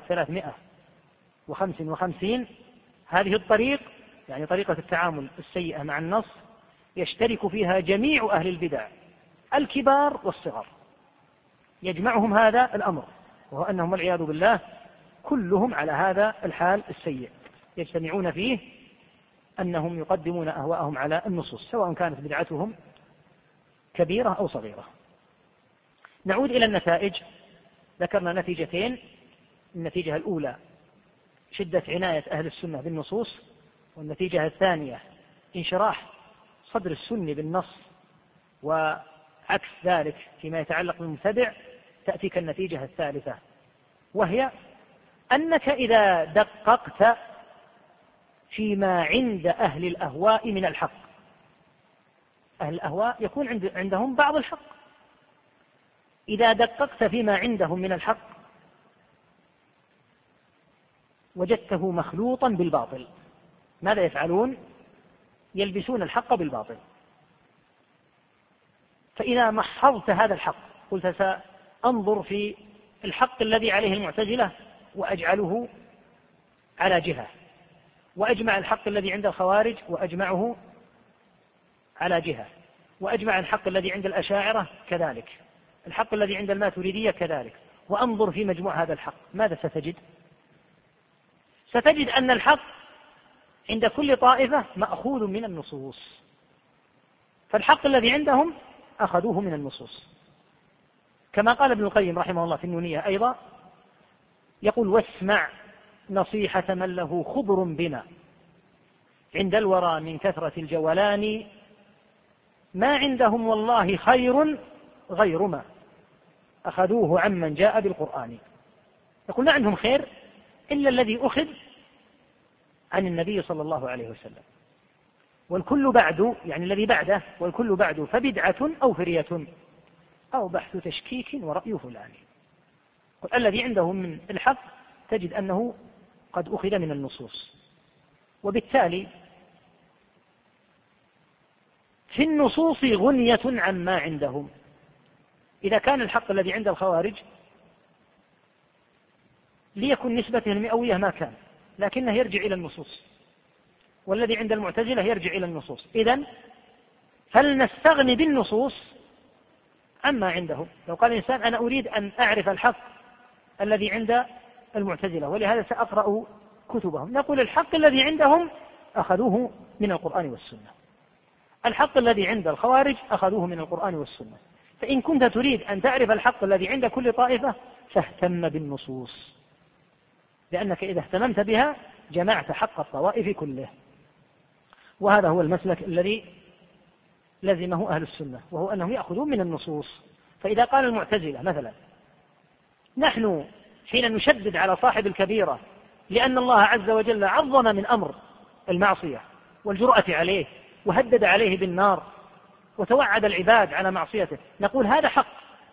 355: هذه الطريق، يعني طريقة التعامل السيئة مع النص، يشترك فيها جميع أهل البدع الكبار والصغار، يجمعهم هذا الأمر، وهو أنهم والعياذ بالله كلهم على هذا الحال السيء، يجتمعون فيه أنهم يقدمون أهواءهم على النصوص، سواء كانت بدعتهم كبيرة أو صغيرة. نعود إلى النتائج. ذكرنا نتيجتين: النتيجة الأولى شدة عناية أهل السنة بالنصوص، والنتيجة الثانية انشراح صدر السني بالنص، وعكس ذلك فيما يتعلق بالمبتدع تأتيك النتيجة الثالثة، وهي أنك إذا دققت فيما عند أهل الأهواء من الحق، أهل الأهواء يكون عندهم بعض الحق، إذا دققت فيما عندهم من الحق وجدته مخلوطا بالباطل. ماذا يفعلون؟ يلبسون الحق بالباطل. فإذا محضت هذا الحق، قلت سأنظر في الحق الذي عليه المعتزلة وأجعله على جهة، وأجمع الحق الذي عند الخوارج وأجمعه على جهة، وأجمع الحق الذي عند الأشاعرة كذلك، الحق الذي عند الماتريدية كذلك، وأنظر في مجموع هذا الحق، ماذا ستجد؟ ستجد أن الحق عند كل طائفة مأخوذ من النصوص، فالحق الذي عندهم أخذوه من النصوص، كما قال ابن القيم رحمه الله في النونية أيضا، يقول: واسمع نصيحة من له خبر بنا عند الورى من كثرة الجولان، ما عندهم والله خير غير ما أخذوه عمن جاء بالقرآن. يقول: ما عندهم خير إلا الذي أخذ عن النبي صلى الله عليه وسلم، والكل بعد، يعني الذي بعده، والكل بعد فبدعة أو فرية أو بحث تشكيك ورأي فلان. الذي عندهم من الحق تجد أنه قد أخذ من النصوص، وبالتالي في النصوص غنية عما عندهم. إذا كان الحق الذي عند الخوارج ليكن نسبته المئوية ما كان، لكنه يرجع إلى النصوص، والذي عند المعتزلة يرجع إلى النصوص، إذن فلنستغني بالنصوص عما عندهم. لو قال الإنسان: أنا أريد أن أعرف الحق الذي عند المعتزلة ولهذا سأقرأ كتبهم، نقول: الحق الذي عندهم أخذوه من القرآن والسنة، الحق الذي عند الخوارج أخذوه من القرآن والسنة. فإن كنت تريد أن تعرف الحق الذي عند كل طائفة فاهتم بالنصوص، لأنك إذا اهتممت بها جمعت حق الطوائف كله. وهذا هو المسلك الذي لزمه أهل السنة، وهو أنهم يأخذون من النصوص. فإذا قال المعتزلة مثلا: نحن حين نشدد على صاحب الكبيرة لأن الله عز وجل عظم من أمر المعصية والجرأة عليه وهدد عليه بالنار وتوعد العباد على معصيته، نقول: هذا حق،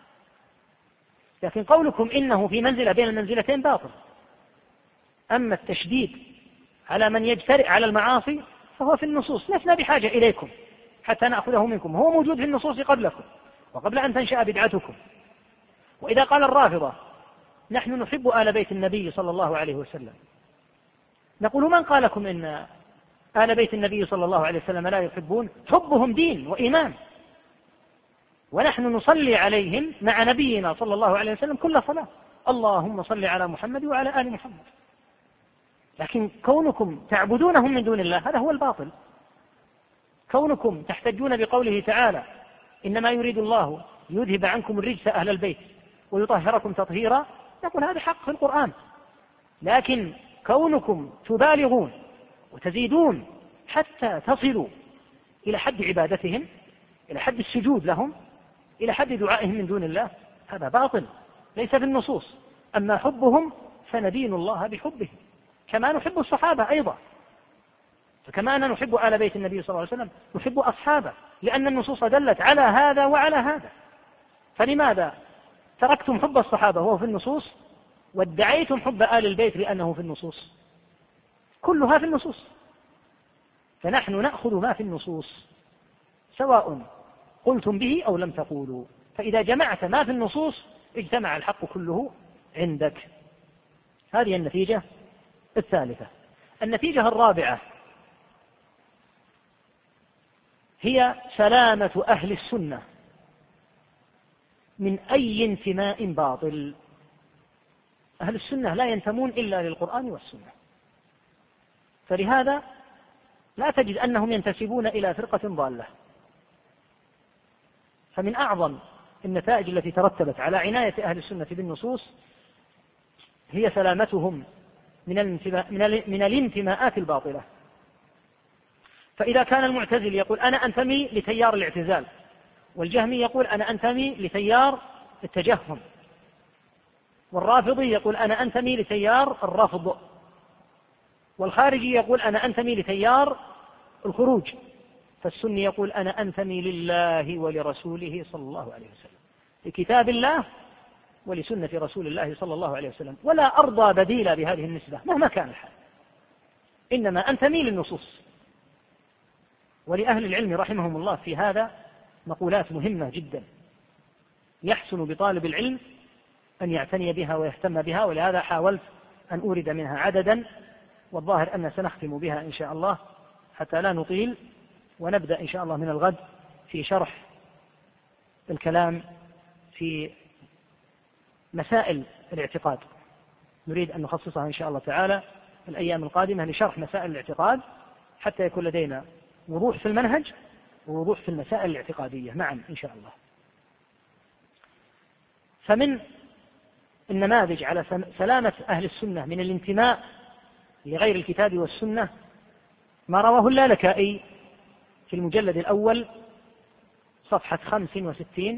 لكن قولكم إنه في منزلة بين المنزلتين باطل. أما التشديد على من يجترئ على المعاصي فهو في النصوص، لسنا بحاجة إليكم حتى نأخذه منكم، هو موجود في النصوص قبلكم وقبل أن تنشأ بدعتكم. وإذا قال الرافضة: نحن نحب آل بيت النبي صلى الله عليه وسلم، نقول: من قال لكم إن آل بيت النبي صلى الله عليه وسلم لا يحبون؟ حبهم دين وإيمان، ونحن نصلي عليهم مع نبينا صلى الله عليه وسلم كل صلاة، اللهم صل على محمد وعلى آل محمد. لكن كونكم تعبدونهم من دون الله هذا هو الباطل. كونكم تحتجون بقوله تعالى: إنما يريد الله ليذهب عنكم الرجس أهل البيت ويطهركم تطهيرا، نقول هذا حق في القرآن. لكن كونكم تبالغون وتزيدون حتى تصلوا إلى حد عبادتهم، إلى حد السجود لهم، إلى حد دعائهم من دون الله، هذا باطل ليس في النصوص. أما حبهم فندين الله بحبهم كما نحب الصحابة أيضا، فكما أننا نحب آل بيت النبي صلى الله عليه وسلم نحب أصحابه، لأن النصوص دلت على هذا وعلى هذا. فلماذا تركتم حب الصحابة وهو في النصوص وادعيتم حب آل البيت لأنه في النصوص؟ كلها في النصوص. فنحن نأخذ ما في النصوص سواء قلتم به أو لم تقولوا، فإذا جمعت ما في النصوص اجتمع الحق كله عندك. هذه النتيجة الثالثة. النتيجة الرابعة هي سلامة أهل السنة من أي انتماء باطل. أهل السنة لا ينتمون إلا للقرآن والسنة، فلهذا لا تجد أنهم ينتسبون إلى فرقة ضالة. فمن أعظم النتائج التي ترتبت على عناية أهل السنة بالنصوص هي سلامتهم من الانتماءات الباطلة. فإذا كان المعتزل يقول: أنا أنتمي لتيار الاعتزال، والجهمي يقول: أنا أنتمي لتيار التجهم، والرافضي يقول: أنا أنتمي لتيار الرفض، والخارجي يقول: أنا أنتمي لتيار الخروج، فالسني يقول: أنا أنتمي لله ولرسوله صلى الله عليه وسلم، لكتاب الله ولسنة رسول الله صلى الله عليه وسلم، ولا أرضى بديلا بهذه النسبة مهما كان الحال، إنما أنتمي للنصوص. ولأهل العلم رحمهم الله في هذا مقولات مهمة جدا يحسن بطالب العلم أن يعتني بها ويهتم بها، ولهذا حاولت أن أورد منها عددا، والظاهر أن سنختم بها إن شاء الله حتى لا نطيل، ونبدأ إن شاء الله من الغد في شرح الكلام في مسائل الاعتقاد، نريد أن نخصصها إن شاء الله تعالى الأيام القادمة لشرح مسائل الاعتقاد حتى يكون لدينا وضوح في المنهج ووضوح في المسائل الاعتقادية معا إن شاء الله. فمن النماذج على سلامة أهل السنة من الانتماء لغير الكتاب والسنة ما رواه اللالكائي في المجلد الأول صفحة 65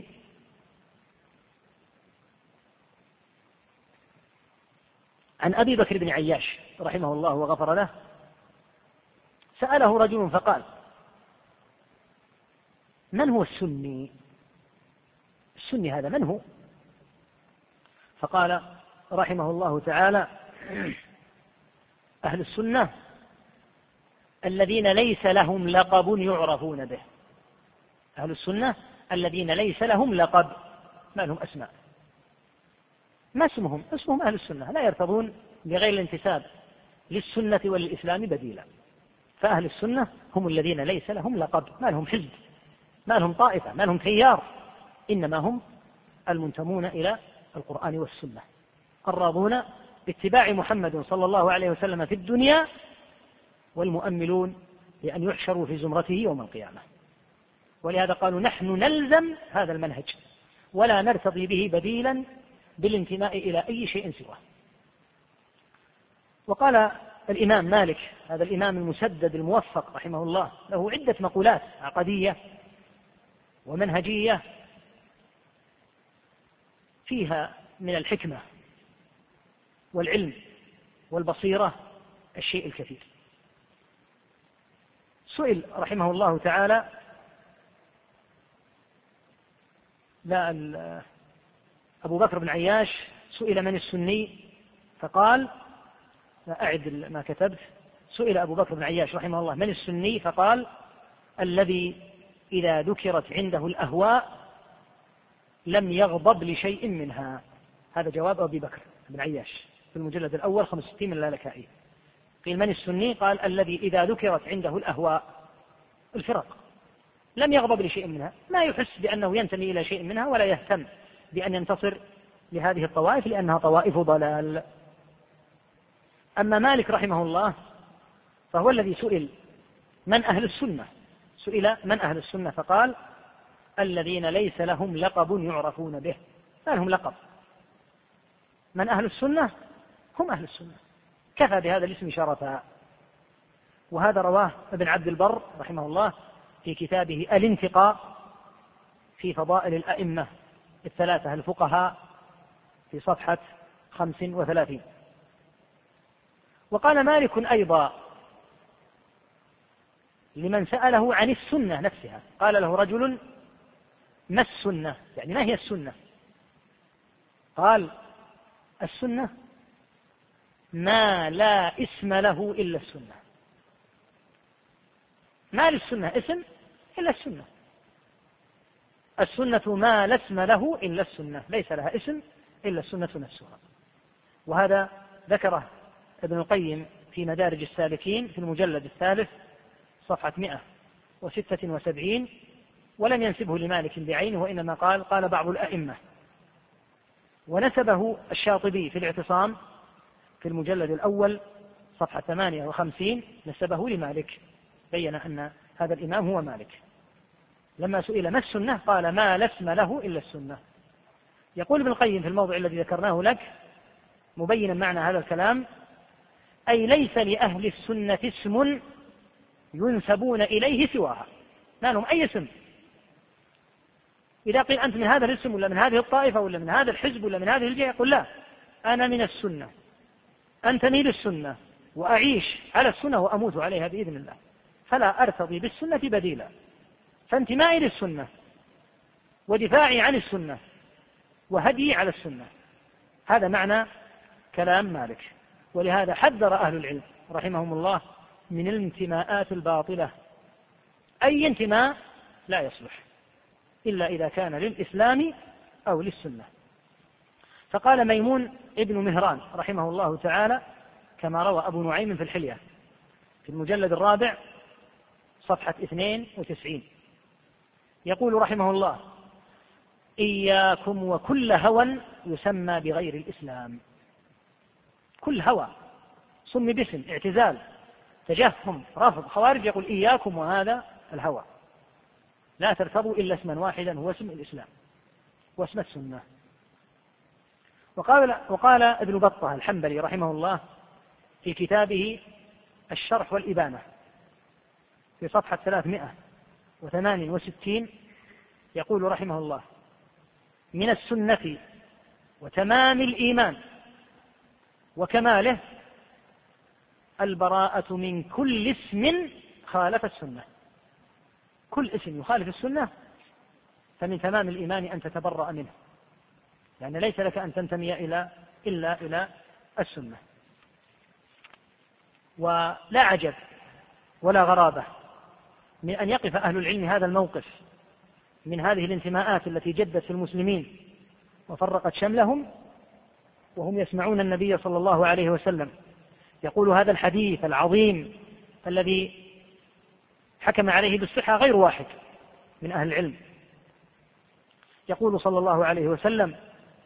عن أبي بكر بن عياش رحمه الله وغفر له. سأله رجل فقال: من هو السني؟ السني هذا من هو؟ فقال رحمه الله تعالى: أهل السنة الذين ليس لهم لقب يعرفون به. أهل السنة الذين ليس لهم لقب، ما لهم أسماء، ما اسمهم أهل السنة، لا يرتضون بغير الانتساب للسنة وللإسلام بديلا. فأهل السنة هم الذين ليس لهم لقب، ما لهم حزب، ما لهم طائفة، ما لهم تيار، إنما هم المنتمون إلى القرآن والسنة الراضون باتباع محمد صلى الله عليه وسلم في الدنيا والمؤملون لأن يحشروا في زمرته يوم القيامة. ولهذا قالوا: نحن نلزم هذا المنهج ولا نرتضي به بديلا بالانتماء إلى أي شيء سواه. وقال الإمام مالك، هذا الإمام المسدد الموفق رحمه الله، له عدة مقولات عقدية ومنهجية فيها من الحكمة والعلم والبصيرة الشيء الكثير. سئل رحمه الله تعالى أبو بكر بن عياش سئل: من السني؟ فقال، لا أعد ما كتبت، سئل أبو بكر بن عياش رحمه الله: من السني؟ فقال: الذي إذا ذكرت عنده الأهواء لم يغضب لشيء منها. هذا جواب أبي بكر بن عياش في المجلد الأول 65 من اللالكائي. قيل: من السني؟ قال: الذي إذا ذكرت عنده الأهواء، الفرق، لم يغضب لشيء منها، ما يحس بأنه ينتمي إلى شيء منها ولا يهتم بأن ينتصر لهذه الطوائف لأنها طوائف ضلال. أما مالك رحمه الله فهو الذي سئل: من أهل السنة؟ سئل: من أهل السنة؟ فقال: الذين ليس لهم لقب يعرفون به. ما لهم لقب. من أهل السنة؟ هم أهل السنة، كفى بهذا الاسم شرفا. وهذا رواه ابن عبد البر رحمه الله في كتابه الانتقاء في فضائل الأئمة الثلاثة الفقهاء في صفحة 35. وقال مالك أيضا لمن سأله عن السنة نفسها، قال له رجل: ما السنة؟ يعني ما هي السنة؟ قال: السنة ما لا اسم له إلا السنة. ما للسنة اسم إلا السنة. السنة ما لا اسم له إلا السنة، ليس لها اسم إلا السنة نفسها. وهذا ذكره ابن القيم في مدارج السالكين في المجلد الثالث صفحة 176، ولم ينسبه لمالك بعينه، وإنما قال بعض الأئمة. ونسبه الشاطبي في الاعتصام في المجلد الأول صفحة 58، نسبه لمالك، بين أن هذا الإمام هو مالك. لما سئل: ما السنة؟ قال: ما لا اسم له إلا السنة. يقول ابن القيم في الموضع الذي ذكرناه لك مبينا معنى هذا الكلام: أي ليس لأهل السنة اسم ينسبون إليه سواها، ما لهم أي اسم. إذا قيل: أنت من هذا الاسم ولا من هذه الطائفة ولا من هذا الحزب ولا من هذه الجهة، يقول: لا، أنا من السنة، أنتمي للسنة وأعيش على السنة وأموت عليها بإذن الله، فلا أرتضي بالسنة بديلا. فانتمائي للسنة ودفاعي عن السنة وهدي على السنة، هذا معنى كلام مالك. ولهذا حذر أهل العلم رحمهم الله من الانتماءات الباطلة. أي انتماء لا يصلح إلا إذا كان للإسلام أو للسنة. فقال ميمون ابن مهران رحمه الله تعالى كما روى أبو نعيم في الحلية في المجلد الرابع صفحة 92: يقول رحمه الله: إياكم وكل هوى يسمى بغير الإسلام. كل هوى سمي باسم اعتزال، تجهم، رفض. خوارج يقول إياكم وهذا الهوى، لا ترتضوا إلا اسما واحدا هو اسم الإسلام واسم السنة. وقال ابن بطة الحنبلي رحمه الله في كتابه الشرح والإبانة في صفحة 368 يقول رحمه الله: من السنة وتمام الإيمان وكماله البراءة من كل اسم خالف السنة. كل اسم يخالف السنة فمن تمام الإيمان أن تتبرأ منه، يعني ليس لك أن تنتمي إلا إلى السنة. ولا عجب ولا غرابة من أن يقف أهل العلم هذا الموقف من هذه الانتماءات التي جدت في المسلمين وفرقت شملهم، وهم يسمعون النبي صلى الله عليه وسلم يقول هذا الحديث العظيم الذي حكم عليه بالصحة غير واحد من أهل العلم. يقول صلى الله عليه وسلم: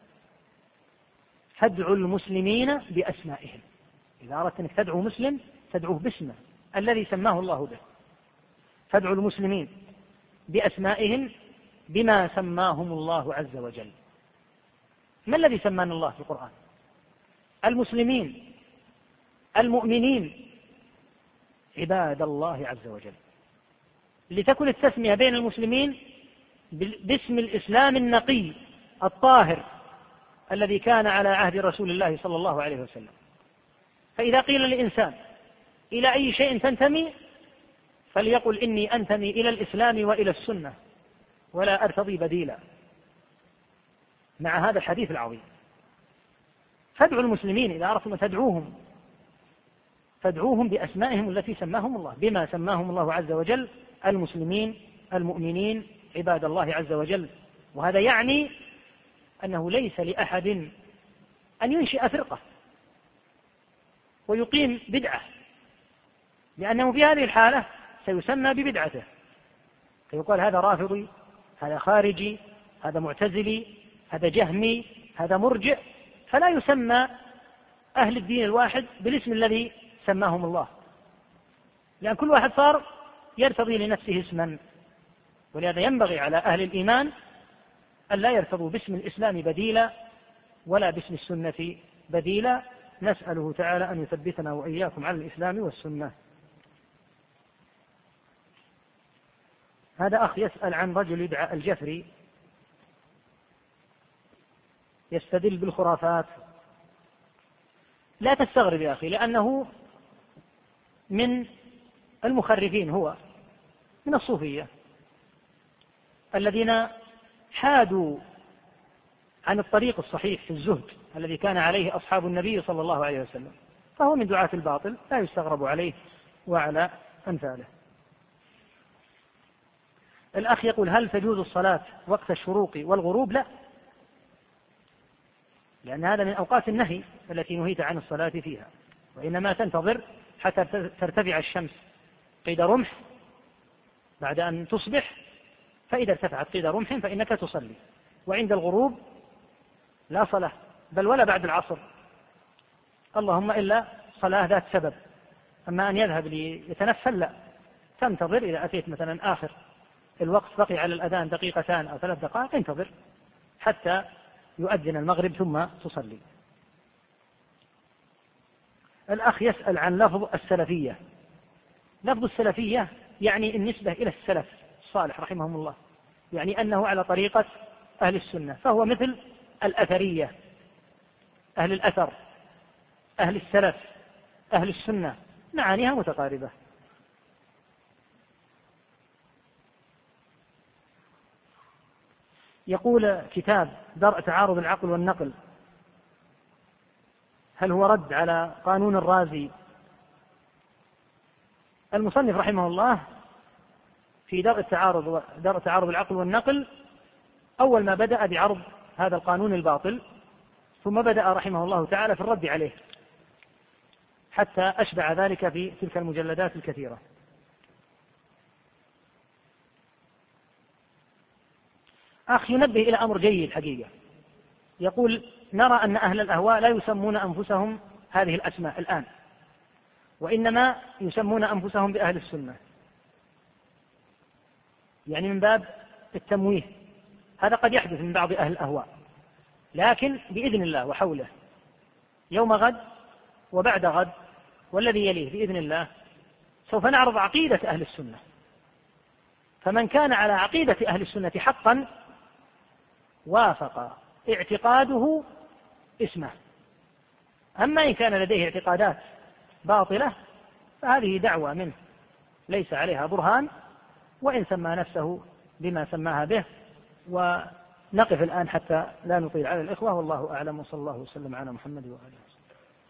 تدعو المسلمين بأسمائهم. إذا أردت أنك تدعو مسلم تدعوه باسمه الذي سماه الله به. تدعو المسلمين بأسمائهم بما سماهم الله عز وجل. ما الذي سمانا الله في القرآن؟ المسلمين، المؤمنين، عباد الله عز وجل. لتكن التسمية بين المسلمين باسم الإسلام النقي الطاهر الذي كان على عهد رسول الله صلى الله عليه وسلم. فإذا قيل للإنسان: إلى أي شيء تنتمي؟ فليقل: إني أنتمي إلى الإسلام وإلى السنة ولا أرتضي بديلا، مع هذا الحديث العظيم. فادعوا المسلمين إذا أردتم فادعوهم بأسمائهم التي سماهم الله، بما سماهم الله عز وجل: المسلمين، المؤمنين، عباد الله عز وجل. وهذا يعني أنه ليس لأحد أن ينشئ فرقة ويقيم بدعة، لأنه في هذه الحالة سيسمى ببدعته، فيقال هذا رافضي، هذا خارجي، هذا معتزلي، هذا جهمي، هذا مرجئ، فلا يسمى أهل الدين الواحد بالاسم الذي سماهم الله، لأن كل واحد صار يرتضي لنفسه اسما. ولهذا ينبغي على أهل الإيمان أن لا يرتضوا باسم الإسلام بديلا ولا باسم السنة بديلا. نسأله تعالى أن يثبتنا وإياكم على الإسلام والسنة. هذا أخ يسأل عن رجل يدعى الجفري يستدل بالخرافات. لا تستغرب يا أخي، لأنه من المخرفين، هو من الصوفية الذين حادوا عن الطريق الصحيح في الزهد الذي كان عليه أصحاب النبي صلى الله عليه وسلم، فهو من دعاة الباطل، لا يستغرب عليه وعلى أمثاله. الأخ يقول: هل تجوز الصلاة وقت الشروق والغروب؟ لا، لأن هذا من أوقات النهي التي نهيت عن الصلاة فيها، وإنما تنتظر حتى ترتفع الشمس قيد رمح بعد أن تصبح، فإذا ارتفعت قيد رمح فإنك تصلي. وعند الغروب لا صلاة، بل ولا بعد العصر، اللهم إلا صلاة ذات سبب. أما أن يذهب ليتنفل لا، تنتظر إذا أتيت مثلا آخر الوقت بقي على الأذان دقيقتان أو 3 دقائق، انتظر حتى يؤذن المغرب ثم تصلي. الأخ يسأل عن لفظ السلفية. لفظ السلفية يعني النسبة إلى السلف الصالح رحمهم الله، يعني أنه على طريقة أهل السنة، فهو مثل الأثرية، أهل الأثر، أهل السلف، أهل السنة، معانيها متقاربة. يقول كتاب درء تعارض العقل والنقل، هل هو رد على قانون الرازي؟ المصنف رحمه الله في درء تعارض العقل والنقل أول ما بدأ بعرض هذا القانون الباطل، ثم بدأ رحمه الله تعالى في الرد عليه، حتى أشبع ذلك في تلك المجلدات الكثيرة. أخ ينبه إلى أمر جيد حقيقة، يقول: نرى أن أهل الأهواء لا يسمون أنفسهم هذه الأسماء الآن، وإنما يسمون أنفسهم بأهل السنة، يعني من باب التمويه. هذا قد يحدث من بعض أهل الأهواء، لكن بإذن الله وحوله يوم غد وبعد غد والذي يليه بإذن الله سوف نعرض عقيدة أهل السنة، فمن كان على عقيدة أهل السنة حقا وافق اعتقاده اسمه، أما إن كان لديه اعتقادات باطلة فهذه دعوة منه ليس عليها برهان، وإن سمى نفسه بما سماها به. ونقف الآن حتى لا نطيل على الإخوة، والله أعلم، وصلى الله وسلم على محمد وآله وسلم.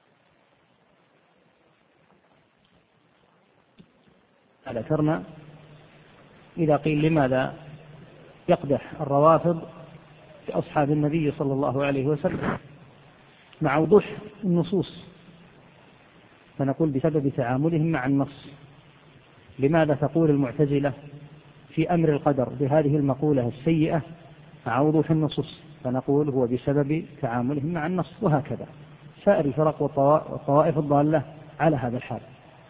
ذكرنا إذا قيل لماذا يقدح الروافض في أصحاب النبي صلى الله عليه وسلم مع وضوح النصوص، فنقول بسبب تعاملهم مع النص. لماذا تقول المعتزلة في أمر القدر بهذه المقولة السيئة مع وضوح النصوص؟ فنقول هو بسبب تعاملهم مع النص. وهكذا سائر الفرق والطوائف الضالة على هذا الحال.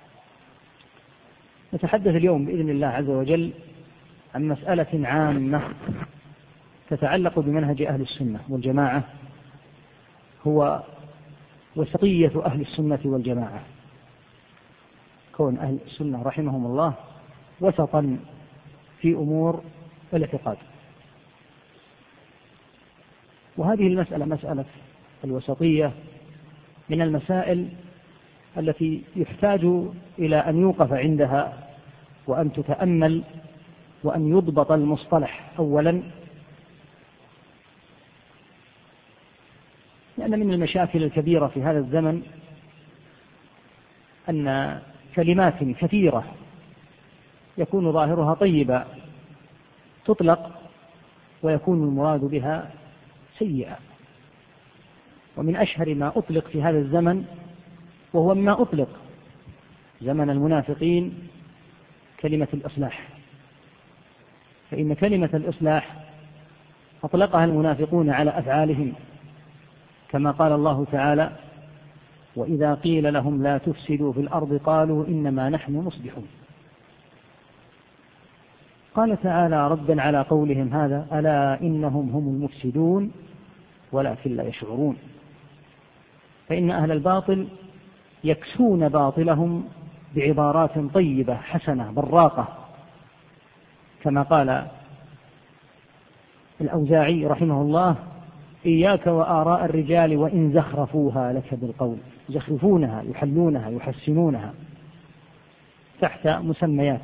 نتحدث اليوم بإذن الله عز وجل عن مسألة عامة تتعلق بمنهج أهل السنة والجماعة، هو وسطية أهل السنة والجماعة، كون أهل السنة رحمهم الله وسطا في أمور الاعتقاد. وهذه المسألة، مسألة الوسطية، من المسائل التي يحتاج إلى أن يوقف عندها وأن تتأمل وأن يضبط المصطلح أولا، لأن من المشاكل الكبيرة في هذا الزمن أن كلمات كثيرة يكون ظاهرها طيبا تطلق ويكون المراد بها سيئا. ومن أشهر ما أطلق في هذا الزمن، وهو ما أطلق زمن المنافقين، كلمة الإصلاح. فإن كلمة الإصلاح أطلقها المنافقون على أفعالهم، كما قال الله تعالى: وإذا قيل لهم لا تفسدوا في الأرض قالوا إنما نحن مصلحون. قال تعالى ردا على قولهم هذا: ألا إنهم هم المفسدون ولكن لا يشعرون. فإن أهل الباطل يكسون باطلهم بعبارات طيبة حسنة براقة، كما قال الأوزاعي رحمه الله: إياك وآراء الرجال وإن زخرفوها لك بالقول. يزخرفونها، يحلونها، يحسنونها تحت مسميات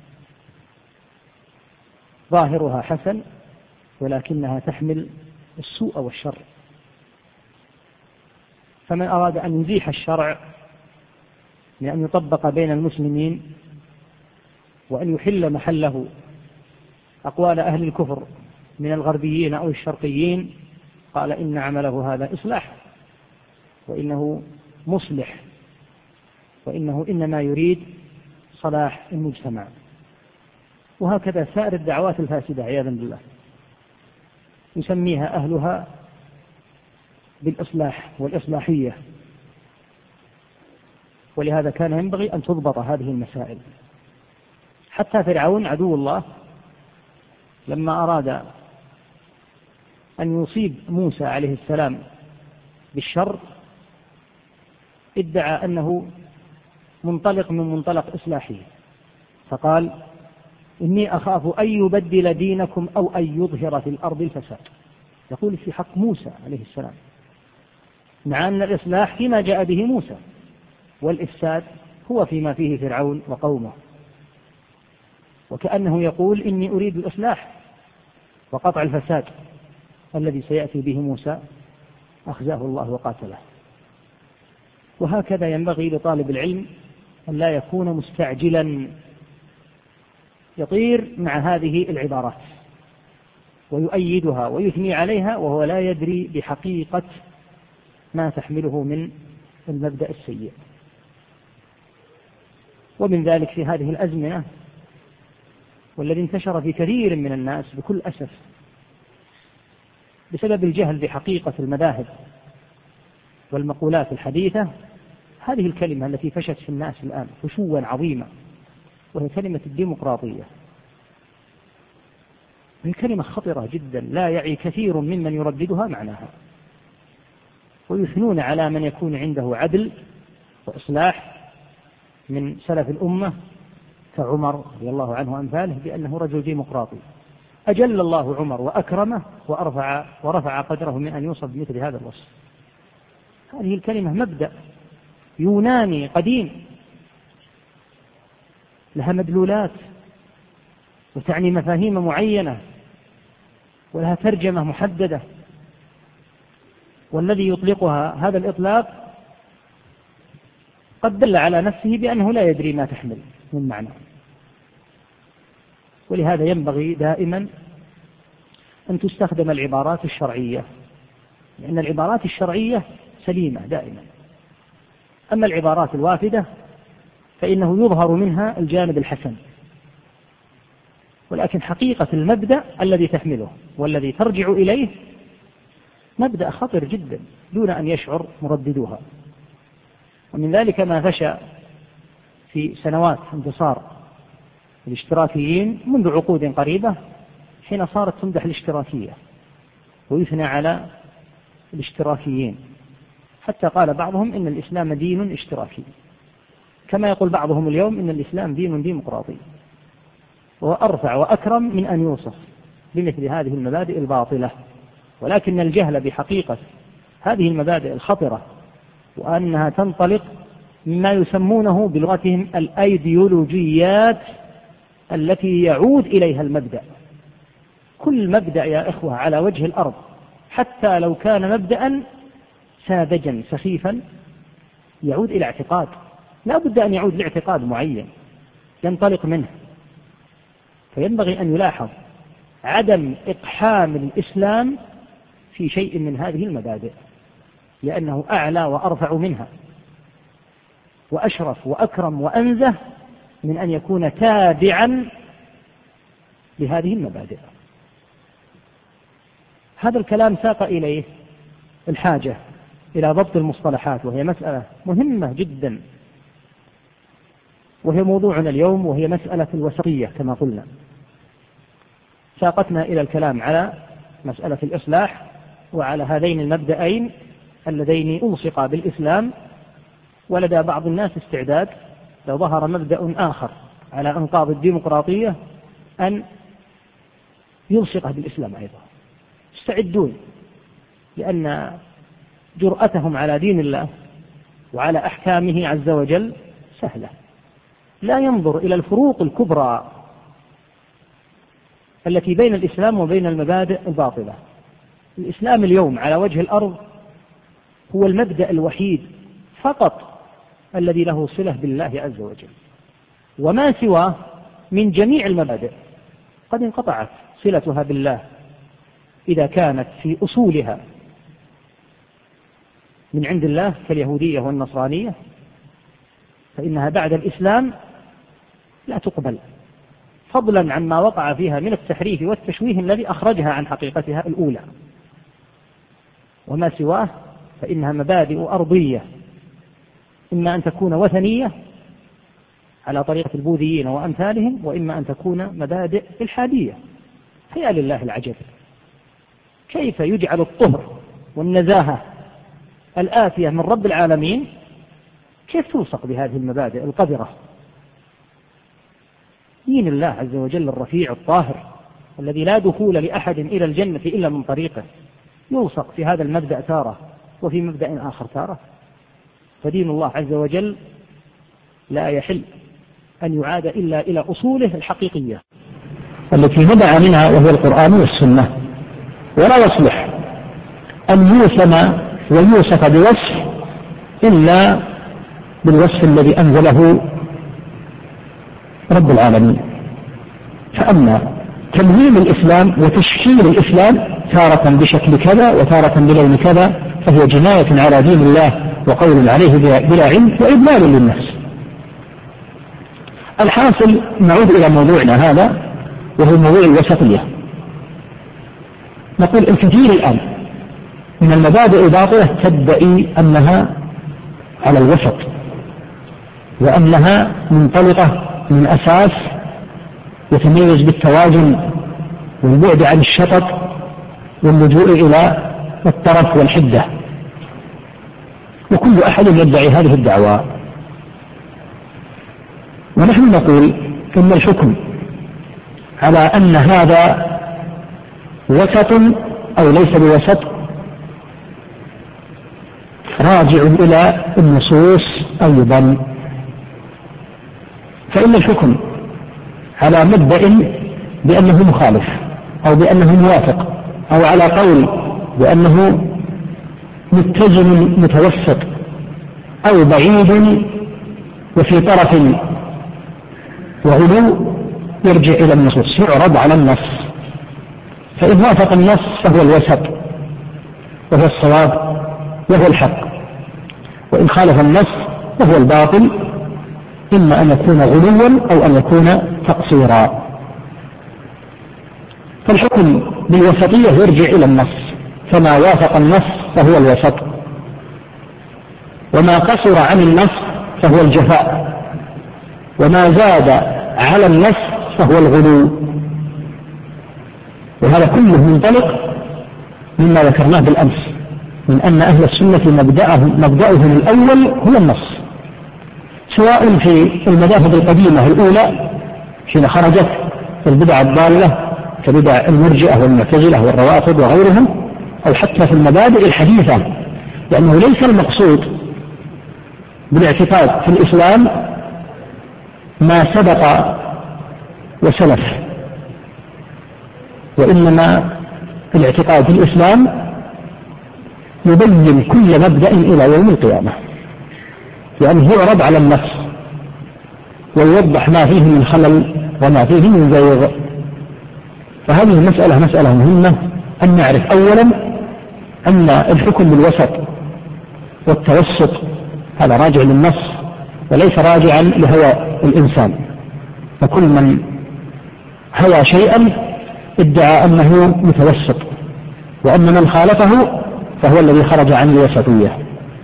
ظاهرها حسن ولكنها تحمل السوء والشر. فمن أراد أن يزيح الشرع لأن يطبق بين المسلمين وأن يحل محله أقوال أهل الكفر من الغربيين أو الشرقيين، قال إن عمله هذا إصلاح، وإنه مصلح، وإنه إنما يريد صلاح المجتمع. وهكذا سائر الدعوات الفاسدة عياذا بالله يسميها أهلها بالإصلاح والإصلاحية. ولهذا كان ينبغي أن تضبط هذه المسائل. حتى فرعون عدو الله لما أراد أن يصيب موسى عليه السلام بالشر ادعى أنه منطلق من منطلق إصلاحه، فقال: إني أخاف أن يبدل دينكم أو أن يظهر في الأرض الفساد. يقول في حق موسى عليه السلام، مع أن الإصلاح فيما جاء به موسى، والإفساد هو فيما فيه فرعون وقومه. وكأنه يقول: إني أريد الإصلاح وقطع الفساد الذي سيأتي به موسى، أخزاه الله وقاتله. وهكذا ينبغي لطالب العلم أن لا يكون مستعجلا يطير مع هذه العبارات ويؤيدها ويثني عليها وهو لا يدري بحقيقة ما تحمله من المبدأ السيء. ومن ذلك في هذه الأزمنة، والذي انتشر في كثير من الناس بكل أسف، بسبب الجهل بحقيقة المذاهب والمقولات الحديثة هذه الكلمة التي فشت في الناس الآن فشوا عظيما، وهي كلمة الديمقراطية. هي كلمة خطرة جدا لا يعي كثير ممن يرددها معناها، ويثنون على من يكون عنده عدل وإصلاح من سلف الأمة كعمر رضي الله عنه وأمثاله بأنه رجل ديمقراطي. أجل الله عمر وأكرمه ورفع قدره من أن يوصف بمثل هذا الوصف. هذه الكلمة مبدأ يوناني قديم لها مدلولات وتعني مفاهيم معينة ولها ترجمة محددة، والذي يطلقها هذا الإطلاق قد دل على نفسه بأنه لا يدري ما تحمل من معنى. ولهذا ينبغي دائما أن تستخدم العبارات الشرعية، لأن العبارات الشرعية سليمة دائما، أما العبارات الوافدة فإنه يظهر منها الجانب الحسن، ولكن حقيقة المبدأ الذي تحمله والذي ترجع إليه مبدأ خطر جدا دون أن يشعر مرددوها. ومن ذلك ما فشى في سنوات انتصار الاشتراكيين منذ عقود قريبة، حين صارت تمدح الاشتراكية ويثنى على الاشتراكيين، حتى قال بعضهم إن الإسلام دين اشتراكي، كما يقول بعضهم اليوم إن الإسلام دين ديمقراطي. وهو أرفع وأكرم من أن يوصف بمثل هذه المبادئ الباطلة، ولكن الجهل بحقيقة هذه المبادئ الخطرة وأنها تنطلق مما يسمونه بلغتهم الأيديولوجيات التي يعود إليها المبدأ. كل مبدأ يا إخوة على وجه الأرض حتى لو كان مبدأ ساذجا سخيفا يعود إلى اعتقاد، لا بد أن يعود لاعتقاد معين ينطلق منه. فينبغي أن يلاحظ عدم إقحام الإسلام في شيء من هذه المبادئ، لأنه أعلى وأرفع منها وأشرف وأكرم وأنزه من أن يكون تابعا لهذه المبادئ. هذا الكلام ساق إليه الحاجة إلى ضبط المصطلحات، وهي مسألة مهمة جدا، وهي موضوعنا اليوم، وهي مسألة الوسطية كما قلنا. ساقتنا إلى الكلام على مسألة الإصلاح وعلى هذين المبدأين اللذين ألصقا بالإسلام، ولدى بعض الناس استعداد لو ظهر مبدأ آخر على أنقاض الديمقراطية أن يلصقه بالإسلام أيضا. يستعدون، لأن جرأتهم على دين الله وعلى أحكامه عز وجل سهلة، لا ينظر إلى الفروق الكبرى التي بين الإسلام وبين المبادئ الباطلة. الإسلام اليوم على وجه الأرض هو المبدأ الوحيد فقط الذي له صلة بالله عز وجل، وما سواه من جميع المبادئ قد انقطعت صلتها بالله إذا كانت في أصولها من عند الله كاليهودية والنصرانية، فإنها بعد الإسلام لا تقبل، فضلا عما وقع فيها من التحريف والتشويه الذي أخرجها عن حقيقتها الأولى. وما سواه فإنها مبادئ أرضية، إما أن تكون وثنية على طريقة البوذيين وأمثالهم، وإما أن تكون مبادئ إلحادية. فيا لله العجب، كيف يجعل الطهر والنزاهة الآتية من رب العالمين كيف تلصق بهذه المبادئ القذرة؟ دين الله عز وجل الرفيع الطاهر الذي لا دخول لأحد إلى الجنة إلا من طريقه يلصق في هذا المبدأ تارة وفي مبدأ آخر تارة. فدين الله عز وجل لا يحل أن يعاد إلا إلى أصوله الحقيقية التي نبع منها، وهي القرآن والسنة. ولا يصلح أن يوسم ويوصف بوصف إلا بالوصف الذي أنزله رب العالمين. فأما تلوين الإسلام وتشكيل الإسلام تارة بشكل كذا وتارة بلون كذا فهي جناية على دين الله وقول عليه بلا علم وإضلال للناس. الحاصل نعود إلى موضوعنا هذا، وهو موضوع الوسطية. نقول الكثير الآن من المبادئ الباطلة تدعي أنها على الوسط، وأنها منطلقة من أساس يتميز بالتوازن والبعد عن الشطط واللجوء إلى الطرف والحدة، وكل أحد يدعي هذه الدعوة. ونحن نقول إن الحكم على أن هذا وسط أو ليس بوسط راجع إلى النصوص أيضا. فإن الحكم على مبدأ بأنه مخالف أو بأنه موافق أو على قول بأنه متزن متوسط أو بعيد وفي طرف وغلو يرجع إلى النصوص، يعرض على النص، فإن وافق النص فهو الوسط وهو الصواب وهو الحق، وإن خالف النص فهو الباطل، إما أن يكون غلوا أو أن يكون تقصيرا. فالحكم بالوسطية يرجع إلى النص، فما وافق النص فهو الوسط، وما قصر عن النص فهو الجفاء، وما زاد على النص فهو الغلو. وهذا كله منطلق مما ذكرناه بالأمس من أن أهل السنة مبدأهم الأول هو النص، سواء في المذاهب القديمة الأولى حين خرجت البدع الضالة كبدع المرجئة والمعتزلة والروافض وغيرهم، أو حتى في المبادئ الحديثة، لأنه ليس المقصود بالاعتقاد في الإسلام ما سبق وسلف، وإنما الاعتقاد في الإسلام يبين كل مبدأ إلى يوم القيامة، لأنه يعرض على النص ويوضح ما فيه من خلل وما فيه من زيغ. فهذه المسألة مسألة مهمة أن نعرف أولا أن الحكم بالوسط والتوسط هذا راجع للنص وليس راجعا لهوى الإنسان، فكل من هوى شيئا ادعى أنه متوسط، وأن من خالفه فهو الذي خرج عن الوسطية.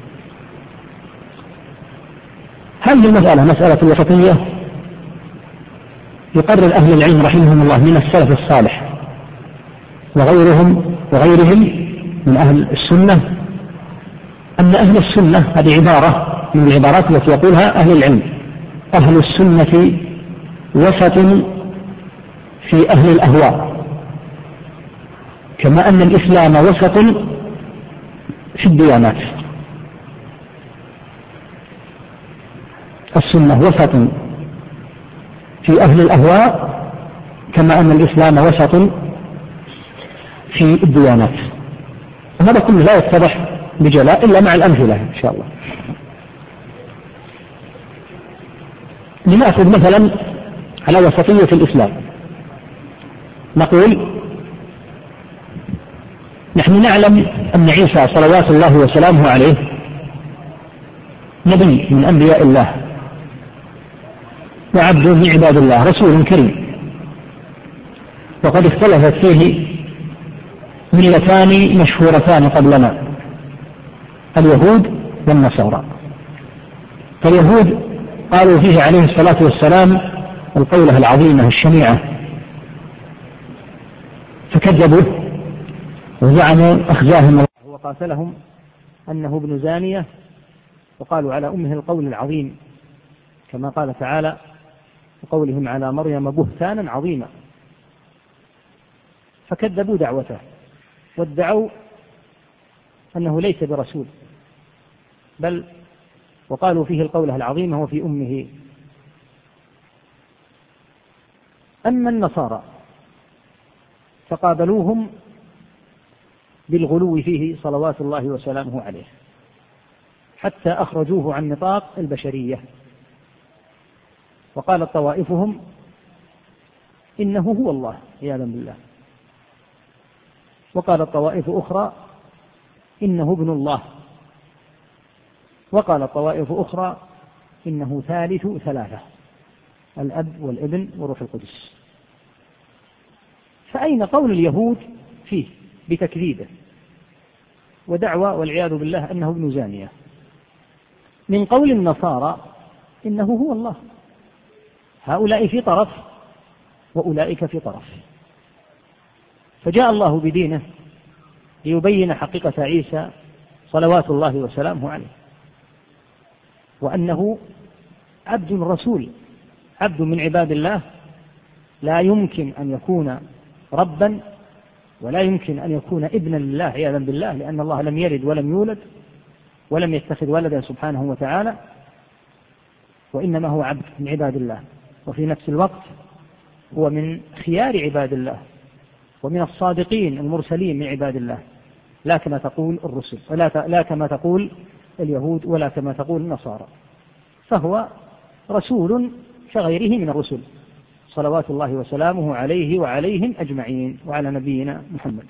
هذه المسألة مسألة الوسطية يقرر أهل العلم رحمهم الله من السلف الصالح وغيرهم من أهل السنة أن أهل السنة، هذه عبارة من العبارات التي يقولها أهل العلم، أهل السنة وسط في أهل الأهواء، كما أن الإسلام وسط في الديانات. السنة وسط في أهل الأهواء كما أن الإسلام وسط في الديانات. وهذا كله لا يتضح بجلاء إلا مع الأمثلة إن شاء الله. لنأخذ مثلا على وسطية الإسلام، نقول نحن نعلم أن عيسى صلوات الله وسلامه عليه نبي من أنبياء الله وعبد من عباد الله، رسول كريم، وقد اختلفت فيه ملتان مشهورتان قبلنا، اليهود والنصارى. فاليهود قالوا فيه عليه الصلاة والسلام القولة العظيمة الشنيعة، فكذبوه وزعموا أخزاهم الله وقاتلهم أنه ابن زانية، وقالوا على أمه القول العظيم كما قال تعالى وقولهم على مريم بهتانا عظيما. فكذبوا دعوته وادعوا أنه ليس برسول، بل وقالوا فيه القولة العظيمة وفي أمه. أما النصارى فقابلوهم بالغلو فيه صلوات الله وسلامه عليه، حتى أخرجوه عن نطاق البشرية، وقال طوائفهم إنه هو الله عياذا بالله، وقال طوائف أخرى إنه ابن الله، وقال طوائف أخرى إنه ثالث ثلاثة، الأب والابن وروح القدس. فأين قول اليهود فيه بتكذيبه ودعوى والعياذ بالله أنه ابن زانية. من قول النصارى إنه هو الله، هؤلاء في طرف وأولئك في طرف. فجاء الله بدينه ليبين حقيقة عيسى صلوات الله وسلامه عليه، وأنه عبد رسول، عبد من عباد الله، لا يمكن أن يكون ربا ولا يمكن أن يكون ابنا لله عياذا بالله، لأن الله لم يلد ولم يولد ولم يتخذ ولدا سبحانه وتعالى، وإنما هو عبد من عباد الله، وفي نفس الوقت هو من خيار عباد الله ومن الصادقين المرسلين من عباد الله، لا كما تقول الرسل لا كما تقول اليهود ولا كما تقول النصارى، فهو رسول كغيره من الرسل صلوات الله وسلامه عليه وعليهم أجمعين وعلى نبينا محمد.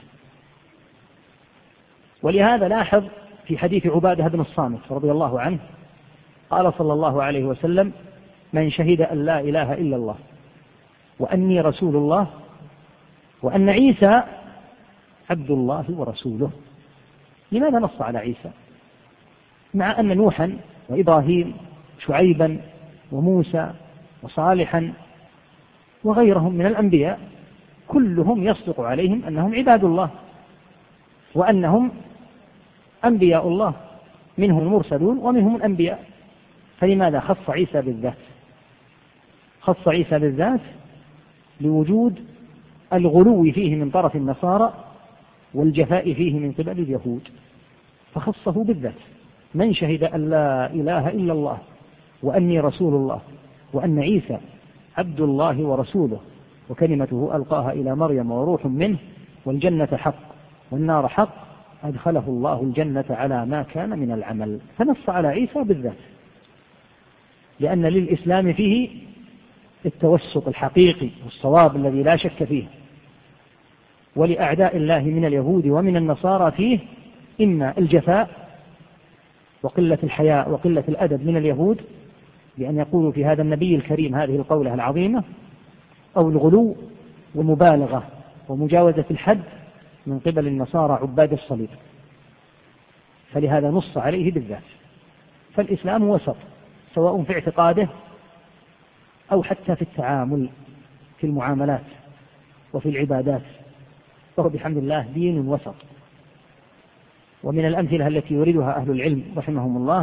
ولهذا لاحظ في حديث عبادة بن الصامت رضي الله عنه قال صلى الله عليه وسلم: من شهد أن لا إله إلا الله وأني رسول الله وأن عيسى عبد الله ورسوله. لماذا نص على عيسى مع أن نوحا وإبراهيم شعيبا وموسى وصالحا وغيرهم من الأنبياء كلهم يصدق عليهم أنهم عباد الله وأنهم أنبياء الله، منهم المرسلون ومنهم الأنبياء، فلماذا خص عيسى بالذات؟ خص عيسى بالذات لوجود الغلو فيه من طرف النصارى والجفاء فيه من قبل اليهود، فخصه بالذات: من شهد أن لا إله إلا الله وأني رسول الله وأن عيسى عبد الله ورسوله وكلمته ألقاها إلى مريم وروح منه والجنة حق والنار حق أدخله الله الجنة على ما كان من العمل. فنص على عيسى بالذات، لأن للإسلام فيه التوسط الحقيقي والصواب الذي لا شك فيه، ولأعداء الله من اليهود ومن النصارى فيه إما الجفاء وقلة الحياء وقلة الأدب من اليهود بأن يقولوا في هذا النبي الكريم هذه القولة العظيمة، أو الغلو والمبالغة ومجاوزة الحد من قبل النصارى عباد الصليب، فلهذا نص عليه بالذات. فالإسلام وسط، سواء في اعتقاده أو حتى في التعامل في المعاملات وفي العبادات، فهو بحمد الله دين وسط. ومن الأمثلة التي يريدها أهل العلم رحمهم الله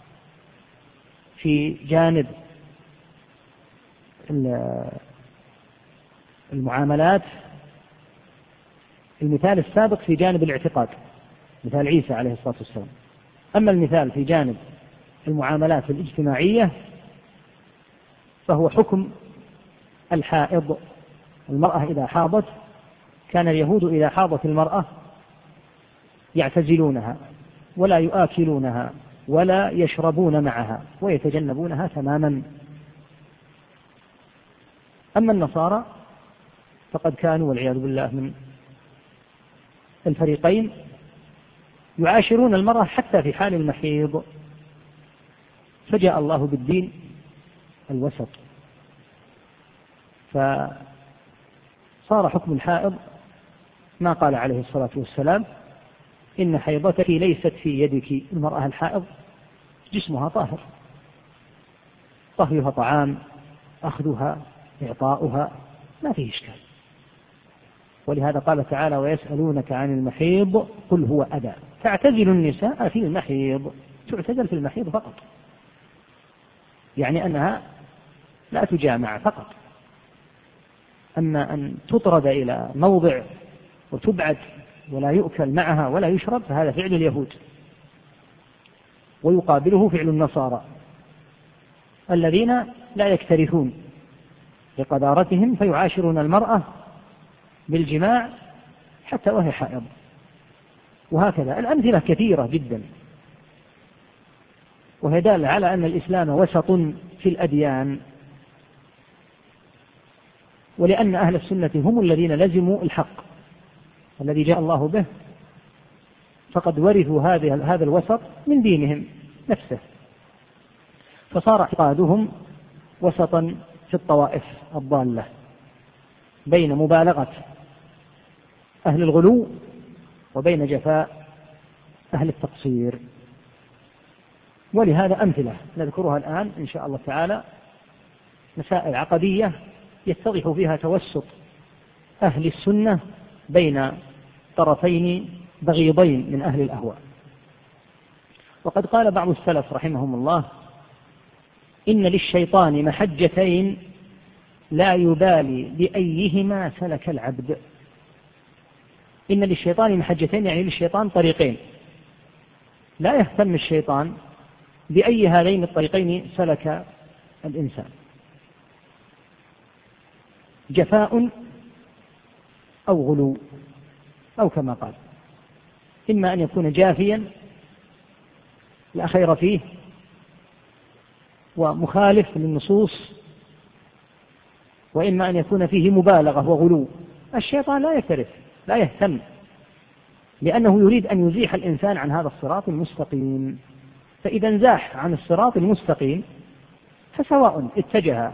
في جانب المعاملات، المثال السابق في جانب الاعتقاد مثال عيسى عليه الصلاة والسلام، أما المثال في جانب المعاملات الاجتماعية فهو حكم الحائض. المرأة إذا حاضت كان اليهود إذا حاضت المرأة يعتزلونها ولا يؤكلونها ولا يشربون معها ويتجنبونها تماما. أما النصارى فقد كانوا والعياذ بالله من الفريقين يعاشرون المرأة حتى في حال المحيض، فجاء الله بالدين الوسط، فصار حكم الحائض ما قال عليه الصلاة والسلام: إن حيضتك ليست في يدك. المرأة الحائض جسمها طاهر، طهيها طعام، أخذها، إعطاؤها، ما فيه إشكال. ولهذا قال تعالى: ويسألونك عن المحيض قل هو أذى فاعتزلوا النساء في المحيض. تعتزل في المحيض فقط، يعني أنها لا تجامع فقط. أما أن تطرد إلى موضع وتبعد ولا يؤكل معها ولا يشرب فهذا فعل اليهود، ويقابله فعل النصارى الذين لا يكترثون لقدارتهم فيعاشرون المرأة بالجماع حتى وهي حائض. وهكذا الأمثلة كثيرة جدا، وهي دالة على أن الإسلام وسط في الأديان، ولأن أهل السنة هم الذين لزموا الحق الذي جاء الله به، فقد ورثوا هذا الوسط من دينهم نفسه، فصار اعتقادهم وسطا في الطوائف الضالة بين مبالغة أهل الغلو وبين جفاء أهل التقصير. ولهذا أمثلة نذكرها الآن إن شاء الله تعالى، مسائل عقدية يتضح فيها توسط أهل السنة بين طرفين بغيضين من أهل الأهواء. وقد قال بعض السلف رحمهم الله: إن للشيطان محجتين لا يبالي بأيهما سلك العبد. إن للشيطان محجتين يعني للشيطان طريقين، لا يهتم الشيطان بأي هذين الطريقين سلك الإنسان، جفاء أو غلو، أو كما قال: إما أن يكون جافيا لا خير فيه ومخالف للنصوص، وإما أن يكون فيه مبالغة وغلو. الشيطان لا يكترث، لا يهتم، لأنه يريد أن يزيح الإنسان عن هذا الصراط المستقيم. فإذا انزاح عن الصراط المستقيم فسواء اتجه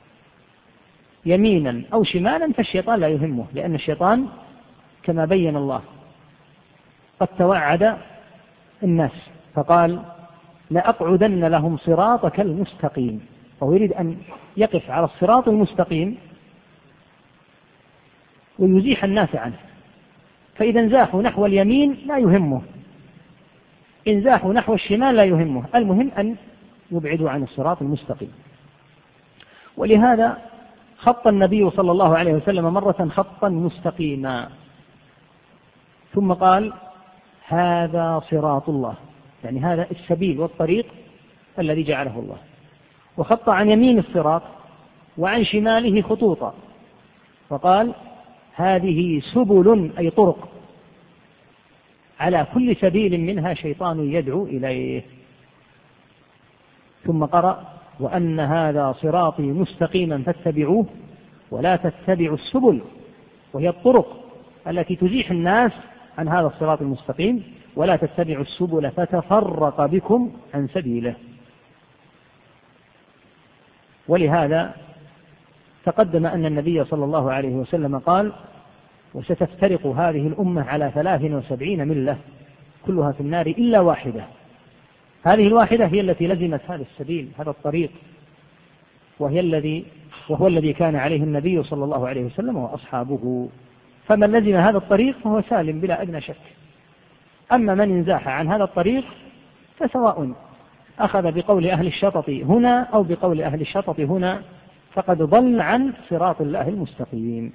يمينا أو شمالا فالشيطان لا يهمه، لأن الشيطان كما بين الله قد توعد الناس فقال: لأقعدن لهم صراطك المستقيم. وهو يريد أن يقف على الصراط المستقيم ويزيح الناس عنه. فإذا انزاحوا نحو اليمين لا يهمه، انزاحوا نحو الشمال لا يهمه، المهم أن يبعدوا عن الصراط المستقيم. ولهذا خط النبي صلى الله عليه وسلم مرة خطا مستقيما، ثم قال: هذا صراط الله، يعني هذا السبيل والطريق الذي جعله الله. وخط عن يمين الصراط وعن شماله خطوطا، وقال: هذه سبل أي طرق، على كل سبيل منها شيطان يدعو إليه. ثم قرأ: وأن هذا صراطي مستقيما فاتبعوه ولا تتبعوا السبل، وهي الطرق التي تزيح الناس عن هذا الصراط المستقيم، ولا تتبعوا السبل فتفرق بكم عن سبيله. ولهذا تقدم أن النبي صلى الله عليه وسلم قال: وستفترق هذه الأمة على 73 ملة كلها في النار إلا واحدة. هذه الواحدة هي التي لزمت هذا السبيل، هذا الطريق، وهو الذي كان عليه النبي صلى الله عليه وسلم وأصحابه. فمن لزم هذا الطريق فهو سالم بلا أدنى شك. أما من انزاح عن هذا الطريق فسواء أخذ بقول أهل الشطط هنا أو بقول أهل الشطط هنا، فقد ضل عن صراط الله المستقيم.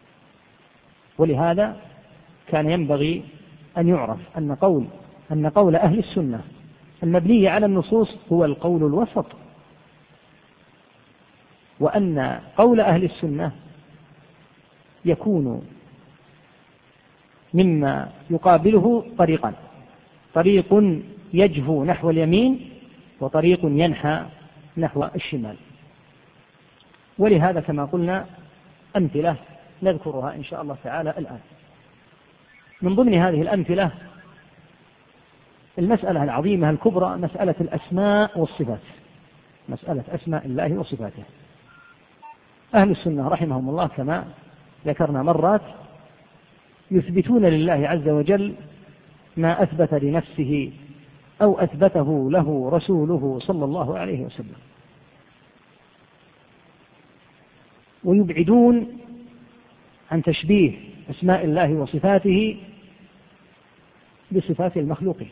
ولهذا كان ينبغي أن يعرف أن قول أهل السنة المبني على النصوص هو القول الوسط، وأن قول أهل السنة يكون مما يقابله طريقان: طريق يجفو نحو اليمين، وطريق ينحى نحو الشمال. ولهذا كما قلنا أمثلة نذكرها إن شاء الله تعالى الآن. من ضمن هذه الأمثلة المسألة العظيمة الكبرى، مسألة الأسماء والصفات، مسألة أسماء الله وصفاته. أهل السنة رحمهم الله كما ذكرنا مرات يثبتون لله عز وجل ما أثبت لنفسه أو أثبته له رسوله صلى الله عليه وسلم، ويبعدون عن تشبيه أسماء الله وصفاته بصفات المخلوقين،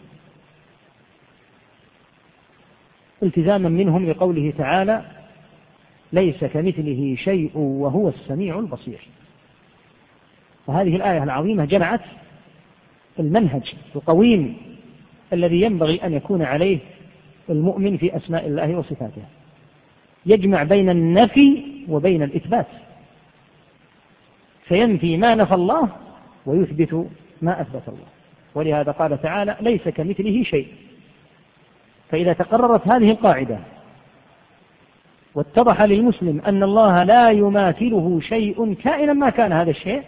التزاما منهم لقوله تعالى: ليس كمثله شيء وهو السميع البصير. وهذه الآية العظيمة جمعت المنهج القويم الذي ينبغي أن يكون عليه المؤمن في أسماء الله وصفاته، يجمع بين النفي وبين الإثبات، فينفي ما نفى الله ويثبت ما أثبت الله. ولهذا قال تعالى: ليس كمثله شيء. فإذا تقررت هذه القاعدة واتضح للمسلم أن الله لا يماثله شيء كائنا ما كان هذا الشيء،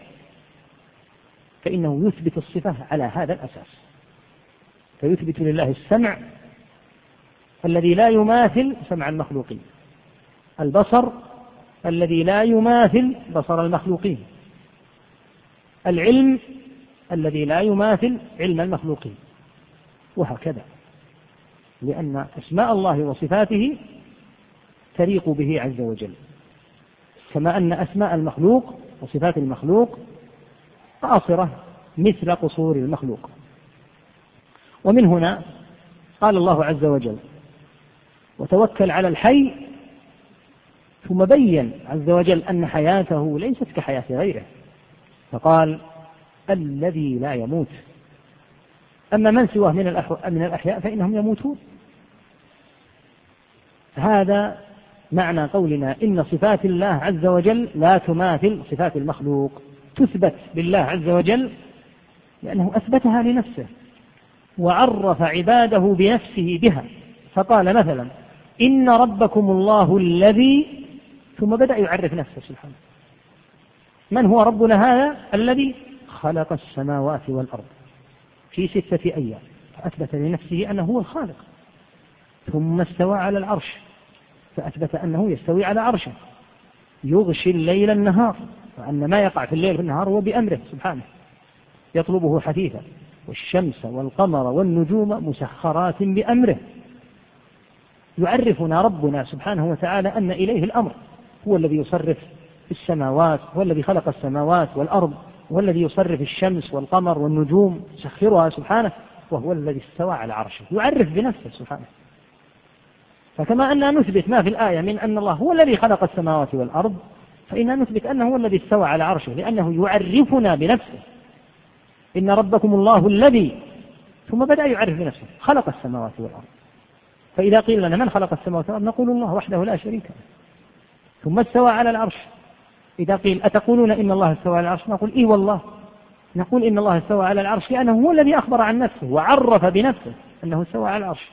فإنه يثبت الصفة على هذا الأساس، فيثبت لله السمع الذي لا يماثل سمع المخلوقين، البصر الذي لا يماثل بصر المخلوقين، العلم الذي لا يماثل علم المخلوقين، وهكذا، لأن أسماء الله وصفاته تليق به عز وجل، كما أن أسماء المخلوق وصفات المخلوق قاصرة مثل قصور المخلوق. ومن هنا قال الله عز وجل: وتوكل على الحي، ثم بين عز وجل أن حياته ليست كحياة غيره، فقال: الذي لا يموت. أما من سواه من الأحياء فإنهم يموتون. هذا معنى قولنا إن صفات الله عز وجل لا تماثل صفات المخلوق، تثبت لله عز وجل لأنه أثبتها لنفسه وعرف عباده بنفسه بها، فقال مثلا: إن ربكم الله الذي، ثم بدأ يعرف نفسه سبحانه. من هو ربنا هذا؟ الذي خلق السماوات والأرض في 6 أيام، فأثبت لنفسه أنه هو الخالق. ثم استوى على العرش، فأثبت أنه يستوي على عرشه. يغشي الليل النهار، وأن ما يقع في الليل والنهار هو بأمره سبحانه، يطلبه حثيثا. والشمس والقمر والنجوم مسخرات بأمره. يعرفنا ربنا سبحانه وتعالى أن إليه الأمر، هو الذي يصرف السماوات، هو الذي خلق السماوات والأرض، هو الذي يصرف الشمس والقمر والنجوم يسخرها سبحانه، وهو الذي استوى على عرشه. يعرف بنفسه سبحانه. فكما أننا نثبت ما في الآية من أن الله هو الذي خلق السماوات والأرض، فإننا نثبت أنه هو الذي استوى على عرشه، لأنه يعرفنا بنفسه. إن ربكم الله الذي، ثم بدأ يعرف بنفسه، خلق السماوات والأرض. فإذا قيل لنا من خلق السماوات والأرض نقول الله وحده لا شريك له. ثم استوى على العرش. إذا قيل أتقولون إن الله استوى على العرش نقول إيه والله، نقول إن الله استوى على العرش لأنه هو الذي أخبر عن نفسه وعرف بنفسه أنه استوى على العرش.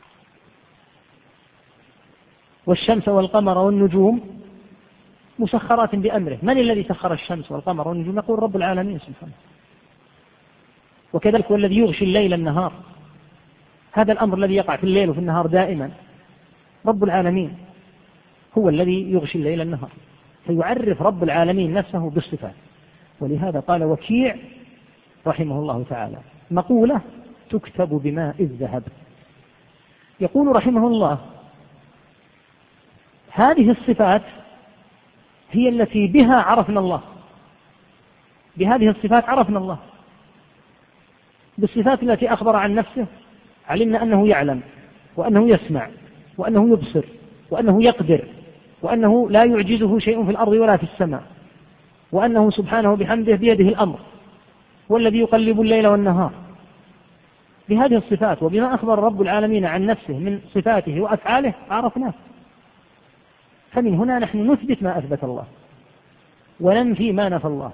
والشمس والقمر والنجوم مسخرات بأمره. من الذي سخر الشمس والقمر والنجوم؟ نقول رب العالمين سبحانه. وكذلك هو الذي يغشي الليل النهار، هذا الأمر الذي يقع في الليل وفي النهار دائما، رب العالمين هو الذي يغشي الليل النهار. فيعرف رب العالمين نفسه بالصفات. ولهذا قال وكيع رحمه الله تعالى مقولة تكتب بماء الذهب، يقول رحمه الله: هذه الصفات هي التي بها عرفنا الله، بهذه الصفات عرفنا الله. بالصفات التي أخبر عن نفسه علمنا أنه يعلم، وأنه يسمع، وأنه يبصر، وأنه يقدر، وأنه لا يعجزه شيء في الأرض ولا في السماء، وأنه سبحانه بحمده بيده الأمر، والذي يقلب الليل والنهار. بهذه الصفات وبما أخبر رب العالمين عن نفسه من صفاته وأفعاله عرفناه. فمن هنا نحن نثبت ما أثبت الله وننفي ما نفى الله،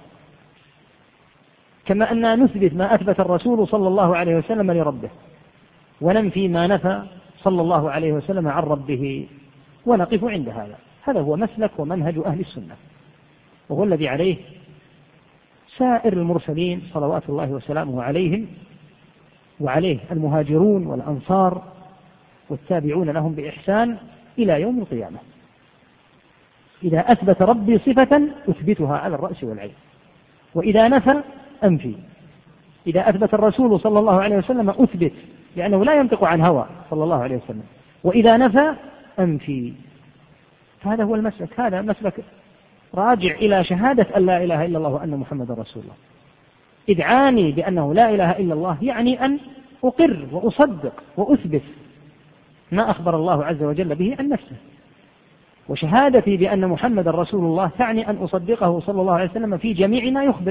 كما أننا نثبت ما أثبت الرسول صلى الله عليه وسلم لربه، وننفي ما نفى صلى الله عليه وسلم عن ربه، ونقف عند هذا. هذا هو مسلك ومنهج أهل السنة، وهو الذي عليه سائر المرسلين صلوات الله وسلامه عليهم، وعليه المهاجرون والأنصار والتابعون لهم بإحسان إلى يوم القيامة. إذا أثبت ربي صفة أثبتها على الرأس والعين، وإذا نفى أنفي. إذا أثبت الرسول صلى الله عليه وسلم أثبت، لأنه لا ينطق عن هوى صلى الله عليه وسلم، وإذا نفى أنفي. فهذا هو المسلك، هذا مسلك راجع إلى شهادة أن لا إله إلا الله وأن محمد رسول الله. إذ عاني بأنه لا إله إلا الله يعني أن أقر وأصدق وأثبت ما أخبر الله عز وجل به عن نفسه. وشهادتي بأن محمد رسول الله تعني أن أصدقه صلى الله عليه وسلم في جميع ما يخبر.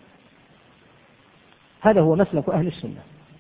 هذا هو مسلك أهل السنة.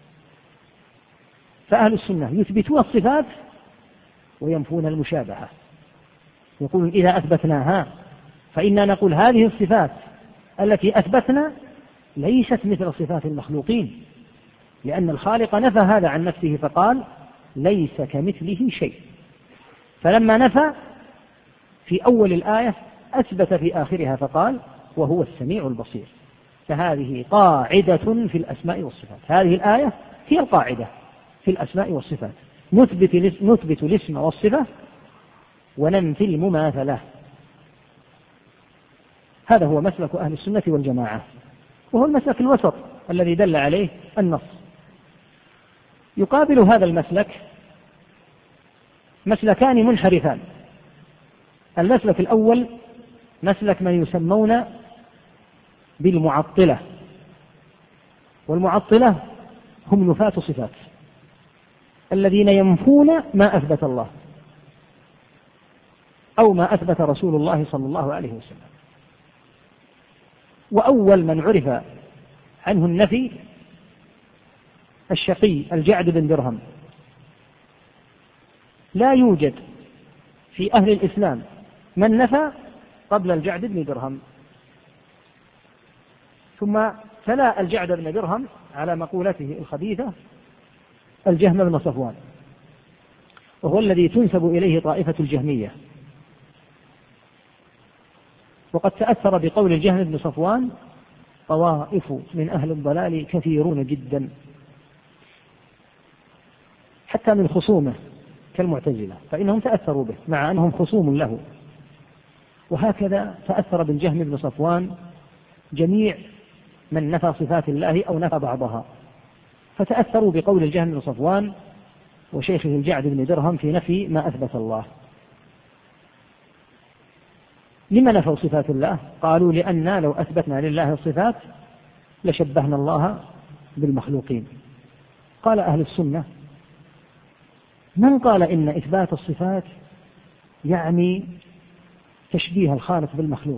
فأهل السنة يثبتون الصفات وينفون المشابهة، يقولون إذا أثبتناها فإننا نقول هذه الصفات التي أثبتنا ليست مثل صفات المخلوقين، لأن الخالق نفى هذا عن نفسه فقال ليس كمثله شيء. فلما نفى في أول الآية أثبت في آخرها فقال وهو السميع البصير. فهذه قاعدة في الأسماء والصفات، هذه الآية هي القاعدة في الأسماء والصفات، نثبت الاسم والصفة وننفي المماثلة. هذا هو مسلك أهل السنة والجماعة، وهو المسلك الوسط الذي دل عليه النص. يقابل هذا المسلك مسلكان منحرفان. المسلك الأول مسلك من يسمون بالمعطلة، والمعطلة هم نفاة صفات الذين ينفون ما أثبت الله أو ما أثبت رسول الله صلى الله عليه وسلم. وأول من عرف عنه النفي الشقي الجعد بن درهم. لا يوجد في أهل الإسلام من نفى قبل الجعد بن درهم. ثم تلا الجعد بن درهم على مقولته الخبيثة الجهم بن صفوان، وهو الذي تنسب إليه طائفة الجهمية. وقد تأثر بقول الجهم بن صفوان طوائف من أهل الضلال كثيرون جدا، حتى من خصومه كالمعتزلة، فإنهم تأثروا به مع أنهم خصوم له. وهكذا تأثر بالجهم بن صفوان جميع من نفى صفات الله أو نفى بعضها، فتأثروا بقول الجهم بن صفوان وشيخه الجعد بن درهم في نفي ما أثبت الله. لما نفوا صفات الله؟ قالوا لأننا لو أثبتنا لله الصفات لشبهنا الله بالمخلوقين. قال أهل السنة: من قال إن إثبات الصفات يعني تشبيه الخالق بالمخلوق؟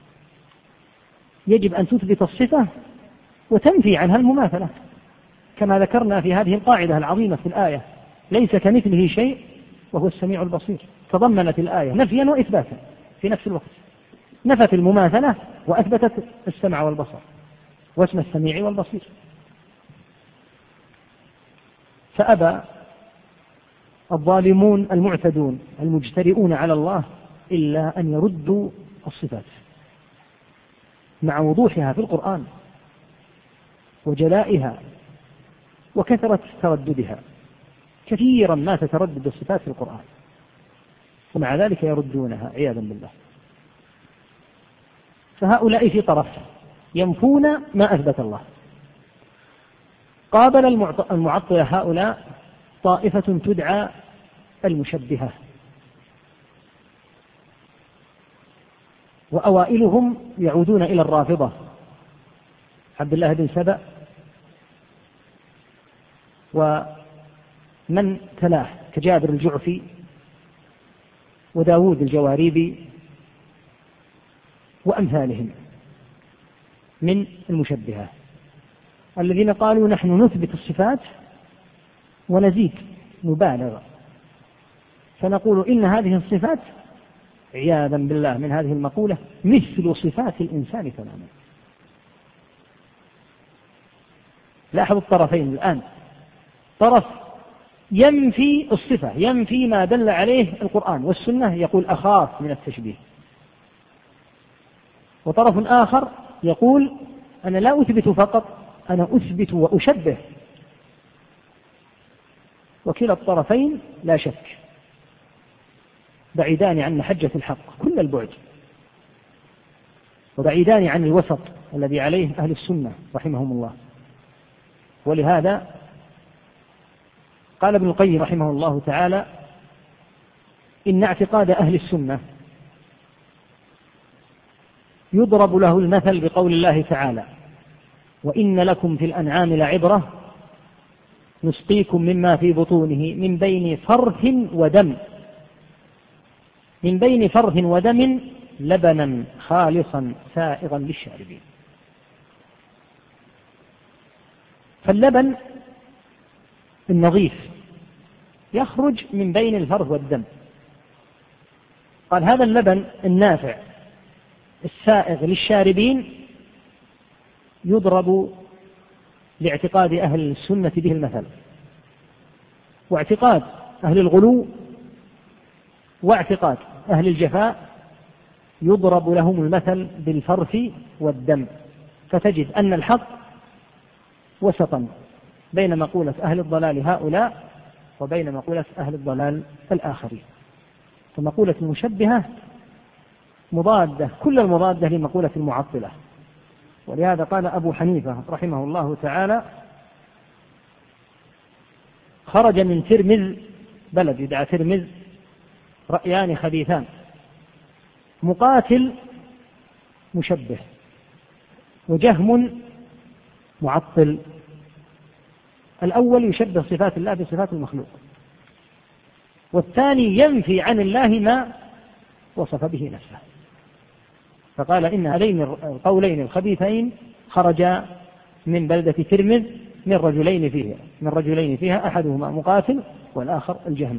يجب أن تثبت الصفة وتنفي عنها المماثلة، كما ذكرنا في هذه القاعدة العظيمة في الآية: ليس كمثله شيء وهو السميع البصير. تضمنت الآية نفيا وإثباتا في نفس الوقت، نفت المماثلة وأثبتت السمع والبصر واسم السميع والبصير. فأبى الظالمون المعتدون المجترئون على الله إلا أن يردوا الصفات مع وضوحها في القرآن وجلائها وكثرة ترددها. كثيرا ما تتردد الصفات في القرآن ومع ذلك يردونها عياذا بالله. فهؤلاء في طرف ينفون ما أثبت الله. قابل المعطلة هؤلاء طائفة تدعى المشبهة، وأوائلهم يعودون إلى الرافضة: عبد الله بن سبأ ومن تلاه كجابر الجعفي وداود الجواريبي وأمثالهم من المشبهة، الذين قالوا: نحن نثبت الصفات ونزيد نبالغ، فنقول إن هذه الصفات عياذا بالله من هذه المقولة مثل صفات الإنسان تماما. لاحظوا الطرفين الآن: طرف ينفي الصفة، ينفي ما دل عليه القرآن والسنة، يقول أخاف من التشبيه، وطرف آخر يقول أنا لا أثبت فقط، أنا أثبت وأشبه. وكلا الطرفين لا شك بعيدان عن محجة الحق كل البعد، وبعيدان عن الوسط الذي عليه أهل السنة رحمهم الله. ولهذا قال ابن القيم رحمه الله تعالى: إن اعتقاد أهل السنة يضرب له المثل بقول الله تعالى: وإن لكم في الأنعام لعبرة نسقيكم مما في بطونه من بين فرث ودم، من بين فرث ودم لبنا خالصا سائغا للشاربين. فاللبن النظيف يخرج من بين الفرث والدم. قال هذا اللبن النافع السائغ للشاربين يضرب لاعتقاد أهل السنة به المثل، واعتقاد أهل الغلو واعتقاد أهل الجفاء يضرب لهم المثل بالفرث والدم. فتجد أن الحق وسطا بين مقولة أهل الضلال هؤلاء وبين مقولة أهل الضلال الآخرين. فمقولة المشبهة مضادة كل المضادة لمقولة المعطلة، ولهذا قال أبو حنيفة رحمه الله تعالى: خرج من ترمذ، بلد يدعى ترمذ، رأيان خبيثان: مقاتل مشبه، وجهم معطل. الأول يشبه صفات الله بصفات المخلوق، والثاني ينفي عن الله ما وصف به نفسه. فقال إن هذين القولين الخبيثين خرجا من بلدة ترمذ من رجلين فيها أحدهما مقاتل والآخر الجهم.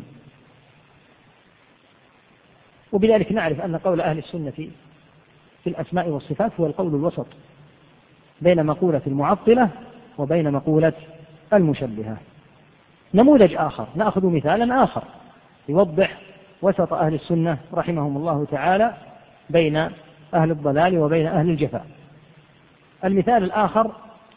وبذلك نعرف أن قول أهل السنة في الأسماء والصفات هو القول الوسط بين مقولة المعطلة وبين مقولة المشبهة. نموذج آخر، نأخذ مثالا آخر يوضح وسط أهل السنة رحمهم الله تعالى بين أهل الضلال وبين أهل الجفاء. المثال الآخر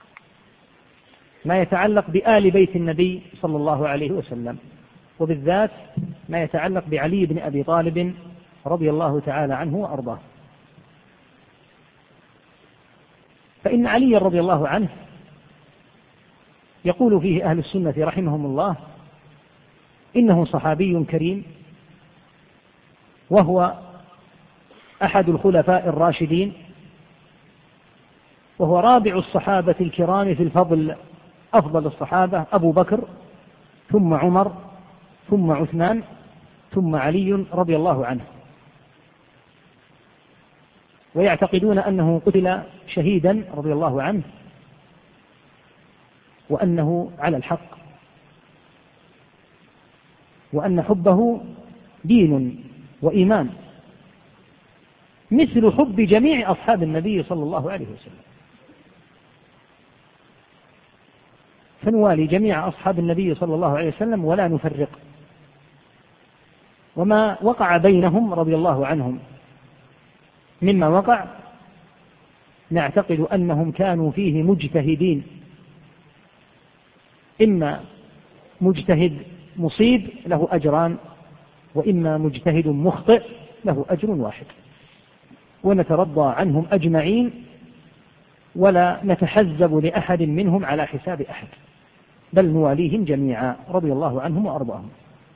ما يتعلق بآل بيت النبي صلى الله عليه وسلم، وبالذات ما يتعلق بعلي بن أبي طالب رضي الله تعالى عنه وأرضاه. فإن علي رضي الله عنه يقول فيه أهل السنة رحمهم الله إنه صحابي كريم، وهو أحد الخلفاء الراشدين، وهو رابع الصحابة الكرام في الفضل، أفضل الصحابة أبو بكر ثم عمر ثم عثمان ثم علي رضي الله عنه. ويعتقدون أنه قتل شهيدا رضي الله عنه، وأنه على الحق، وأن حبه دين وإيمان مثل حب جميع أصحاب النبي صلى الله عليه وسلم. فنوالي جميع أصحاب النبي صلى الله عليه وسلم ولا نفرق، وما وقع بينهم رضي الله عنهم مما وقع نعتقد أنهم كانوا فيه مجتهدين، إما مجتهد مصيب له أجران، وإما مجتهد مخطئ له أجر واحد، ونترضى عنهم أجمعين ولا نتحزب لأحد منهم على حساب أحد، بل نواليهم جميعا رضي الله عنهم وأرضاهم.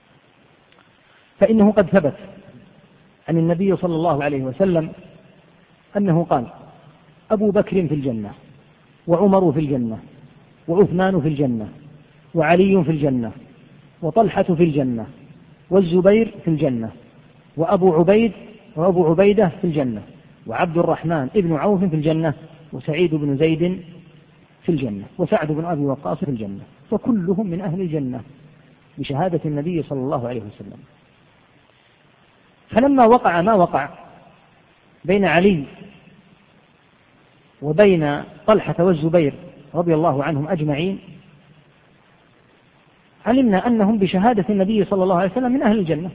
فإنه قد ثبت عن النبي صلى الله عليه وسلم أنه قال: أبو بكر في الجنة، وعمر في الجنة، وعثمان في الجنة، وعلي في الجنة، وطلحة في الجنة، والزبير في الجنة، وأبو عبيدة في الجنة، وعبد الرحمن ابن عوف في الجنة، وسعيد بن زيد في الجنة، وسعد بن أبي وقاص في الجنة، فكلهم من أهل الجنة بشهادة النبي صلى الله عليه وسلم. فلما وقع ما وقع بين علي وبين طلحة والزبير رضي الله عنهم أجمعين، علمنا أنهم بشهادة النبي صلى الله عليه وسلم من أهل الجنة،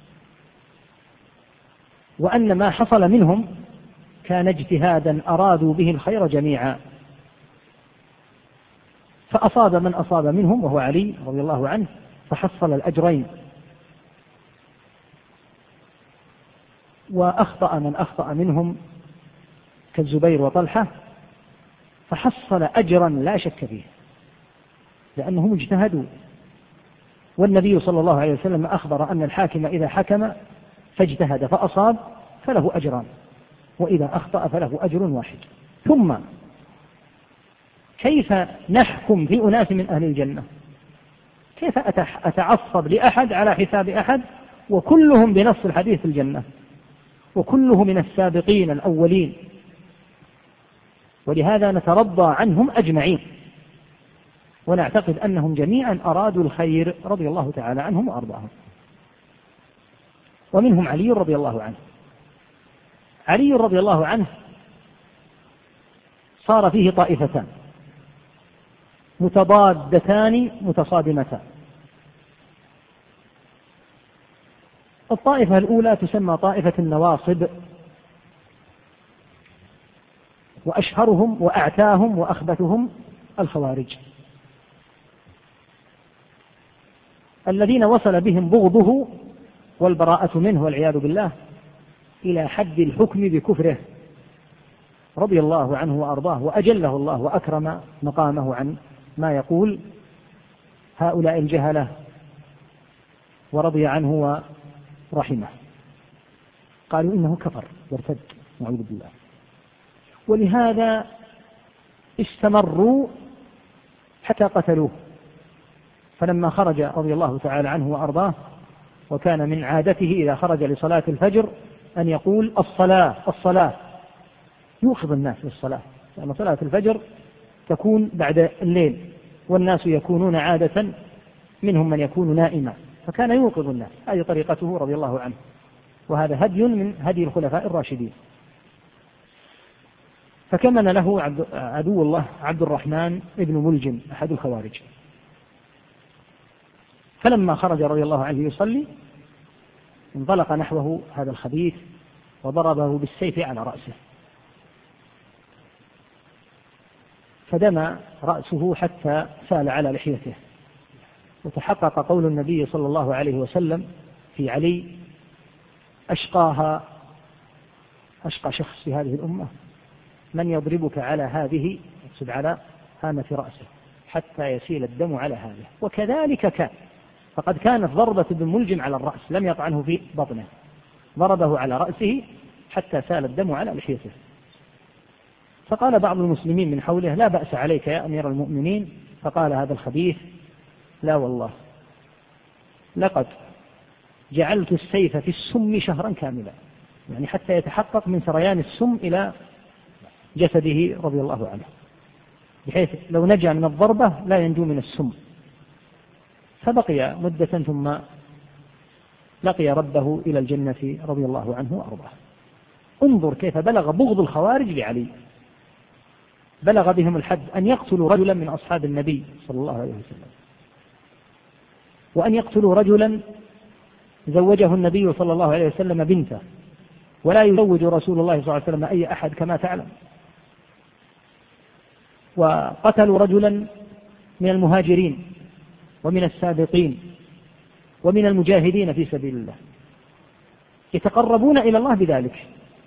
وأن ما حصل منهم كان اجتهادا أرادوا به الخير جميعا، فأصاب من أصاب منهم وهو علي رضي الله عنه فحصل الأجرين، وأخطأ من أخطأ منهم كالزبير وطلحة فحصل أجرا لا شك فيه، لأنهم اجتهدوا. والنبي صلى الله عليه وسلم أخبر أن الحاكم إذا حكم فاجتهد فأصاب فله أجران، وإذا أخطأ فله أجر واحد. ثم كيف نحكم في أناس من أهل الجنة؟ كيف أتعصب لأحد على حساب أحد وكلهم بنص الحديث في الجنة، وكله من السابقين الأولين؟ ولهذا نترضى عنهم أجمعين، ونعتقد أنهم جميعا أرادوا الخير رضي الله تعالى عنهم وأرضاهم. ومنهم علي رضي الله عنه. علي رضي الله عنه صار فيه طائفتان متضادتان متصادمتان. الطائفة الأولى تسمى طائفة النواصب، وأشهرهم وأعتاهم وأخبثهم الخوارج، الذين وصل بهم بغضه والبراءة منه والعياذ بالله إلى حد الحكم بكفره، رضي الله عنه وأرضاه وأجله الله وأكرم مقامه عن ما يقول هؤلاء الجهلة ورضي عنه ورحمه. قالوا إنه كفر وارتد نعوذ بالله، ولهذا استمروا حتى قتلوه. فلما خرج رضي الله تعالى عنه وأرضاه، وكان من عادته إذا خرج لصلاة الفجر أن يقول الصلاة الصلاة، يوقظ الناس للصلاة، لأن صلاة الفجر تكون بعد الليل والناس يكونون عادة منهم من يكون نائما، فكان يوقظ الناس. هذه طريقته رضي الله عنه، وهذا هدي من هدي الخلفاء الراشدين. فكمن له عدو الله عبد الرحمن ابن ملجم أحد الخوارج، فلما خرج رضي الله عنه يصلي انطلق نحوه هذا الخبيث وضربه بالسيف على رأسه، فدمى رأسه حتى سال على لحيته. وتحقق قول النبي صلى الله عليه وسلم في علي: أشقى شخص في هذه الأمة من يضربك على هذه، يقصد على هامة رأسه، حتى يسيل الدم على هذه. وكذلك كان، فقد كانت ضربة ابن ملجم على الرأس، لم يطعنه في بطنه، ضربه على رأسه حتى سال الدم على لحيته. فقال بعض المسلمين من حوله: لا بأس عليك يا أمير المؤمنين. فقال هذا الخبيث: لا والله، لقد جعلت السيف في السم شهرا كاملا، يعني حتى يتحقق من سريان السم إلى جسده رضي الله عنه، بحيث لو نجا من الضربة لا ينجو من السم. فبقي مدة ثم لقي ربه إلى الجنة رضي الله عنه وأرضاه. انظر كيف بلغ بغض الخوارج لعلي، بلغ بهم الحد أن يقتلوا رجلا من أصحاب النبي صلى الله عليه وسلم، وأن يقتلوا رجلا زوجه النبي صلى الله عليه وسلم بنته، ولا يزوج رسول الله صلى الله عليه وسلم أي أحد كما تعلم. وقتلوا رجلا من المهاجرين ومن السابقين ومن المجاهدين في سبيل الله، يتقربون إلى الله بذلك.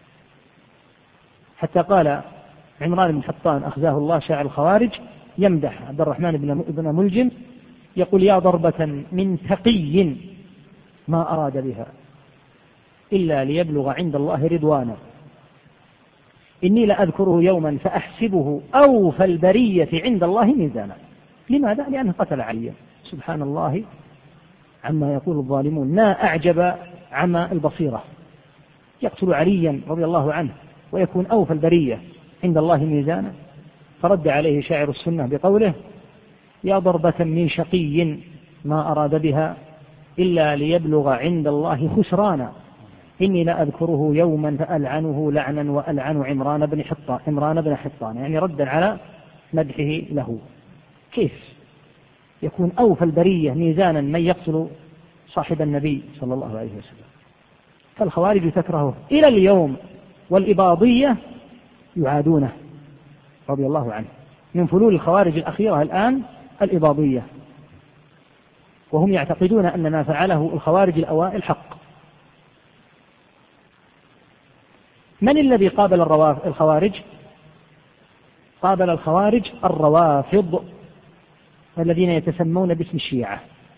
حتى قال عمران بن حطان أخزاه الله شاعر الخوارج يمدح عبد الرحمن بن ملجم، يقول: يا ضربة من تقي ما أراد بها إلا ليبلغ عند الله رضوانا، إني لأذكره يوما فأحسبه أوفى البرية عند الله ميزانا. لماذا؟ لأنه قتل عليا. سبحان الله عما يقول الظالمون، ما أعجب عما البصيرة. يقتل عليا رضي الله عنه ويكون أوفى البرية عند الله ميزانا. فرد عليه شاعر السنة بقوله: يا ضربة من شقي ما أراد بها إلا ليبلغ عند الله خسرانا، إني لأذكره يوما فألعنه لعنا وألعن عمران بن حطان، يعني ردا على مدحه له. كيف يكون أوفى البرية ميزانا من يقتل صاحب النبي صلى الله عليه وسلم؟ فالخوارج تكرهه إلى اليوم، والإباضية يعادونه رضي الله عنه. من فلول الخوارج الأخيرة الآن الإباضية، وهم يعتقدون أن ما فعله الخوارج الأوائل حق. من الذي قابل الخوارج؟ قابل الخوارج الروافض الذين يتسمون باسم الشيعة،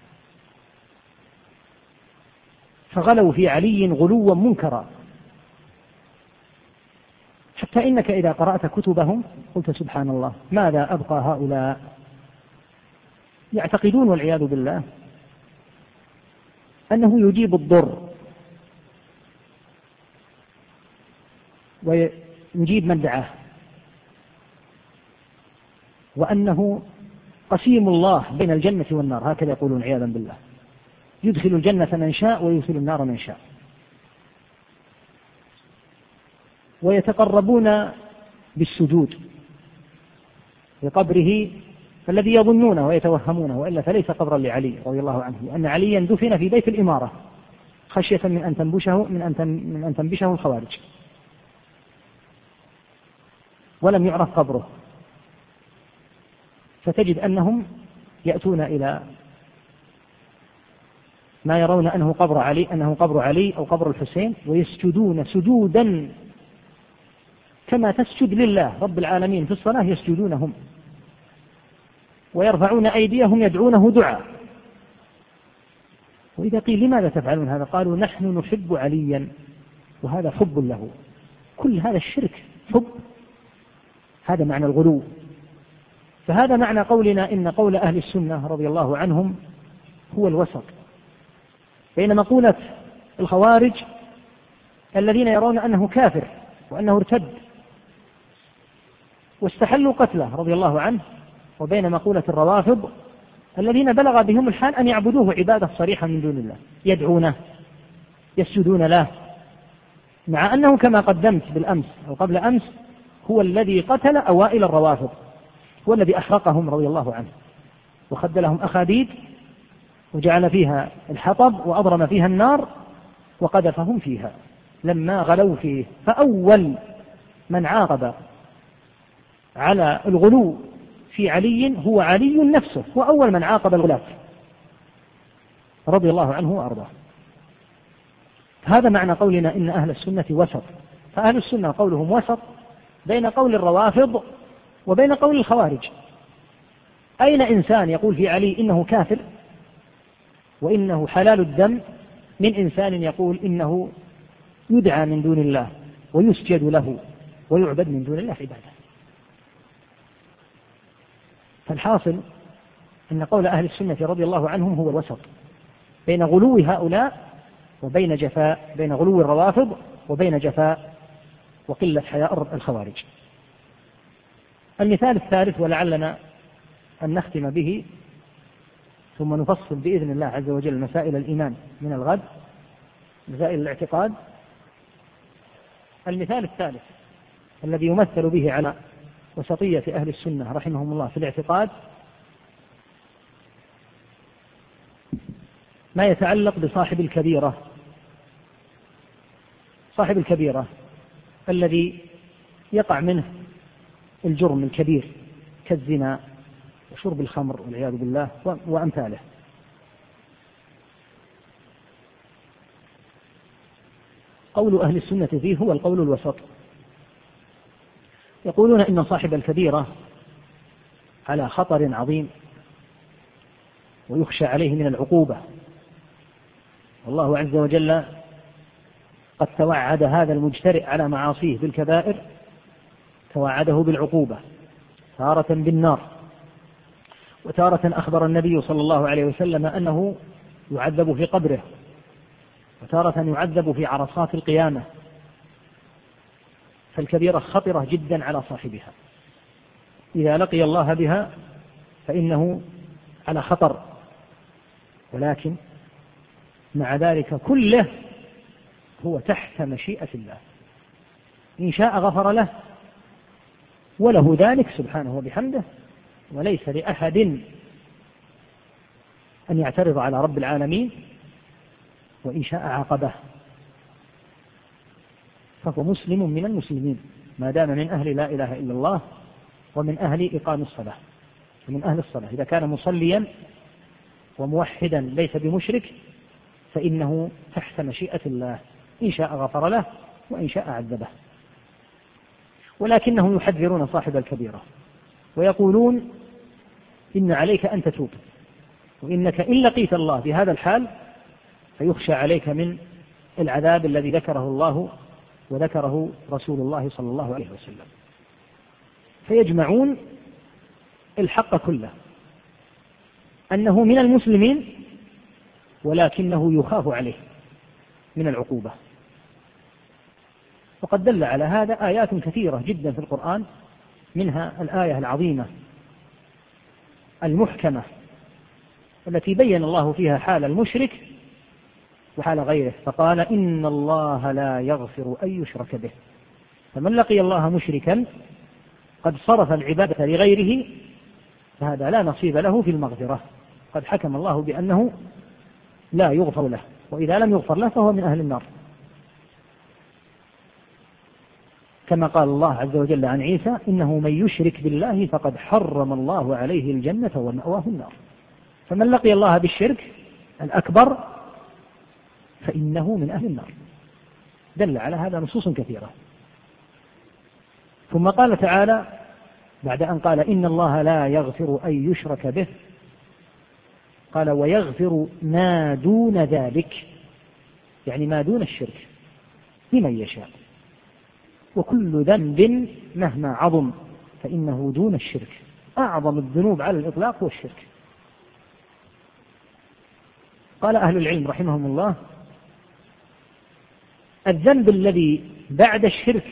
فغلوا في علي غلوا منكرا، حتى إنك إذا قرأت كتبهم قلت سبحان الله، ماذا أبقى هؤلاء؟ يعتقدون والعياذ بالله أنه يجيب الضر ويجيب من دعاه، وأنه قسيم الله بين الجنة والنار، هكذا يقولون عياذا بالله، يدخل الجنة من شاء ويدخل النار من شاء. ويتقربون بالسجود لقبره الذي يظنونه ويتوهمونه، وإلا فليس قبرا لعلي رضي الله عنه، لأن عليا دفن في بيت الإمارة خشية من أن تنبشه الخوارج، ولم يعرف قبره. فتجد أنهم يأتون إلى ما يرون أنه قبر علي أو قبر الحسين، ويسجدون سجودا كما تسجد لله رب العالمين في الصلاة يسجدون هم، ويرفعون أيديهم يدعونه دعاء. وإذا قيل لماذا تفعلون هذا؟ قالوا نحن نحب عليا وهذا حب له. كل هذا الشرك حب، هذا معنى الغلو. فهذا معنى قولنا إن قول أهل السنة رضي الله عنهم هو الوسط بين مقولة الخوارج الذين يرون أنه كافر وأنه ارتد واستحلوا قتله رضي الله عنه، وبين مقولة الروافض الذين بلغ بهم الحال أن يعبدوه عبادة صريحة من دون الله، يدعونه يسجدون له، مع أنه كما قدمت بالأمس أو قبل أمس هو الذي قتل أوائل الروافض، هو الذي أحرقهم رضي الله عنه وخد لهم أخاديد وجعل فيها الحطب وأضرم فيها النار وقذفهم فيها لما غلوا فيه. فأول من عاقب على الغلو في علي هو علي نفسه، وأول من عاقب الغلاة رضي الله عنه وأرضاه. هذا معنى قولنا إن أهل السنة وسط. فأهل السنة قولهم وسط بين قول الروافض وبين قول الخوارج. أين إنسان يقول في علي إنه كافر وإنه حلال الدم من إنسان يقول إنه يدعى من دون الله ويسجد له ويعبد من دون الله عبادة؟ فالحاصل أن قول أهل السنة رضي الله عنهم هو الوسط بين غلو هؤلاء وبين جفاء، بين غلو الروافض وبين جفاء وقلة حياء الخوارج. المثال الثالث ولعلنا أن نختم به ثم نفصل بإذن الله عز وجل مسائل الإيمان من الغد، مسائل الاعتقاد. المثال الثالث الذي يمثل به على وسطية أهل السنة رحمهم الله في الاعتقاد ما يتعلق بصاحب الكبيرة. صاحب الكبيرة الذي يقع منه الجرم الكبير كالزنا وشرب الخمر والعياذ بالله وأمثاله. قول أهل السنة فيه هو القول الوسط. يقولون إن صاحب الكبيرة على خطر عظيم ويخشى عليه من العقوبة، والله عز وجل قد توعد هذا المجترئ على معاصيه بالكبائر، توعده بالعقوبة تارة بالنار، وتارة أخبر النبي صلى الله عليه وسلم أنه يعذب في قبره، وتارة يعذب في عرصات القيامة. فالكبيرة خطرة جدا على صاحبها، إذا لقي الله بها فإنه على خطر، ولكن مع ذلك كله هو تحت مشيئة الله، إن شاء غفر له وله ذلك سبحانه وبحمده، وليس لأحد أن يعترض على رب العالمين، وإن شاء عاقبه، فهو مسلم من المسلمين ما دام من أهل لا إله إلا الله ومن أهل إقام الصلاة ومن أهل الصلاة. إذا كان مصليا وموحدا ليس بمشرك فإنه تحت مشيئة الله، إن شاء غفر له وإن شاء عذبه. ولكنهم يحذرون صاحب الكبيرة ويقولون إن عليك أن تتوب، وإنك إن لقيت الله بهذا الحال فيخشى عليك من العذاب الذي ذكره الله وذكره رسول الله صلى الله عليه وسلم. فيجمعون الحق كله أنه من المسلمين ولكنه يخاف عليه من العقوبة. وقد دل على هذا آيات كثيرة جدا في القرآن، منها الآية العظيمة المحكمة التي بين الله فيها حال المشرك وحال غيره، فقال إن الله لا يغفر أن يشرك به، فمن لقي الله مشركا قد صرف العبادة لغيره فهذا لا نصيب له في المغفرة، قد حكم الله بأنه لا يغفر له، وإذا لم يغفر له فهو من أهل النار، كما قال الله عز وجل عن عيسى إنه من يشرك بالله فقد حرم الله عليه الجنة ومأواه النار. فمن لقي الله بالشرك الأكبر فإنه من أهل النار. دل على هذا نصوص كثيرة. ثم قال تعالى بعد أن قال إن الله لا يغفر أن يشرك به قال ويغفر ما دون ذلك، يعني ما دون الشرك، لمن يشاء. وكل ذنب مهما عظم فإنه دون الشرك، أعظم الذنوب على الإطلاق هو الشرك. قال أهل العلم رحمهم الله الذنب الذي بعد الشرك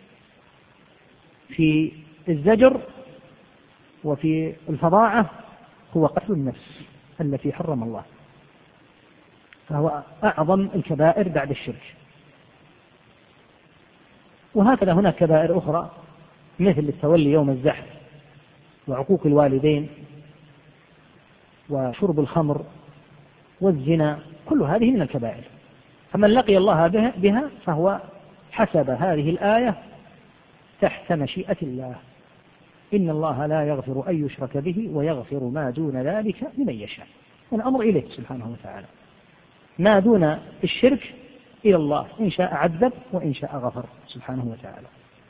في الزجر وفي الفظاعة هو قتل النفس التي حرم الله، فهو أعظم الكبائر بعد الشرك. وهكذا هناك كبائر أخرى مثل التولي يوم الزحف وعقوق الوالدين وشرب الخمر والزنا، كل هذه من الكبائر. فمن لقي الله بها فهو حسب هذه الآية تحت مشيئة الله. إن الله لا يغفر أن يشرك به ويغفر ما دون ذلك لمن يشاء. الأمر إليه سبحانه وتعالى، ما دون الشرك إلى الله، إن شاء عذب وإن شاء غفر سبحانه وتعالى.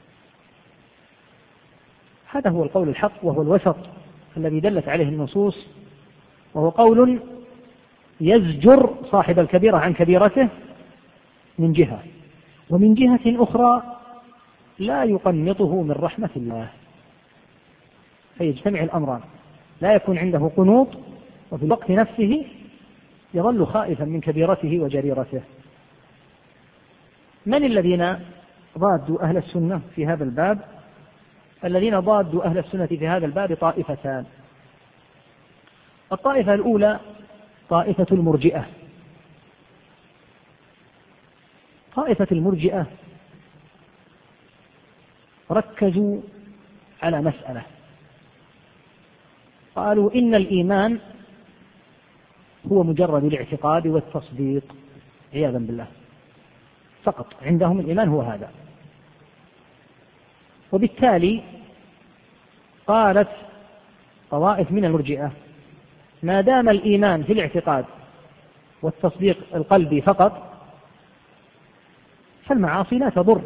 هذا هو القول الحق، وهو الوسط الذي دلت عليه النصوص، وهو قول يزجر صاحب الكبيرة عن كبيرته من جهة، ومن جهة أخرى لا يقنطه من رحمة الله، فيجتمع الأمران، لا يكون عنده قنوط وفي الوقت نفسه يظل خائفا من كبيرته وجريرته. من الذين ضادوا أهل السنة في هذا الباب؟ الذين ضادوا أهل السنة في هذا الباب طائفتان. الطائفة الأولى طائفة المرجئة. طائفة المرجئة ركزوا على مسألة، قالوا إن الإيمان هو مجرد الاعتقاد والتصديق عياذا بالله فقط، عندهم الإيمان هو هذا. وبالتالي قالت طوائف من المرجئة ما دام الإيمان في الاعتقاد والتصديق القلبي فقط فالمعاصي لا تضر.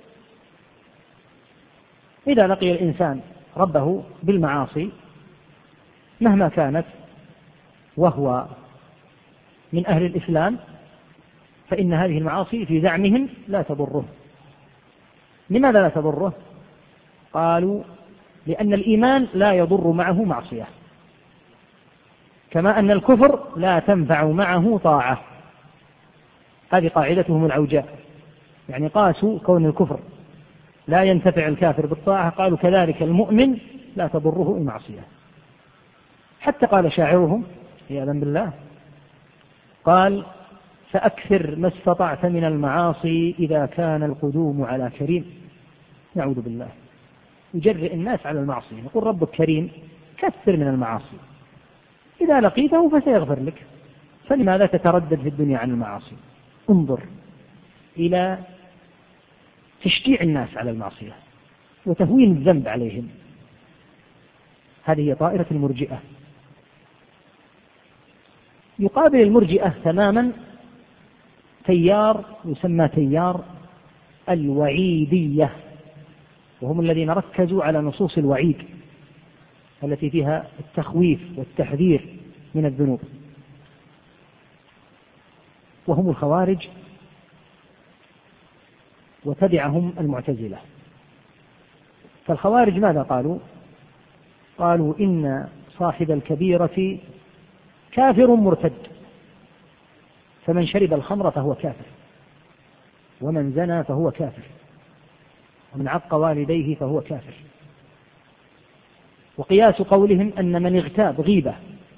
إذا لقي الإنسان ربه بالمعاصي مهما كانت وهو من أهل الإسلام فإن هذه المعاصي في زعمهم لا تضره. لماذا لا تضره؟ قالوا لأن الإيمان لا يضر معه معصية، كما أن الكفر لا تنفع معه طاعة. هذه قاعدتهم العوجاء، يعني قاسوا كون الكفر لا ينتفع الكافر بالطاعة، قالوا كذلك المؤمن لا تضره المعصية. حتى قال شاعرهم عياذا بالله قال فأكثر ما استطعت من المعاصي إذا كان القدوم على كريم. نعوذ بالله، يجرئ الناس على المعصية، يقول ربك كريم كثر من المعاصي، إذا لقيته فسيغفر لك، فلماذا تتردد في الدنيا عن المعاصي؟ انظر إلى تشجيع الناس على المعصية وتهوين الذنب عليهم. هذه هي طائرة المرجئة. يقابل المرجئة تماما تيار يسمى تيار الوعيدية، وهم الذين ركزوا على نصوص الوعيد التي فيها التخويف والتحذير من الذنوب، وهم الخوارج وتبعهم المعتزلة. فالخوارج ماذا قالوا؟ قالوا إن صاحب الكبيرة كافر مرتد، فمن شرب الخمر فهو كافر، ومن زنى فهو كافر، ومن عق والديه فهو كافر. وقياس قولهم أن من اغتاب غيبة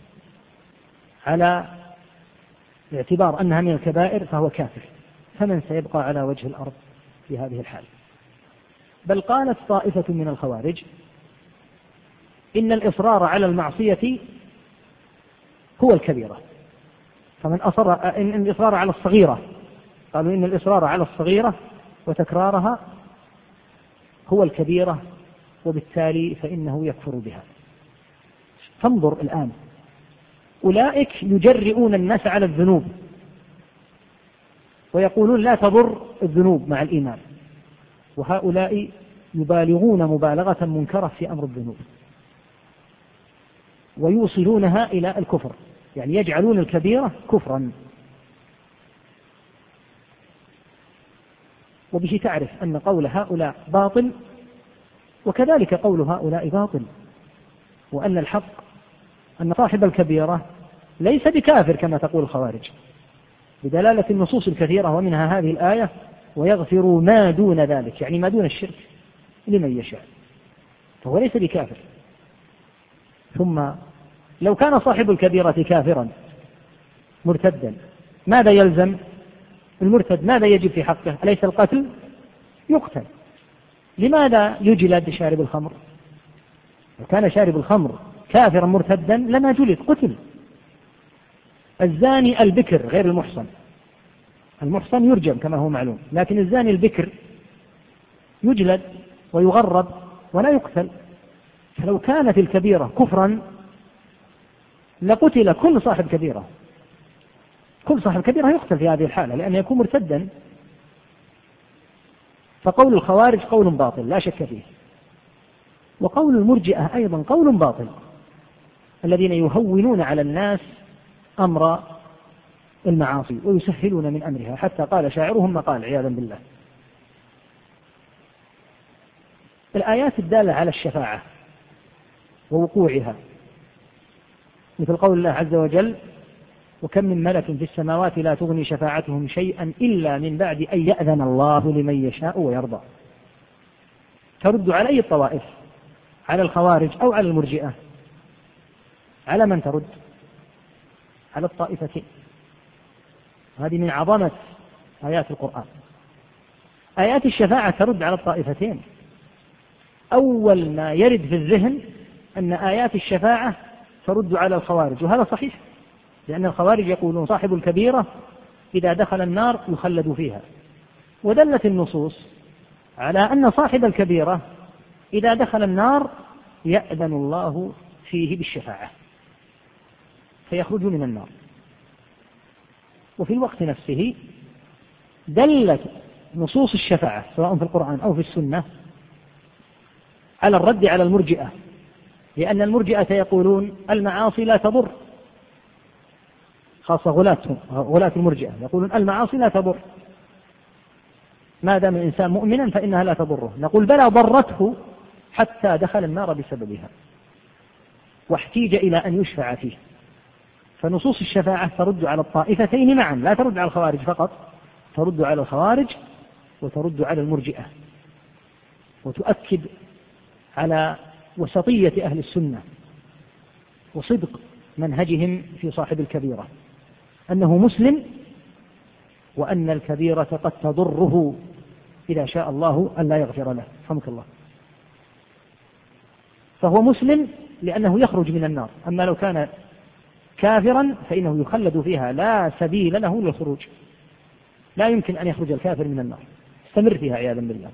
على اعتبار أنها من الكبائر فهو كافر، فمن سيبقى على وجه الأرض في هذه الحال؟ بل قالت طائفة من الخوارج إن الإصرار على المعصية هو الكبيرة، فمن أصر إن الإصرار على الصغيرة، قالوا إن الإصرار على الصغيرة وتكرارها هو الكبيرة، وبالتالي فإنه يكفر بها. فانظر الآن، أولئك يجرئون الناس على الذنوب ويقولون لا تضر الذنوب مع الإيمان، وهؤلاء يبالغون مبالغة منكرة في أمر الذنوب ويوصلونها إلى الكفر، يعني يجعلون الكبيرة كفرا. وبه تعرف أن قول هؤلاء باطل، وكذلك قول هؤلاء باطل، وأن الحق أن صاحب الكبيرة ليس بكافر كما تقول الخوارج، بدلالة النصوص الكثيرة ومنها هذه الآية: ويغفر ما دون ذلك، يعني ما دون الشرك لمن يشاء، فهو ليس بكافر. ثم لو كان صاحب الكبيرة كافرا مرتدا ماذا يلزم؟ المرتد ماذا يجب في حقه؟ أليس القتل؟ يقتل. لماذا يجلد شارب الخمر؟ لو كان شارب الخمر كافرا مرتدا لما جلد، قتل. الزاني البكر غير المحصن، المحصن يرجم كما هو معلوم، لكن الزاني البكر يجلد ويغرب ولا يقتل. فلو كانت الكبيرة كفرا لقتل كل صاحب كبيرة، كل صاحب كبيرة يقتل في هذه الحالة لأنه يكون مرتدا. فقول الخوارج قول باطل لا شك فيه، وقول المرجئة أيضا قول باطل، الذين يهونون على الناس أمر المعاصي ويسهلون من أمرها، حتى قال شاعرهم مقال عياذا بالله. الآيات الدالة على الشفاعة ووقوعها مثل قول الله عز وجل: وكم من ملك في السماوات لا تغني شفاعتهم شيئا إلا من بعد أن يأذن الله لمن يشاء ويرضى. ترد على أي الطوائف؟ على الخوارج أو على المرجئة؟ على من ترد؟ على الطائفتين. هذه من عظمة آيات القرآن. آيات الشفاعة ترد على الطائفتين. أول ما يرد في الذهن أن آيات الشفاعة ترد على الخوارج، وهذا صحيح، لأن الخوارج يقولون صاحب الكبيرة إذا دخل النار يخلد فيها، ودلت النصوص على أن صاحب الكبيرة إذا دخل النار يأذن الله فيه بالشفاعة فيخرج من النار. وفي الوقت نفسه دلت نصوص الشفاعة سواء في القرآن أو في السنة على الرد على المرجئة، لأن المرجئة يقولون المعاصي لا تضر، خاصة غلاة المرجئة يقولون المعاصي لا تضر، ما دام الإنسان مؤمنا فإنها لا تضره. نقول بلى ضرته حتى دخل النار بسببها واحتيج إلى أن يشفع فيه. فنصوص الشفاعة ترد على الطائفتين معا، لا ترد على الخوارج فقط، ترد على الخوارج وترد على المرجئة، وتؤكد على وسطية أهل السنة وصدق منهجهم في صاحب الكبيرة، أنه مسلم، وأن الكبيرة قد تضره إذا شاء الله أن لا يغفر له، رحمك الله. فهو مسلم لأنه يخرج من النار، أما لو كان كافرا فإنه يخلد فيها لا سبيل له للخروج، لا يمكن أن يخرج الكافر من النار، استمر فيها عياذا بالله.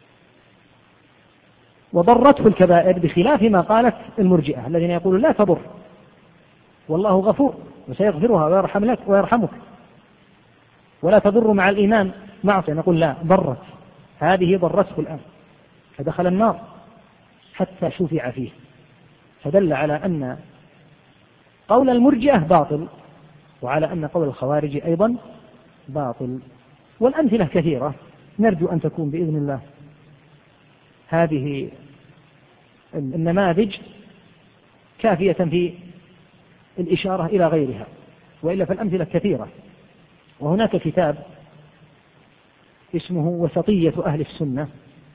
وضرته الكبائر بخلاف ما قالت المرجئة الذين يقولون لا تضر والله غفور وسيغفرها ويرحم لك ويرحمك، ولا تضر مع الإيمان معصية. نقول لا، ضرت، هذه ضرته الآن فدخل النار حتى شفع فيه، فدل على أن قول المرجئة باطل، وعلى أن قول الخوارج أيضا باطل. والأمثلة كثيرة، نرجو أن تكون بإذن الله هذه النماذج كافية في الإشارة إلى غيرها، وإلا فالأمثلة كثيرة. وهناك كتاب اسمه وسطية أهل السنة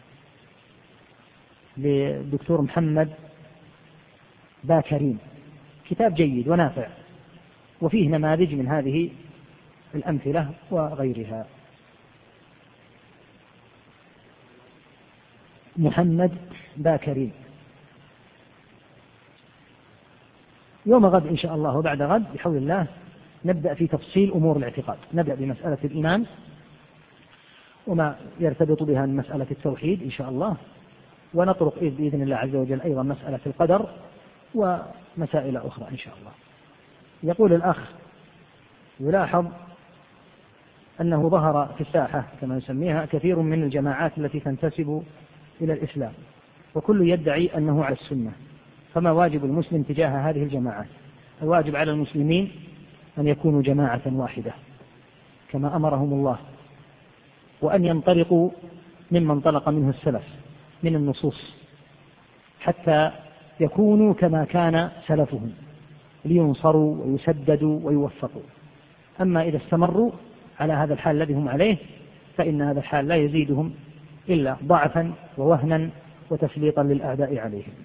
للدكتور محمد باكرين، كتاب جيد ونافع، وفيه نماذج من هذه الأمثلة وغيرها. محمد باكرين. يوم غد إن شاء الله وبعد غد بحول الله نبدأ في تفصيل أمور الاعتقاد، نبدأ بمسألة الإيمان وما يرتبط بها من مسألة التوحيد إن شاء الله، ونطرق بإذن الله عز وجل أيضا مسألة القدر ومسائل أخرى إن شاء الله. يقول الأخ: يلاحظ أنه ظهر في الساحة كما يسميها كثير من الجماعات التي تنتسب إلى الإسلام، وكل يدعي أنه على السنة. فما واجب المسلم تجاه هذه الجماعات؟ الواجب على المسلمين أن يكونوا جماعة واحدة كما أمرهم الله، وأن ينطلقوا مما انطلق منه السلف من النصوص حتى يكونوا كما كان سلفهم لينصروا ويسددوا ويوفقوا. أما إذا استمروا على هذا الحال الذي هم عليه فإن هذا الحال لا يزيدهم إلا ضعفا ووهنا وتسليطا للأعداء عليهم.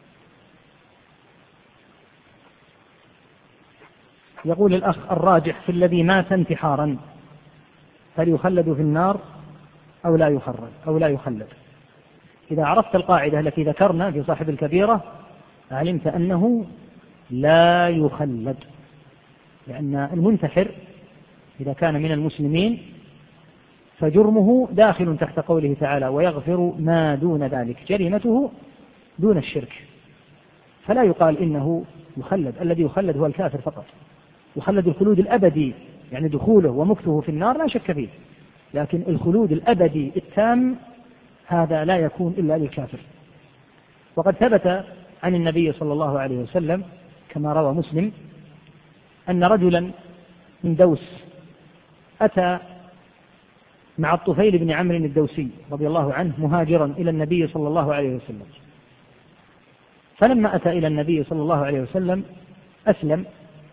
يقول الأخ: الراجح في الذي مات انتحارا هل يخلد في النار أو لا يخلد؟ إذا عرفت القاعدة التي ذكرنا في صاحب الكبيرة علمت أنه لا يخلد، لأن المنتحر إذا كان من المسلمين فجرمه داخل تحت قوله تعالى: ويغفر ما دون ذلك، جريمته دون الشرك، فلا يقال إنه يخلد. الذي يخلد هو الكافر فقط، يخلد الخلود الأبدي، يعني دخوله ومكثه في النار لا شك فيه، لكن الخلود الأبدي التام هذا لا يكون إلا للكافر. وقد ثبت عن النبي صلى الله عليه وسلم كما روى مسلم أن رجلا من دوس أتى مع الطفيل بن عمرو الدوسي رضي الله عنه مهاجرا إلى النبي صلى الله عليه وسلم، فلما أتى إلى النبي صلى الله عليه وسلم أسلم،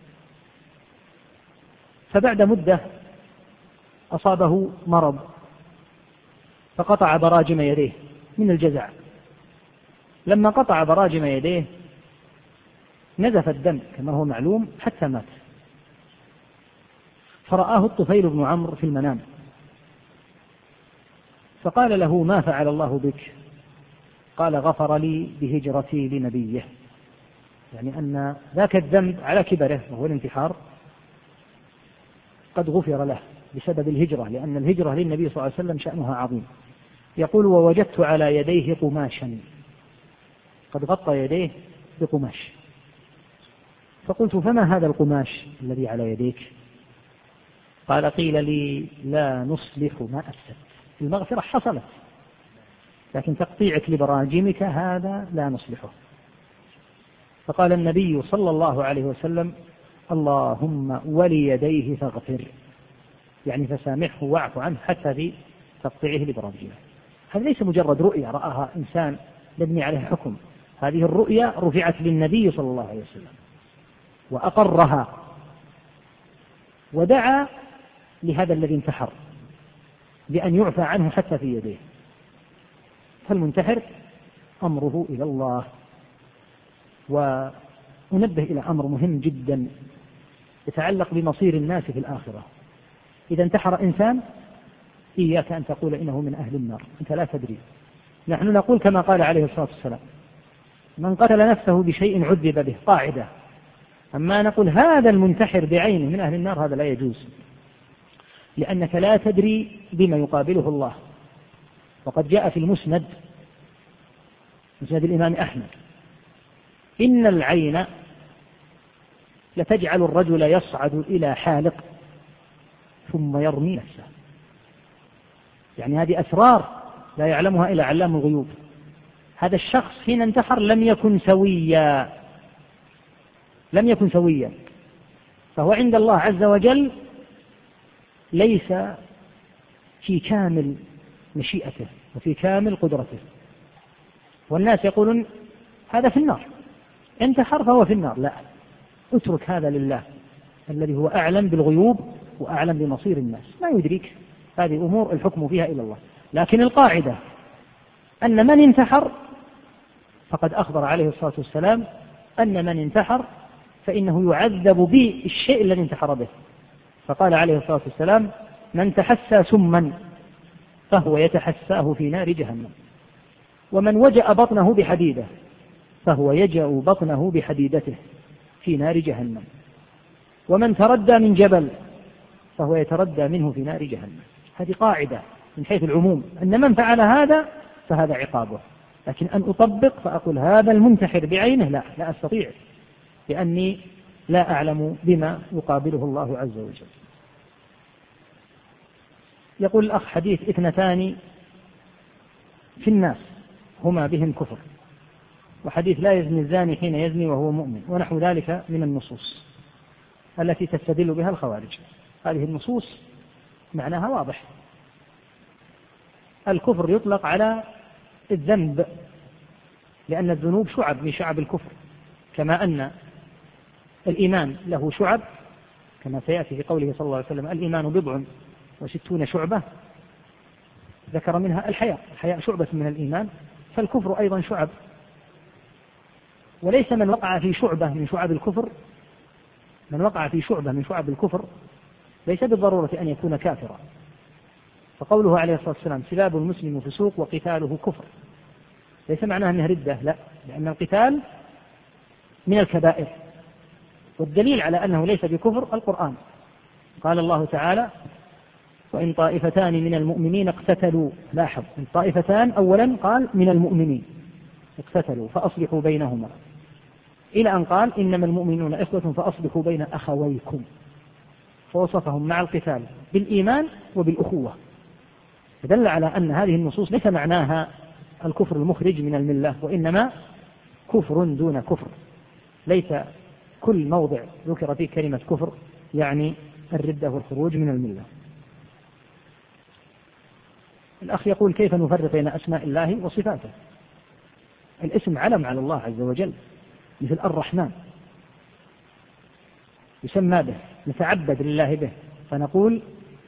فبعد مدة أصابه مرض فقطع براجم يديه من الجزع. لما قطع براجم يديه نزف الدم كما هو معلوم حتى مات، فرآه الطفيل بن عمرو في المنام فقال له: ما فعل الله بك؟ قال: غفر لي بهجرتي لنبيه، يعني أن ذاك الذنب على كبره وهو الانتحار قد غفر له بسبب الهجرة، لأن الهجرة للنبي صلى الله عليه وسلم شأنها عظيم. يقول: ووجدت على يديه قماشا، قد غطى يديه بقماش، فقلت: فما هذا القماش الذي على يديك؟ قال: قيل لي: لا نصلح ما أفسد. المغفرة حصلت، لكن تقطيعك لبراجمك هذا لا نصلحه. فقال النبي صلى الله عليه وسلم: اللهم وليديه فاغفر، يعني فسامحه واعف عنه حتى في تقطيعه لبراجمه. هذا ليس مجرد رؤيا رآها إنسان نبني عليه حكم، هذه الرؤيا رفعت للنبي صلى الله عليه وسلم وأقرها ودعا لهذا الذي انتحر بأن يعفى عنه حتى في يديه. فالمنتحر أمره إلى الله. وننبه إلى أمر مهم جدا يتعلق بمصير الناس في الآخرة. إذا انتحر إنسان إياك أن تقول إنه من أهل النار، أنت لا تدري. نحن نقول كما قال عليه الصلاة والسلام: من قتل نفسه بشيء عذب به، قاعدة. أما نقول هذا المنتحر بعينه من أهل النار هذا لا يجوز، لأنك لا تدري بما يقابله الله. وقد جاء في المسند الإمام أحمد: إن العين لتجعل الرجل يصعد إلى حالق ثم يرمي نفسه، يعني هذه أسرار لا يعلمها إلا علام الغيوب. هذا الشخص حين انتحر لم يكن سويا، فهو عند الله عز وجل ليس في كامل مشيئته وفي كامل قدرته. والناس يقولون هذا في النار، انتحر فهو في النار. لا، اترك هذا لله الذي هو أعلم بالغيوب وأعلم بمصير الناس، ما يدريك هذه أمور الحكم فيها إلى الله. لكن القاعدة أن من انتحر فقد أخبر عليه الصلاة والسلام أن من انتحر فإنه يعذب بالشيء الذي انتحر به. فقال عليه الصلاة والسلام: من تحسى سما فهو يتحساه في نار جهنم، ومن وجأ بطنه بحديدة فهو يجأ بطنه بحديدته في نار جهنم، ومن تردى من جبل فهو يتردى منه في نار جهنم. هذه قاعدة من حيث العموم، أن من فعل هذا فهذا عقابه. لكن أن أطبق فأقول هذا المنتحر بعينه لا أستطيع، لأني لا أعلم بما يقابله الله عز وجل. يقول الأخ: حديث 2 في الناس هما بهم كفر، وحديث لا يزني الزاني حين يزني وهو مؤمن، ونحو ذلك من النصوص التي تستدل بها الخوارج. هذه النصوص معناها واضح. الكفر يطلق على الذنب، لأن الذنوب شعب من شعب الكفر، كما أن الإيمان له شعب، كما سيأتي في قوله صلى الله عليه وسلم: الإيمان 60 شعبة، ذكر منها الحياء شعبة من الإيمان، فالكفر أيضا شعب. وليس من وقع في شعبة من شعب الكفر، من وقع في شعبة من شعب الكفر ليس بالضرورة أن يكون كافرا. فقوله عليه الصلاة والسلام: سباب المسلم فسوق وقتاله كفر، ليس معناه أنه ردة، لا، لأن القتال من الكبائر، والدليل على أنه ليس بكفر القرآن. قال الله تعالى: وإن طائفتان من المؤمنين اقتتلوا، لاحظ، إن طائفتان أولا قال من المؤمنين اقتتلوا فأصلحوا بينهما، إلى أن قال: إنما المؤمنون إخوة فأصلحوا بين أخويكم، فوصفهم مع القتال بالإيمان وبالأخوة، فدل على أن هذه النصوص ليس معناها الكفر المخرج من الملة، وإنما كفر دون كفر. ليس كل موضع ذكر فيه كلمة كفر يعني الردة والخروج من الملة. الأخ يقول: كيف نفرق بين أسماء الله وصفاته؟ الاسم علم على الله عز وجل، مثل الرحمن يسمى به، نتعبد لله به، فنقول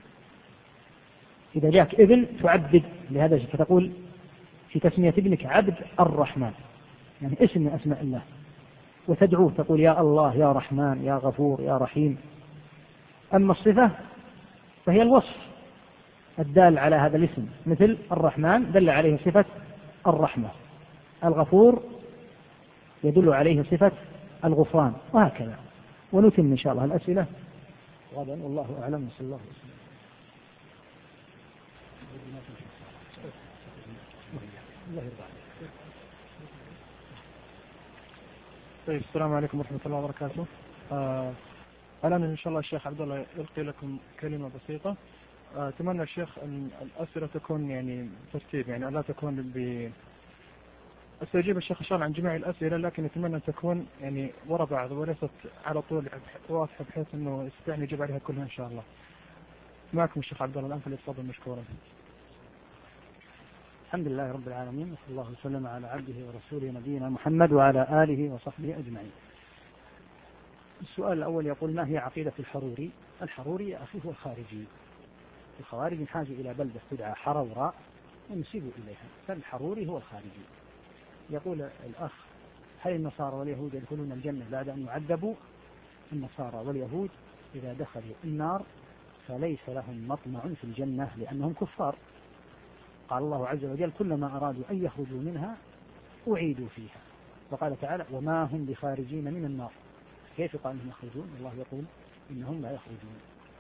إذا جاءك ابن تعبد لهذا، فتقول في تسمية ابنك عبد الرحمن، يعني اسم من أسماء الله، وتدعوه تقول: يا الله يا رحمن يا غفور يا رحيم. أما الصفة فهي الوصف الدال على هذا الاسم، مثل الرحمن دل عليه صفة الرحمة، الغفور يدل عليه صفة الغفران، وهكذا. ونتم إن شاء الله الأسئلة غدا، والله أعلم، وصلى الله وسلم. طيب، السلام عليكم ورحمة الله وبركاته. الآن إن شاء الله الشيخ عبد الله يلقي لكم كلمة بسيطة. أتمنى الشيخ أن الأسئلة تكون يعني ترتيب، يعني لا تكون أستجيب الشيخ إن شاء الله عن جميع الأسئلة، لكن أتمنى أن تكون يعني وراء بعض وليست على طول واضحة، بحيث أنه يستطيع أن يجيب عليها كلها إن شاء الله. معكم الشيخ عبد الله الآن، فليتفضل مشكورا. الحمد لله رب العالمين، وصلى الله وسلم على عبده ورسوله نبينا محمد وعلى آله وصحبه أجمعين. السؤال الأول يقول: ما هي عقيدة الحروري؟ الحروري يا أخي هو الخارجي، الخوارج من حاجة إلى بلدة تدعى حرورة ينسبوا إليها، فالحروري هو الخارجي. يقول الأخ: هل النصارى واليهود يدخلون الجنة بعد أن يعذبوا؟ النصارى واليهود إذا دخلوا النار فليس لهم مطمع في الجنة لأنهم كفار. قال الله عز وجل: كلما أرادوا أن يخرجوا منها أعيدوا فيها. وقال تعالى: وما هم بخارجين من النار. كيف قال انهم يخرجون؟ الله يقول إنهم لا يخرجون.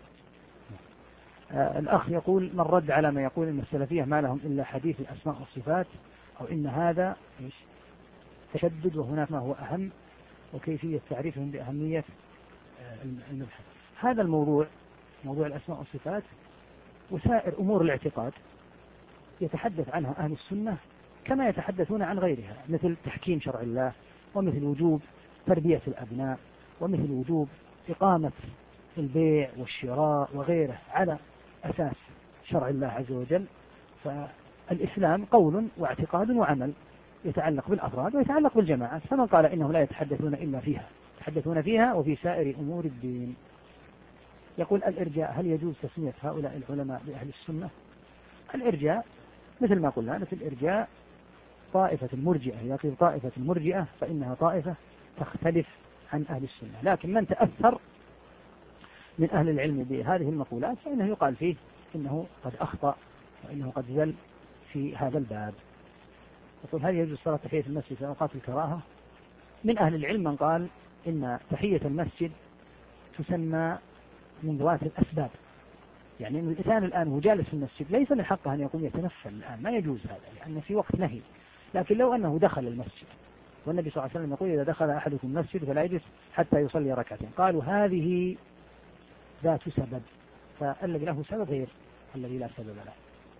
الأخ يقول: من رد على ما يقول إن السلفية ما لهم إلا حديث الأسماء والصفات، أو إن هذا تشدد وهناك ما هو أهم، وكيفية تعريفهم بأهمية المبحث. هذا الموضوع، موضوع الأسماء والصفات وسائر أمور الاعتقاد، يتحدث عنها أهل السنة كما يتحدثون عن غيرها، مثل تحكيم شرع الله، ومثل وجوب تربية الأبناء، ومثل وجوب إقامة البيع والشراء وغيره على أساس شرع الله عز وجل. فالإسلام قول واعتقاد وعمل، يتعلق بالأفراد ويتعلق بالجماعات، فمن قال إنهم لا يتحدثون إلا فيها، يتحدثون فيها وفي سائر أمور الدين. يقول: الإرجاء، هل يجوز تسمية هؤلاء العلماء بأهل السنة؟ الإرجاء مثل ما قلنا، مثل إرجاء طائفة المرجئة، إذا قيل طائفة المرجئة فإنها طائفة تختلف عن أهل السنة، لكن من تأثر من أهل العلم بهذه المقولات فإنه يقال فيه إنه قد أخطأ وإنه قد زل في هذا الباب. يقول: هل يجوز صلاة تحية المسجد في أوقات الكراهة؟ من أهل العلم من قال إن تحية المسجد تسمى من ذوات الأسباب، يعني إن الإنسان الآن هو جالس في المسجد ليس من حقه أن يقوم يتنفل الآن، ما يجوز هذا لأنه في وقت نهي. لكن لو أنه دخل المسجد، والنبي صلى الله عليه وسلم يقول: إذا دخل أحدكم المسجد فلا يجلس حتى يصلي ركعتين، قالوا هذه ذات سبب، فالذي له سبب غير الذي لا سبب له.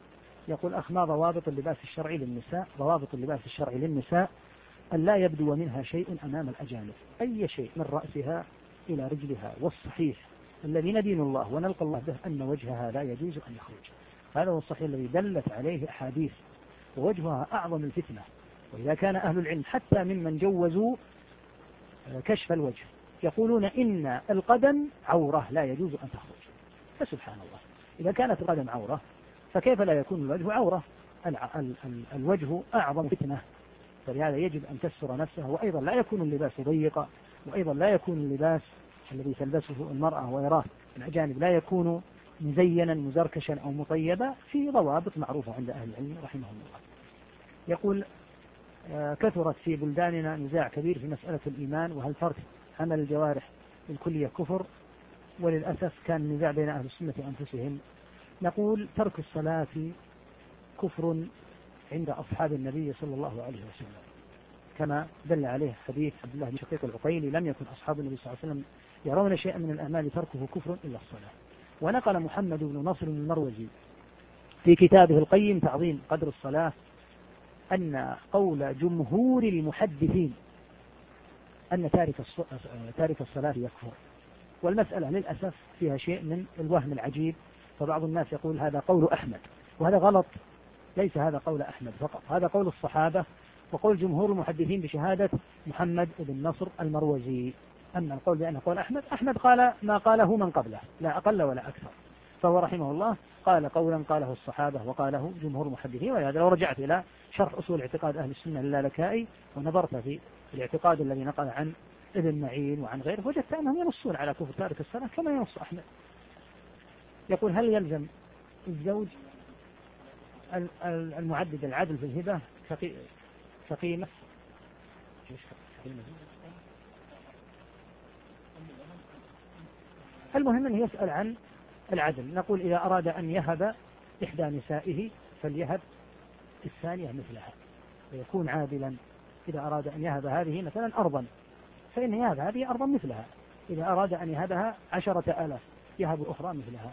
يقول أخ ما ضوابط اللباس الشرعي للنساء؟ ضوابط اللباس الشرعي للنساء أن لا يبدو منها شيء أمام الأجانب، أي شيء من رأسها إلى رجلها، والصحيح الذي ندين الله ونلقى الله به أن وجهها لا يجوز أن يخرج. هذا هو الصحيح الذي دلت عليه أحاديث، ووجهها أعظم الفتنة. وإذا كان أهل العلم حتى ممن جوزوا كشف الوجه يقولون إن القدم عورة لا يجوز أن تخرج، فسبحان الله، إذا كانت القدم عورة فكيف لا يكون الوجه عورة؟ الوجه أعظم فتنة، فلهذا يجب أن تستر نفسه. وأيضا لا يكون اللباس ضيقا، وأيضا لا يكون اللباس الذي تلبسه المرأة ويراه الأجانب لا يكون مزينا مزركشا أو مطيبا، في ضوابط معروفة عند أهل العلم رحمهم الله. يقول كثرت في بلداننا نزاع كبير في مسألة الإيمان، وهل ترك عمل الجوارح بالكلية كفر؟ وللأسف كان النزاع بين أهل السنة أنفسهم. نقول ترك الصلاة كفر عند أصحاب النبي صلى الله عليه وسلم، كما دل عليه حديث عبد الله بن شقيق العقيلي: لم يكن أصحاب النبي صلى الله عليه وسلم يرون شيئا من الأعمال تركه كفر إلا الصلاة. ونقل محمد بن نصر المروزي في كتابه القيم تعظيم قدر الصلاة أن قول جمهور المحدثين أن تارك الصلاة يكفر. والمسألة للأسف فيها شيء من الوهم العجيب، فبعض الناس يقول هذا قول أحمد، وهذا غلط. ليس هذا قول أحمد فقط، هذا قول الصحابة وقول جمهور المحدثين بشهادة محمد بن نصر المروزي. أما القول بأنه قول أحمد قال ما قاله من قبله لا أقل ولا أكثر، فهو رحمه الله قال قولا قاله الصحابة وقاله جمهور المحدثين. ولهذا لو رجعت إلى شرح أصول اعتقاد أهل السنة للالكائي ونظرت في الاعتقاد الذي نقل عن ابن معين وعن غيره، وجدت أنهم ينصون على كفر تارك الصلاة كما ينص أحمد. يقول هل يلزم الزوج المعدد العدل في الهبة كقيمة؟ المهم أن يسأل عن العدل. نقول إذا أراد أن يهب إحدى نسائه فليهب الثانية مثلها ويكون عادلا. إذا أراد أن يهب هذه مثلا أرضا فإن يهب هذه أرضا مثلها، إذا أراد أن يهبها 10,000 يهب أخرى مثلها.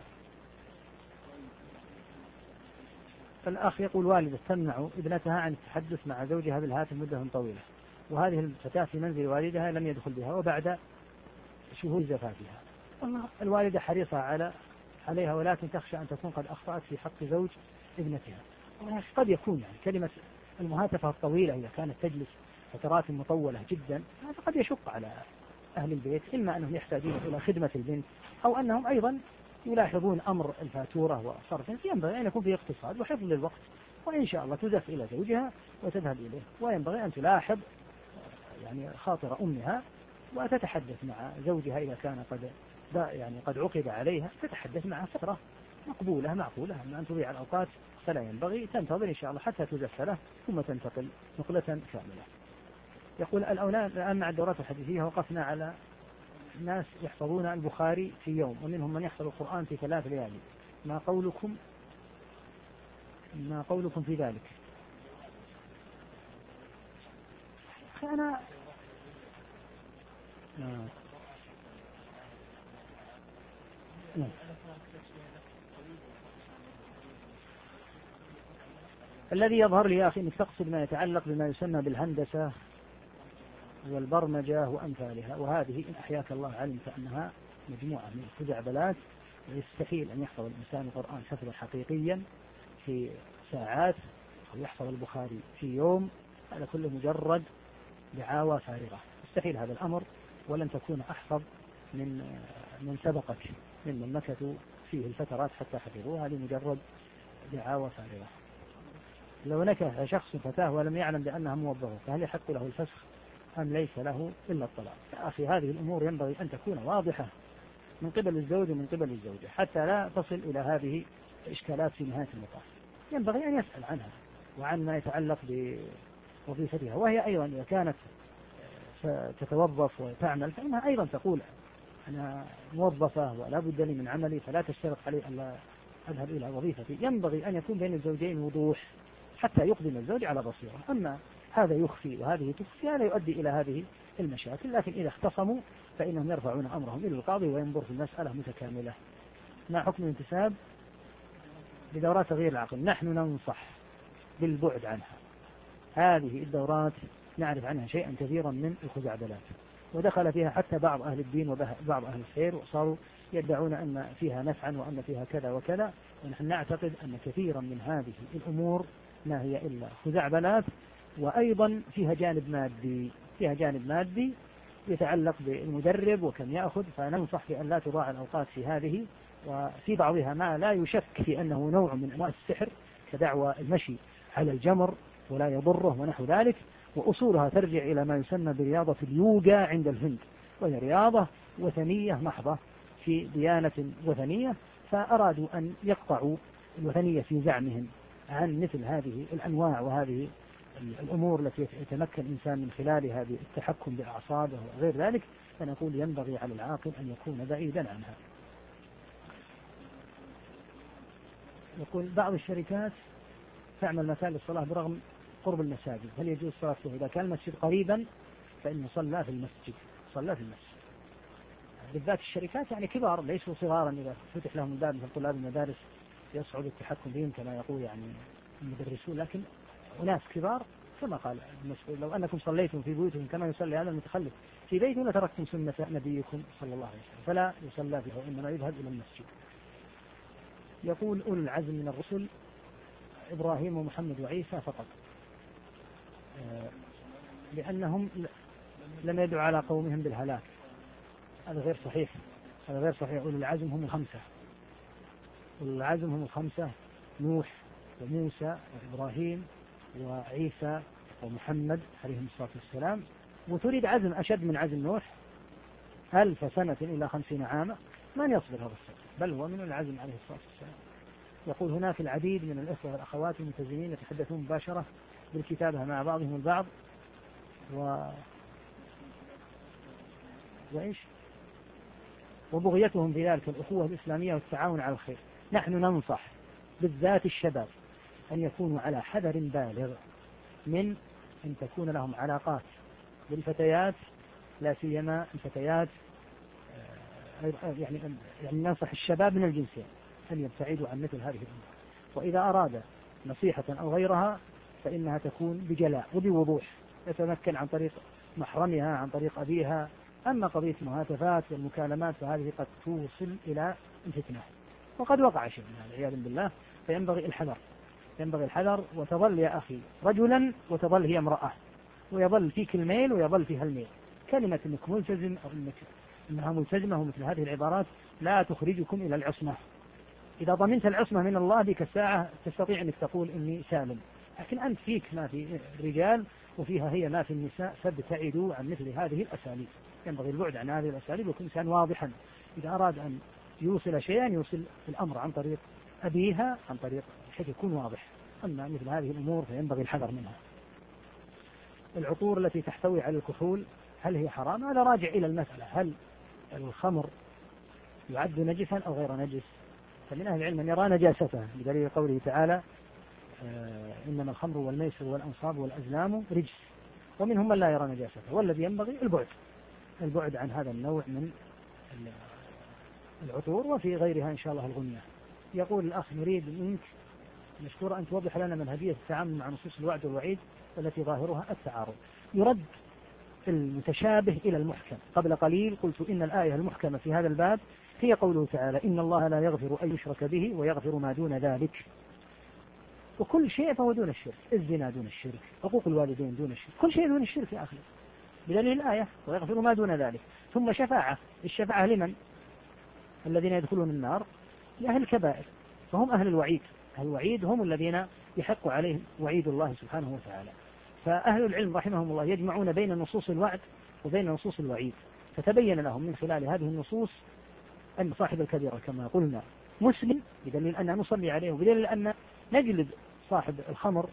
الأخ يقول والدة تمنع ابنتها عن التحدث مع زوجها بالهاتف مدة طويلة، وهذه الفتاة في منزل والدها لم يدخل بها وبعد شهور زفافها. والله الوالدة حريصة عليها، ولكن تخشى أن تكون قد أخطأت في حق زوج ابنتها. قد يكون يعني كلمة المهاتفة الطويلة إذا كانت تجلس فترات مطولة جدا هذا قد يشق على أهل البيت، إما أنهم يحتاجون إلى خدمة البنت أو أنهم أيضا يلاحظون أمر الفاتورة وصرف. ينبغي أن يكون فيه اقتصاد وحفظ للوقت، وإن شاء الله تزف إلى زوجها وتذهب إليه. وينبغي أن تلاحظ يعني خاطر أمها وتتحدث مع زوجها إذا كان قد عقد عليها، تتحدث معها فترة مقبولة معقولة. أما أن تضيع الأوقات فلا ينبغي، تنتظر إن شاء الله حتى تزف له ثم تنتقل نقلة كاملة. يقول الآن مع الدورات الحديثية وقفنا على الناس يحفظون البخاري في يوم ومنهم من يحفظ القرآن في 3 ليالي، ما قولكم في ذلك؟ أنا الذي يظهر لي يا أخي أنك تقصد ما يتعلق بما يسمى بالهندسة والبرمجة وأمثالها، وهذه إن أحياك الله علمت أنها مجموعة من الخزعبلات، ويستحيل أن يحفظ الإنسان القرآن حفظا حقيقيا في ساعات أو يحفظ البخاري في يوم. هذا كله مجرد دعاوى فارغة، يستحيل هذا الأمر، ولن تكون أحفظ من سبقك ممن مكثوا فيه الفترات حتى حفظوها. هذه مجرد دعاوى فارغة. لو نكح شخص فتاة ولم يعلم بأنها موظفة فهل يحق له الفسخ أم ليس له إلا الطلاق؟ يا أخي هذه الأمور ينبغي أن تكون واضحة من قبل الزوج ومن قبل الزوجة حتى لا تصل إلى هذه الإشكالات في نهاية المطاف. ينبغي أن يسأل عنها وعن ما يتعلق بوظيفتها، وهي أيضا إذا كانت تتوظف وتعمل فإنها أيضا تقول أنا موظفة ولا بد لي من عملي، فلا تشترط علي أن أذهب إلى وظيفتي. ينبغي أن يكون بين الزوجين وضوح حتى يقدم الزوج على بصيرة. أما هذا يخفي وهذه تخفي هذا يؤدي إلى هذه المشاكل. لكن إذا اختصموا فإنهم يرفعون أمرهم إلى القاضي وينظر في المسألة متكاملة. ما حكم الانتساب بدورات تغيير العقل نحن ننصح بالبعد عنها. هذه الدورات نعرف عنها شيئا كثيرا من الخزعبلات، ودخل فيها حتى بعض أهل الدين وبعض أهل الخير، وصاروا يدعون أن فيها نفعا وأن فيها كذا وكذا، ونحن نعتقد أن كثيرا من هذه الأمور ما هي إلا خزعبلات، وأيضا فيها جانب مادي يتعلق بالمدرب وكم يأخذ. فننصح بأن لا تضاع الأوقات في هذه، وفي بعضها ما لا يشك في أنه نوع من أنواع السحر كدعوى المشي على الجمر ولا يضره ونحو ذلك، وأصولها ترجع إلى ما يسمى برياضة اليوغا عند الهند، وهي رياضة وثنية محضة في ديانة وثنية، فأرادوا أن يقطعوا الوثنية في زعمهم عن مثل هذه الأنواع وهذه الأمور التي يتمكن الإنسان من خلالها بالتحكم بأعصابه وغير ذلك. فنقول ينبغي على العاقل أن يكون بعيدا عنها. يقول بعض الشركات تعمل مكان للصلاة برغم قرب المساجد، هل يجوز الصلاة فيه؟ إذا كان المسجد قريبا فإنه صلى في المسجد، بالذات الشركات يعني كبار ليسوا صغارا، إذا فتح لهم الباب مثل طلاب المدارس يصعب التحكم بهم كما يقول يعني المدرسون، لكن أناس كبار كما قال المسؤول لو أنكم صليتم في بيوتكم كما يصلي هذا المتخلف في بيته لتركتم سنة نبيكم صلى الله عليه وسلم، فلا يصلى فيه وإنما يذهب إلى المسجد. يقول أولو العزم من الرسل إبراهيم ومحمد وعيسى فقط، لأنهم لم يدعوا على قومهم بالهلاك. هذا غير صحيح. أولو العزم هم الخمسة، نوح وموسى وإبراهيم وعيسى ومحمد عليهم الصلاة والسلام. وتريد عزم أشد من عزم نوح 1000 سنة إلى 50 عاما، من يصبر هذا الصبر، بل هو من العزم عليه الصلاة والسلام. يقول هناك العديد من الإخوة والأخوات الملتزمين يتحدثون مباشرة بالكتابة مع بعضهم البعض وبغيتهم بذلك الأخوة الإسلامية والتعاون على الخير. نحن ننصح بالذات الشباب أن يكونوا على حذر بالغ من أن تكون لهم علاقات بالفتيات، لا سيما الفتيات، يعني ننصح الشباب من الجنسين أن يبتعدوا عن مثل هذه الأمور، وإذا أراد نصيحة أو غيرها فإنها تكون بجلاء وبوضوح، يتمكن عن طريق محرمها عن طريق أبيها. أما قضية المهاتفات والمكالمات فهذه قد توصل إلى الفتنة، وقد وقع شيء من هذا عياذا بالله. فينبغي الحذر، وتظل يا أخي رجلا وتظل هي امرأة، ويظل فيك الميل ويظل فيها الميل. كلمة أنك ملتزم أو أنها ملتزمة ومثل هذه العبارات لا تخرجكم إلى العصمة. إذا ضمنت العصمة من الله ذيك الساعة تستطيع أنك تقول إني سالم، لكن أنت فيك ما في الرجال وفيها هي ما في النساء، فابتعدوا عن مثل هذه الأساليب. ينبغي البعد عن هذه الأساليب، ويكون إنسان واضحا إذا أراد أن يوصل شيئا يوصل الأمر عن طريق أبيها، عن طريق بحيث يكون واضح. أما مثل هذه الأمور فينبغي الحذر منها. العطور التي تحتوي على الكحول هل هي حرام؟ هذا راجع إلى المسألة، هل الخمر يعد نجسا أو غير نجس؟ فمن أهل العلم من يرى نجاسته بدليل قوله تعالى إنما الخمر والميسر والأنصاب والأزلام رجس، ومنهم من لا يرى نجاسته. والذي ينبغي البعد عن هذا النوع من العطور، وفي غيرها إن شاء الله الغنية. يقول الأخ نريد منك مشكورة أن توضح لنا منهجية التعامل مع نصوص الوعد والوعيد التي ظاهرها التعارض. يرد المتشابه إلى المحكم. قبل قليل قلت إن الآية المحكمة في هذا الباب هي قوله تعالى إن الله لا يغفر أن يشرك به ويغفر ما دون ذلك، وكل شيء فهو دون الشرك. الزنا دون الشرك، حقوق الوالدين دون الشرك، كل شيء دون الشرك يا أخي بدليل الآية ويغفر ما دون ذلك. ثم الشفاعة لمن؟ الذين يدخلون النار لأهل الكبائر، فهم أهل الوعيد. أهل الوعيد هم الذين يحق عليهم وعيد الله سبحانه وتعالى. فأهل العلم رحمهم الله يجمعون بين نصوص الوعد وبين نصوص الوعيد، فتبين لهم من خلال هذه النصوص أن صاحب الكبيرة كما قلنا مسلم، بدليل أن نصلي عليه، وبدليل أن نجلد صاحب الخمر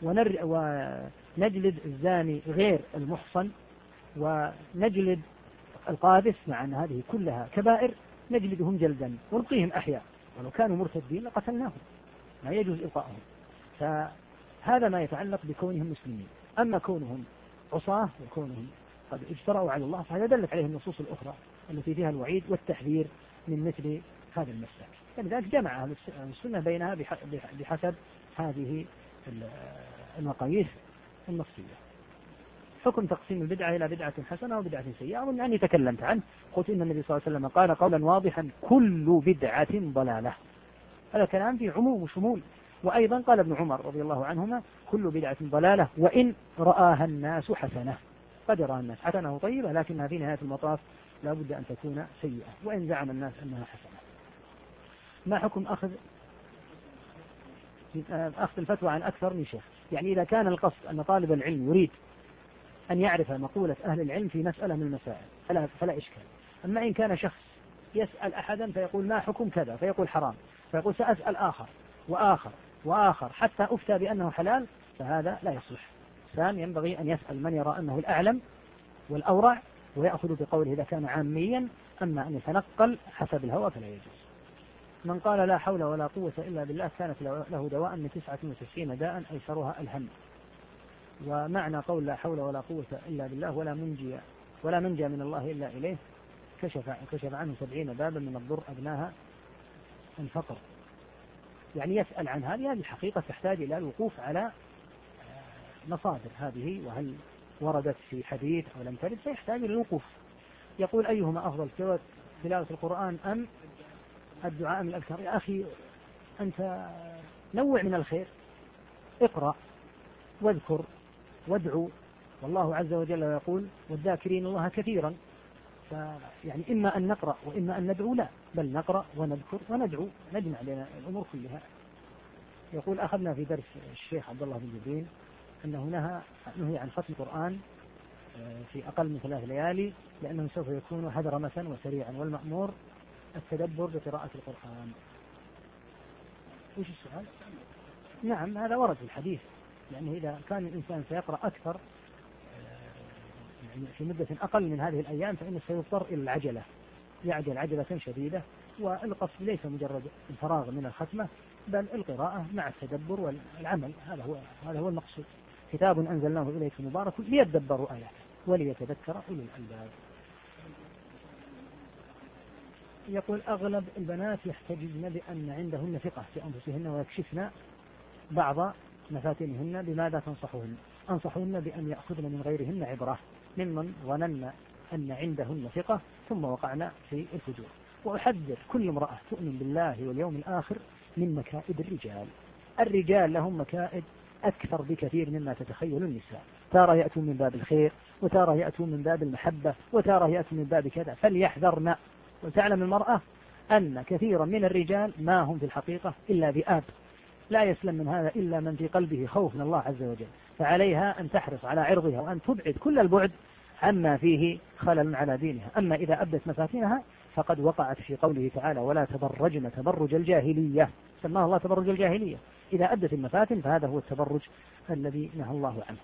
ونجلد الزاني غير المحصن ونجلد القاذف، مع أن هذه كلها كبائر نجلدهم جلدا ونبقيهم أحياء، ولو كانوا مرتدين لقتلناهم، ما يجوز إلقائهم. فهذا ما يتعلق بكونهم مسلمين. أما كونهم عصاة وكونهم قد اجترأوا على الله فهذا دلت عليه النصوص الأخرى التي فيها الوعيد والتحذير من مثل هذا المسلك. فلذلك جمع أهل السنة بينها بحسب هذه المقاييس النصية. حكم تقسيم البدعة إلى بدعة حسنة وبدعة سيئة، أظن أني تكلمت عنه، قلت إن النبي صلى الله عليه وسلم قال قولا واضحا كل بدعة ضلالة. هذا كلام فيه عموم وشمول. وأيضا قال ابن عمر رضي الله عنهما كل بدعة ضلالة وإن رآها الناس حسنة. قد رأى الناس حسنة طيبة لكنها في نهاية المطاف لا بد أن تكون سيئة وإن زعم الناس أنها حسنة. ما حكم أخذ الفتوى عن أكثر من شيخ؟ يعني إذا كان القصد أن طالب العلم يريد أن يعرف مقولة أهل العلم في مسألة من المسائل فلا إشكال. أما إن كان شخص يسأل أحدا فيقول ما حكم كذا فيقول حرام، فيقول سأسأل آخر وآخر وآخر حتى أفتى بأنه حلال، فهذا لا يصلح. الإنسان ينبغي أن يسأل من يرى أنه الأعلم والأورع ويأخذ بقوله إذا كان عاميا، أما أن يتنقل حسب الهوى فلا يجوز. من قال لا حول ولا قوة إلا بالله كانت له دواء من 99 داء أيسرها الهم. ومعنى قول لا حول ولا قوة إلا بالله ولا منجى من الله إلا إليه كشف عنه 70 بابا من الضر أدناها الفقر. يعني يسأل عن هذه الحقيقة تحتاج إلى الوقوف على مصادر هذه، وهل وردت في حديث أو لم ترد، فيحتاج إلى الوقوف. يقول أيهما أفضل تلاوة القرآن أم الدعاء من الأذكار؟ يا أخي أنت نوع من الخير، اقرأ واذكر وادعو، والله عز وجل يقول والذاكرين الله كثيرا. يعني إما أن نقرأ وإما أن ندعو، لا بل نقرأ ونذكر وندعو، نجمع بين الأمور كلها. يقول أخذنا في درس الشيخ عبد الله بن جبرين أنه نهي عن ختم القرآن في أقل من 3 ليالي لأنه سوف يكون هدرمة وسريعا، والمأمور التدبر بقراءة القرآن. وش السؤال؟ نعم هذا ورد في الحديث، لأنه إذا كان الإنسان سيقرأ أكثر يعني في مدة أقل من هذه الأيام فإنه سيضطر إلى العجلة، يعجل عجلة شديدة. والقصد ليس مجرد الفراغ من الختمة بل القراءة مع التدبر والعمل، هذا هو المقصود. كتاب أنزلناه إليك مبارك ليدبروا آياته وليتذكر أولو الألباب. يقول أغلب البنات يحتجزن بأن عندهن ثقة في أنفسهن ويكشفن بعض مفاتنهن، بماذا تنصحهن؟ أنصحهن بأن يأخذن من غيرهن عبرة ممن ظنن أن عندهن ثقة ثم وقعنا في الفجور. وأحذر كل امرأة تؤمن بالله واليوم الآخر من مكائد الرجال. الرجال لهم مكائد أكثر بكثير مما تتخيل النساء، تارى يأتون من باب الخير وتارى يأتون من باب المحبة وتارى يأتون من باب كذا، فليحذرن. وتعلم المرأة أن كثيرا من الرجال ما هم في الحقيقة إلا ذئاب، لا يسلم من هذا إلا من في قلبه خوف من الله عز وجل، فعليها أن تحرص على عرضها وأن تبعد كل البعد عما فيه خلل على دينها. أما إذا أبدت مفاتنها فقد وقعت في قوله تعالى ولا تبرجن تبرج الجاهلية، سماه الله تبرج الجاهلية. إذا أبدت المفاتن فهذا هو التبرج الذي نهى الله عنه.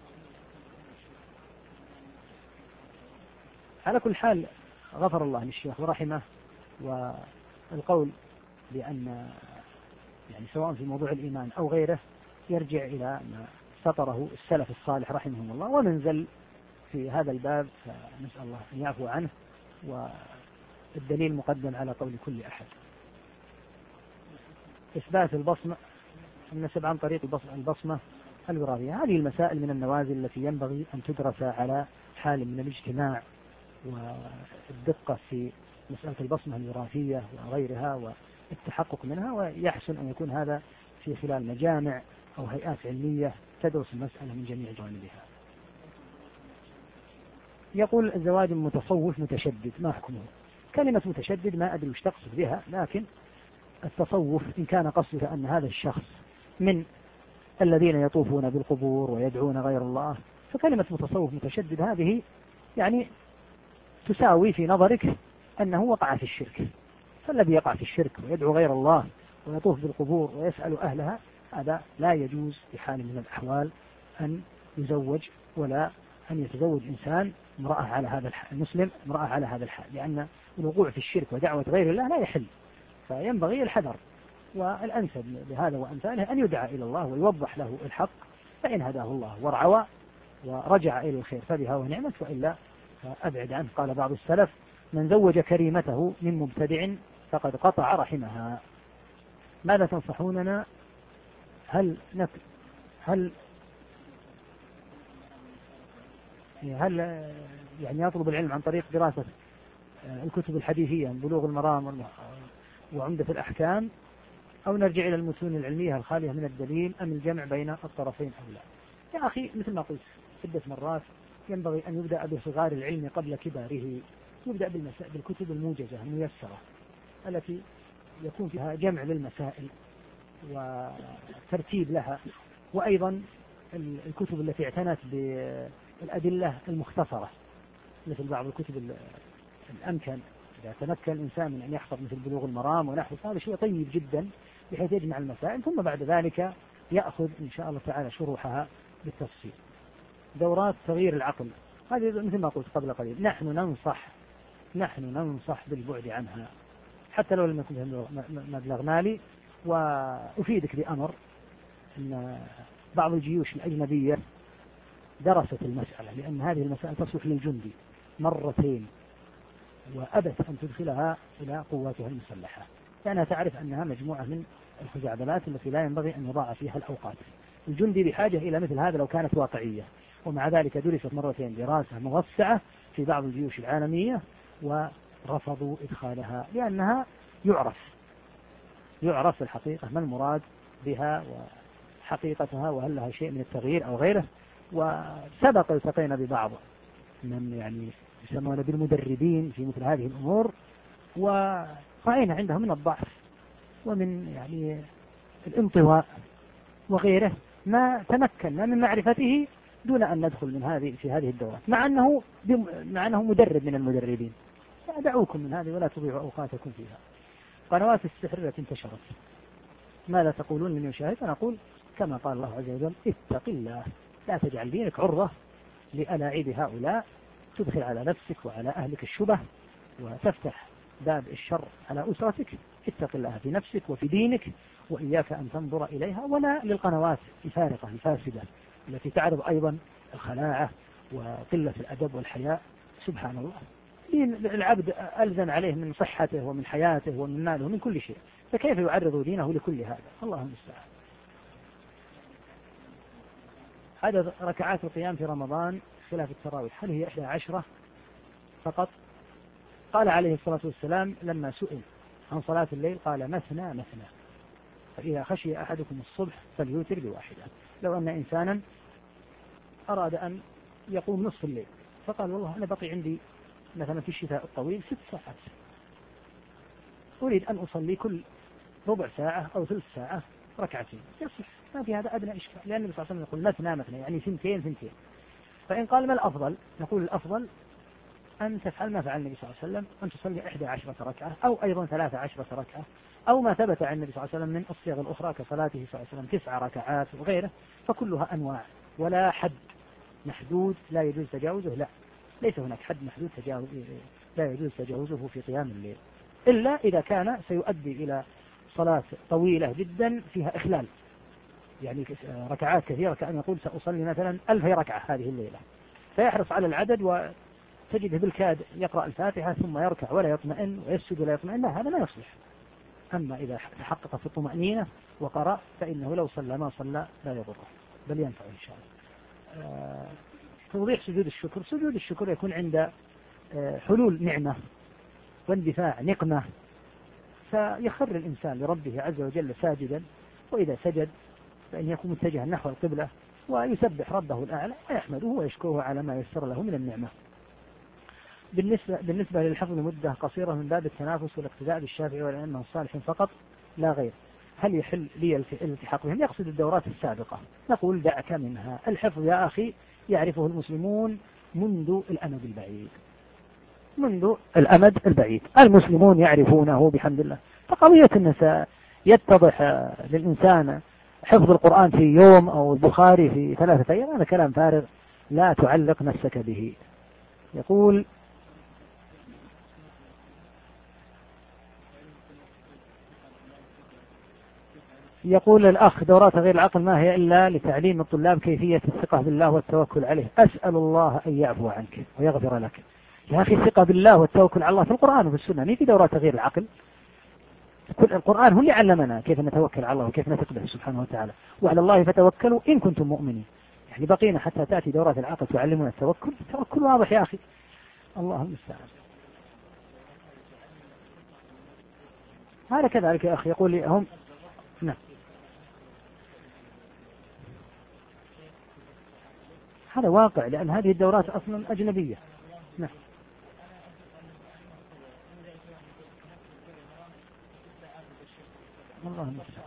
على كل حال غفر الله للشيخ ورحمه، والقول بأن يعني سواء في موضوع الإيمان أو غيره يرجع إلى ما سطره السلف الصالح رحمهم الله، ومن زل في هذا الباب فنسأل الله أن يعفو عنه، والدليل مقدم على قول كل أحد. إثبات البصمة، النسب عن طريق البصمة الوراثية، هذه المسائل من النوازل التي ينبغي أن تدرس على حال من الاجتماع والدقة في مسألة البصمة الوراثية وغيرها والتحقق منها، ويحسن أن يكون هذا في خلال مجامع أو هيئات علمية تدرس المسألة من جميع جوانبها. يقول الزواج متصوف متشدد ما حكمه؟ كلمة متشدد ما أدري وش تقصد بها، لكن التصوف إن كان قصدك أن هذا الشخص من الذين يطوفون بالقبور ويدعون غير الله، فكلمة متصوف متشدد هذه يعني تساوي في نظرك أنه وقع في الشرك. فالذي يقع في الشرك ويدعو غير الله ويطوف بالقبور ويسأل أهلها هذا لا يجوز بحال من الأحوال أن يزوج، ولا أن يتزوج إنسان امرأة على هذا الحال، المسلم امرأة على هذا الحال، لأن الوقوع في الشرك ودعوة غير الله لا يحل، فينبغي الحذر. والأنسب بهذا وأمثاله أن يدعى إلى الله ويوضح له الحق، فإن هداه الله ورعوى ورجع إلى الخير فبها ونعمت، وإلا فأبعد عنه. قال بعض السلف من زوج كريمته من مبتدع فقد قطع رحمها. ماذا تنصحوننا؟ هل يعني يطلب العلم عن طريق دراسة الكتب الحديثية بلوغ المرام وعمدة الأحكام، أو نرجع إلى المتون العلمية الخالية من الدليل، أم الجمع بين الطرفين أو لا؟ يا أخي مثل ما قلت عدة مرات، ينبغي أن يبدأ بصغار العلم قبل كباره. يبدأ بالكتب الموجزة الميسرة التي يكون فيها جمع للمسائل وترتيب لها، وأيضا الكتب التي اعتنت بالأدلة المختصرة مثل بعض الكتب الأمكن. إذا تمكن الإنسان من أن يحفظ مثل بلوغ المرام ونحو، هذا شيء طيب جدا بحيث يجمع المسائل، ثم بعد ذلك يأخذ إن شاء الله تعالى شروحها بالتفصيل. دورات تغيير العقل هذه مثل ما قلت قبل قليل، نحن ننصح بالبعد عنها حتى لو لم يكن مبلغ مالي. وأفيدك بأمر، أن بعض الجيوش الأجنبية درست المسألة، لأن هذه المسألة تصلح للجندي مرتين، وأبت أن تدخلها إلى قواتها المسلحة، لأنها تعرف أنها مجموعة من الخزعبلات التي لا ينبغي أن يضاع فيها الأوقات. الجندي بحاجة إلى مثل هذا لو كانت واقعية، ومع ذلك درست مرتين دراسة موسعة في بعض الجيوش العالمية ورفضوا إدخالها، لأنها يعرف الحقيقة ما المراد بها وحقيقتها، وهل لها شيء من التغيير أو غيره. وسبق التقينا ببعض من يعني يسمون بالمدربين في مثل هذه الأمور، ورأينا عندهم من الضعف ومن يعني الانطواء وغيره ما تمكنا من معرفته دون أن ندخل في هذه الدورات، مع أنه مدرب من المدربين. دعوكم من هذه ولا تضيعوا أوقاتكم فيها. قنوات السحر التي انتشرت، ماذا تقولون من يشاهد؟ أنا أقول كما قال الله عز وجل: اتق الله، لا تجعل دينك عرضة لألاعيب هؤلاء، تدخل على نفسك وعلى أهلك الشبه وتفتح باب الشر على أسرتك. اتق الله في نفسك وفي دينك، وإياك أن تنظر إليها ولا للقنوات الفارقة الفاسدة التي تعرض أيضا الخلاعة وقلة الأدب والحياء. سبحان الله، العبد ألزم عليه من صحته ومن حياته ومن ماله ومن كل شيء، فكيف يعرض دينه لكل هذا؟ الله المستعان. عدد ركعات القيام في رمضان خلاف التراويح، هل هي 11 فقط؟ قال عليه الصلاة والسلام لما سئل عن صلاة الليل قال: مثنى مثنى، فإذا خشي أحدكم الصبح فليوتر بواحدة. لو أن إنسانا أراد أن يقوم نصف الليل فقال: والله أنا بقي عندي مثلا في الشتاء الطويل 6 ساعات، أريد أن أصلي كل ربع ساعة أو ثلث ساعة ركعتين، يصح، ما في هذا أدنى إشكال، لأن النبي صلى الله عليه وسلم يقول مثنى مثنى، يعني 2 2. فإن قال ما الأفضل؟ نقول الأفضل أن تفعل ما فعل النبي صلى الله عليه وسلم، أن تصلي 11 ركعة أو أيضا 13 ركعة، أو ما ثبت عن النبي صلى الله عليه وسلم من الصيغ الأخرى كصلاته صلى الله عليه وسلم 9 ركعات وغيره، فكلها أنواع ولا حد محدود لا يجوز تجاوزه. لا، ليس هناك حد محدود لا يجوز تجاوزه في قيام الليل، إلا إذا كان سيؤدي إلى صلاة طويلة جدا فيها إخلال، يعني ركعات كثيرة، كأن يقول سأصلي مثلا 1000 ركعة هذه الليلة، فيحرص على العدد وتجده بالكاد يقرأ الفاتحة ثم يركع ولا يطمئن ويسجد ولا يطمئن، لا، هذا ما يصلح. أما إذا تحقق في الطمأنينة وقرأ فإنه لو صلى ما صلى لا يضره بل ينفع إن شاء الله. توضيح سجود الشكر. سجود الشكر يكون عند حلول نعمة واندفاع نقمة، فيخر الإنسان لربه عز وجل ساجدا، وإذا سجد فإن يكون متجها نحو القبلة ويسبح ربه الأعلى ويحمده ويشكره على ما يسر له من النعمة. بالنسبة للحفظ لمدة قصيرة من باب التنافس والاقتداء بالشافعي والأئمة الصالحين فقط لا غير، هل يحل لي الالتحاق بهم؟ يقصد الدورات السابقة. نقول دعك منها، الحفظ يا أخي يعرفه المسلمون منذ الأمد البعيد، المسلمون يعرفونه بحمد الله. فقضية أن يتضح للإنسان حفظ القرآن في يوم أو البخاري في 3 أيام هذا كلام فارغ، لا تعلق نفسك به. يقول الأخ: دورات غير العقل ما هي إلا لتعليم الطلاب كيفية الثقة بالله والتوكل عليه، أسأل الله أن يعفو عنك ويغفر لك. يا أخي الثقة بالله والتوكل على الله في القرآن وفي السنة، مين في دورات غير العقل؟ كل القرآن هو اللي علمنا كيف نتوكل على الله وكيف نثق به سبحانه وتعالى، وعلى الله فتوكلوا إن كنتم مؤمنين. يعني بقينا حتى تأتي دورات العقل تعلمنا التوكل. التوكل واضح يا أخي، الله المستعان. هذا كذلك يا أخي، يقول لي هم نعم، هذا واقع، لأن هذه الدورات أصلا أجنبية. نعم. الله المستعان.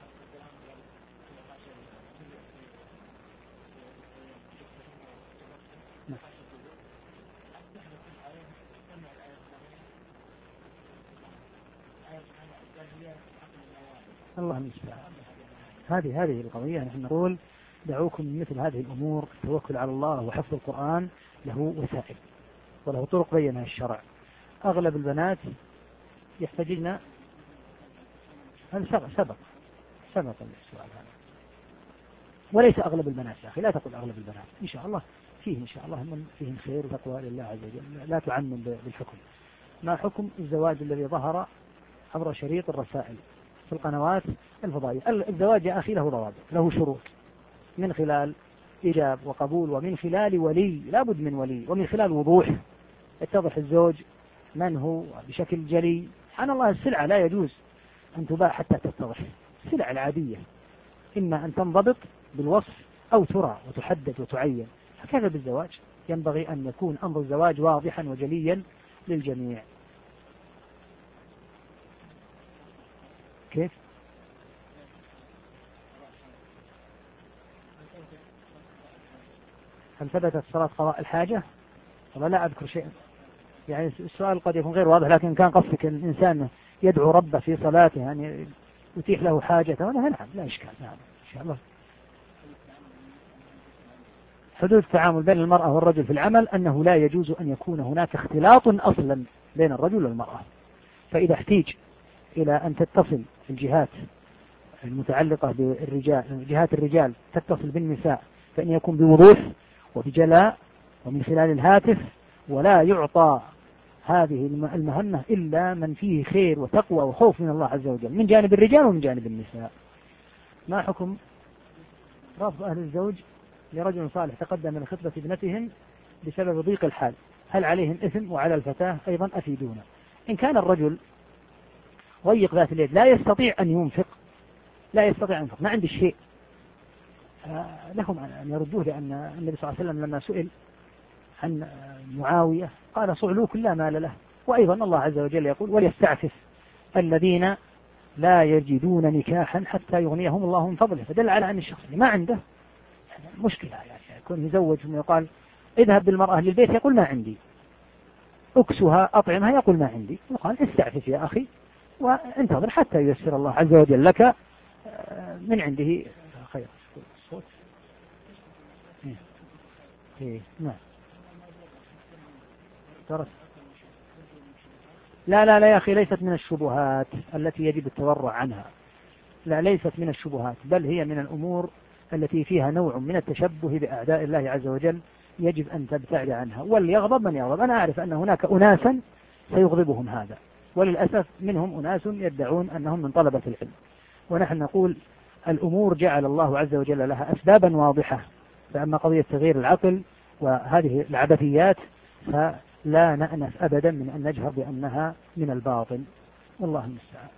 الله المستعان. هذه القضية نحن نقول دعوكم من مثل هذه الأمور. التوكل على الله وحفظ القرآن له وسائل وله طرق بينها الشرع. أغلب البنات يحتاجن، هذا سبق السؤال هذا، وليس أغلب البنات يا أخي، لا تقل أغلب البنات، إن شاء الله فيه إن شاء الله من فيهم خير وتقوى لله عز وجل، لا تعمم بالحكم. ما حكم الزواج الذي ظهر عبر شريط الرسائل في القنوات الفضائية؟ الزواج يا أخي له ضوابط، له شروط، من خلال إجاب وقبول، ومن خلال ولي، لا بد من ولي، ومن خلال وضوح، يتضح الزوج من هو بشكل جلي. سبحان الله، السلعة لا يجوز أن تباع حتى تتضح. السلع العادية إما أن تنضبط بالوصف أو ترى وتحدد وتعين، هكذا بالزواج ينبغي أن يكون أمر الزواج واضحا وجليا للجميع. كيف؟ هل ثبتت صلاة قضاء الحاجة؟ والله لا أذكر شيء، يعني السؤال قد يكون غير واضح، لكن كان قصدك الإنسان يدعو ربه في صلاته يعني يتيح له حاجته، نعم لا إشكال، نعم إن شاء الله. حدود التعامل بين المرأة والرجل في العمل أنه لا يجوز أن يكون هناك اختلاط أصلا بين الرجل والمرأة، فإذا احتيج إلى أن تتصل الجهات المتعلقة بالرجال، جهات الرجال تتصل بالنساء، فإن يكون بوضوح وبجلاء ومن خلال الهاتف، ولا يعطى هذه المهمة إلا من فيه خير وتقوى وخوف من الله عز وجل من جانب الرجال ومن جانب النساء. ما حكم رفض أهل الزوج لرجل صالح تقدم من خطبة ابنتهم بسبب ضيق الحال؟ هل عليهم إثم وعلى الفتاة أيضا؟ أفيدونا. إن كان الرجل ضيق ذات اليد لا يستطيع أن ينفق، ما عندي شيء، لهم أن يردوه، لأن النبي صلى الله عليه وسلم لما سئل عن معاوية قال صعلوك لا مال له. وأيضا الله عز وجل يقول وليستعفف الذين لا يجدون نكاحا حتى يغنيهم الله من فضله، فدل على أن الشخص اللي ما عنده مشكلة، يعني يكون يزوج ثم يقال اذهب بالمرأة للبيت يقول ما عندي، أكسها أطعمها يقول ما عندي، يقال استعفف يا أخي وانتظر حتى ييسر الله عز وجل لك من عنده خير. الصوت نعم. لا يا أخي، ليست من الشبهات التي يجب التورع عنها، لا ليست من الشبهات، بل هي من الأمور التي فيها نوع من التشبه بأعداء الله عز وجل، يجب أن تبتعد عنها. وليغضب من يغضب. أنا أعرف أن هناك أناسا سيغضبهم هذا، وللأسف منهم أناس يدعون أنهم من طلبة العلم، ونحن نقول الأمور جعل الله عز وجل لها أسبابا واضحة، فأما قضية تغيير العقل وهذه العبثيات فلا نأنف أبدا من أن نجهر بأنها من الباطل، والله المستعان.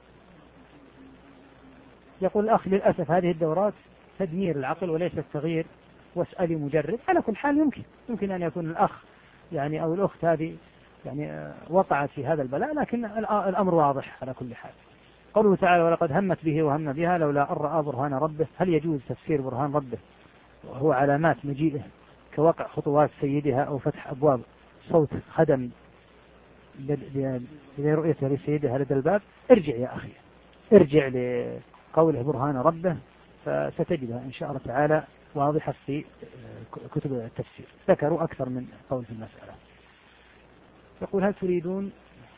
يقول الأخ للأسف هذه الدورات تدمير العقل وليس التغيير، واسألي مجرد. على كل حال يمكن أن يكون الأخ يعني أو الأخت هذه يعني وقعت في هذا البلاء، لكن الأمر واضح على كل حال. قوله تعالى ولقد همت به وهم بها لولا أن رأى برهان ربه. هل يجوز تفسير برهان ربه وهو علامات مجيئه كوقع خطوات سيدها أو فتح أبواب صوت خدم لرؤيته لسيدها لدى الباب؟ ارجع يا أخي، ارجع لقوله برهان ربه، فستجدها إن شاء الله تعالى واضحة في كتب التفسير، ذكروا أكثر من قول في المسألة. يقول هل تريدون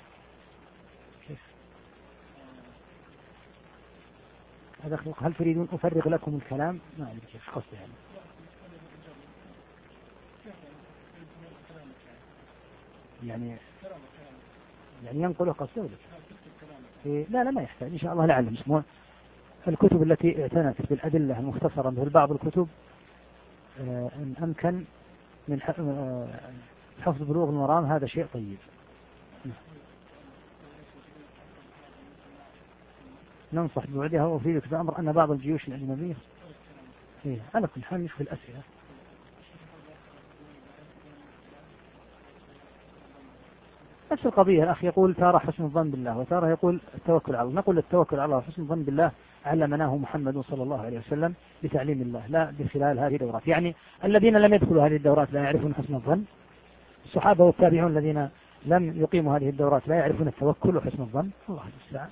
هل تريدون أفرغ لكم الكلام؟ ما أدري كيف قصدي يعني. يعني ينقله قصده. لا ما يحتاج إن شاء الله لعلم اسمه الكتب التي اعتنت بالأدلة المختصرة مثل بعض الكتب إن أمكن من حفظ بلوغ المرام هذا شيء طيب. ننصح بوعدها وأفيدك بأمر أن بعض الجيوش الأجنبية على كل حال نشوف الأسئلة. نفس القضية الأخ يقول ترى حسن الظن بالله وترى يقول التوكل على الله. نقول التوكل على الله وحسن الظن بالله علمناه محمد صلى الله عليه وسلم بتعليم الله لا بخلال هذه الدورات. يعني الذين لم يدخلوا هذه الدورات لا يعرفون حسن الظن، الصحابة والتابعون الذين لم يقيموا هذه الدورات لا يعرفون التوكل وحسن الظن. الله المستعان.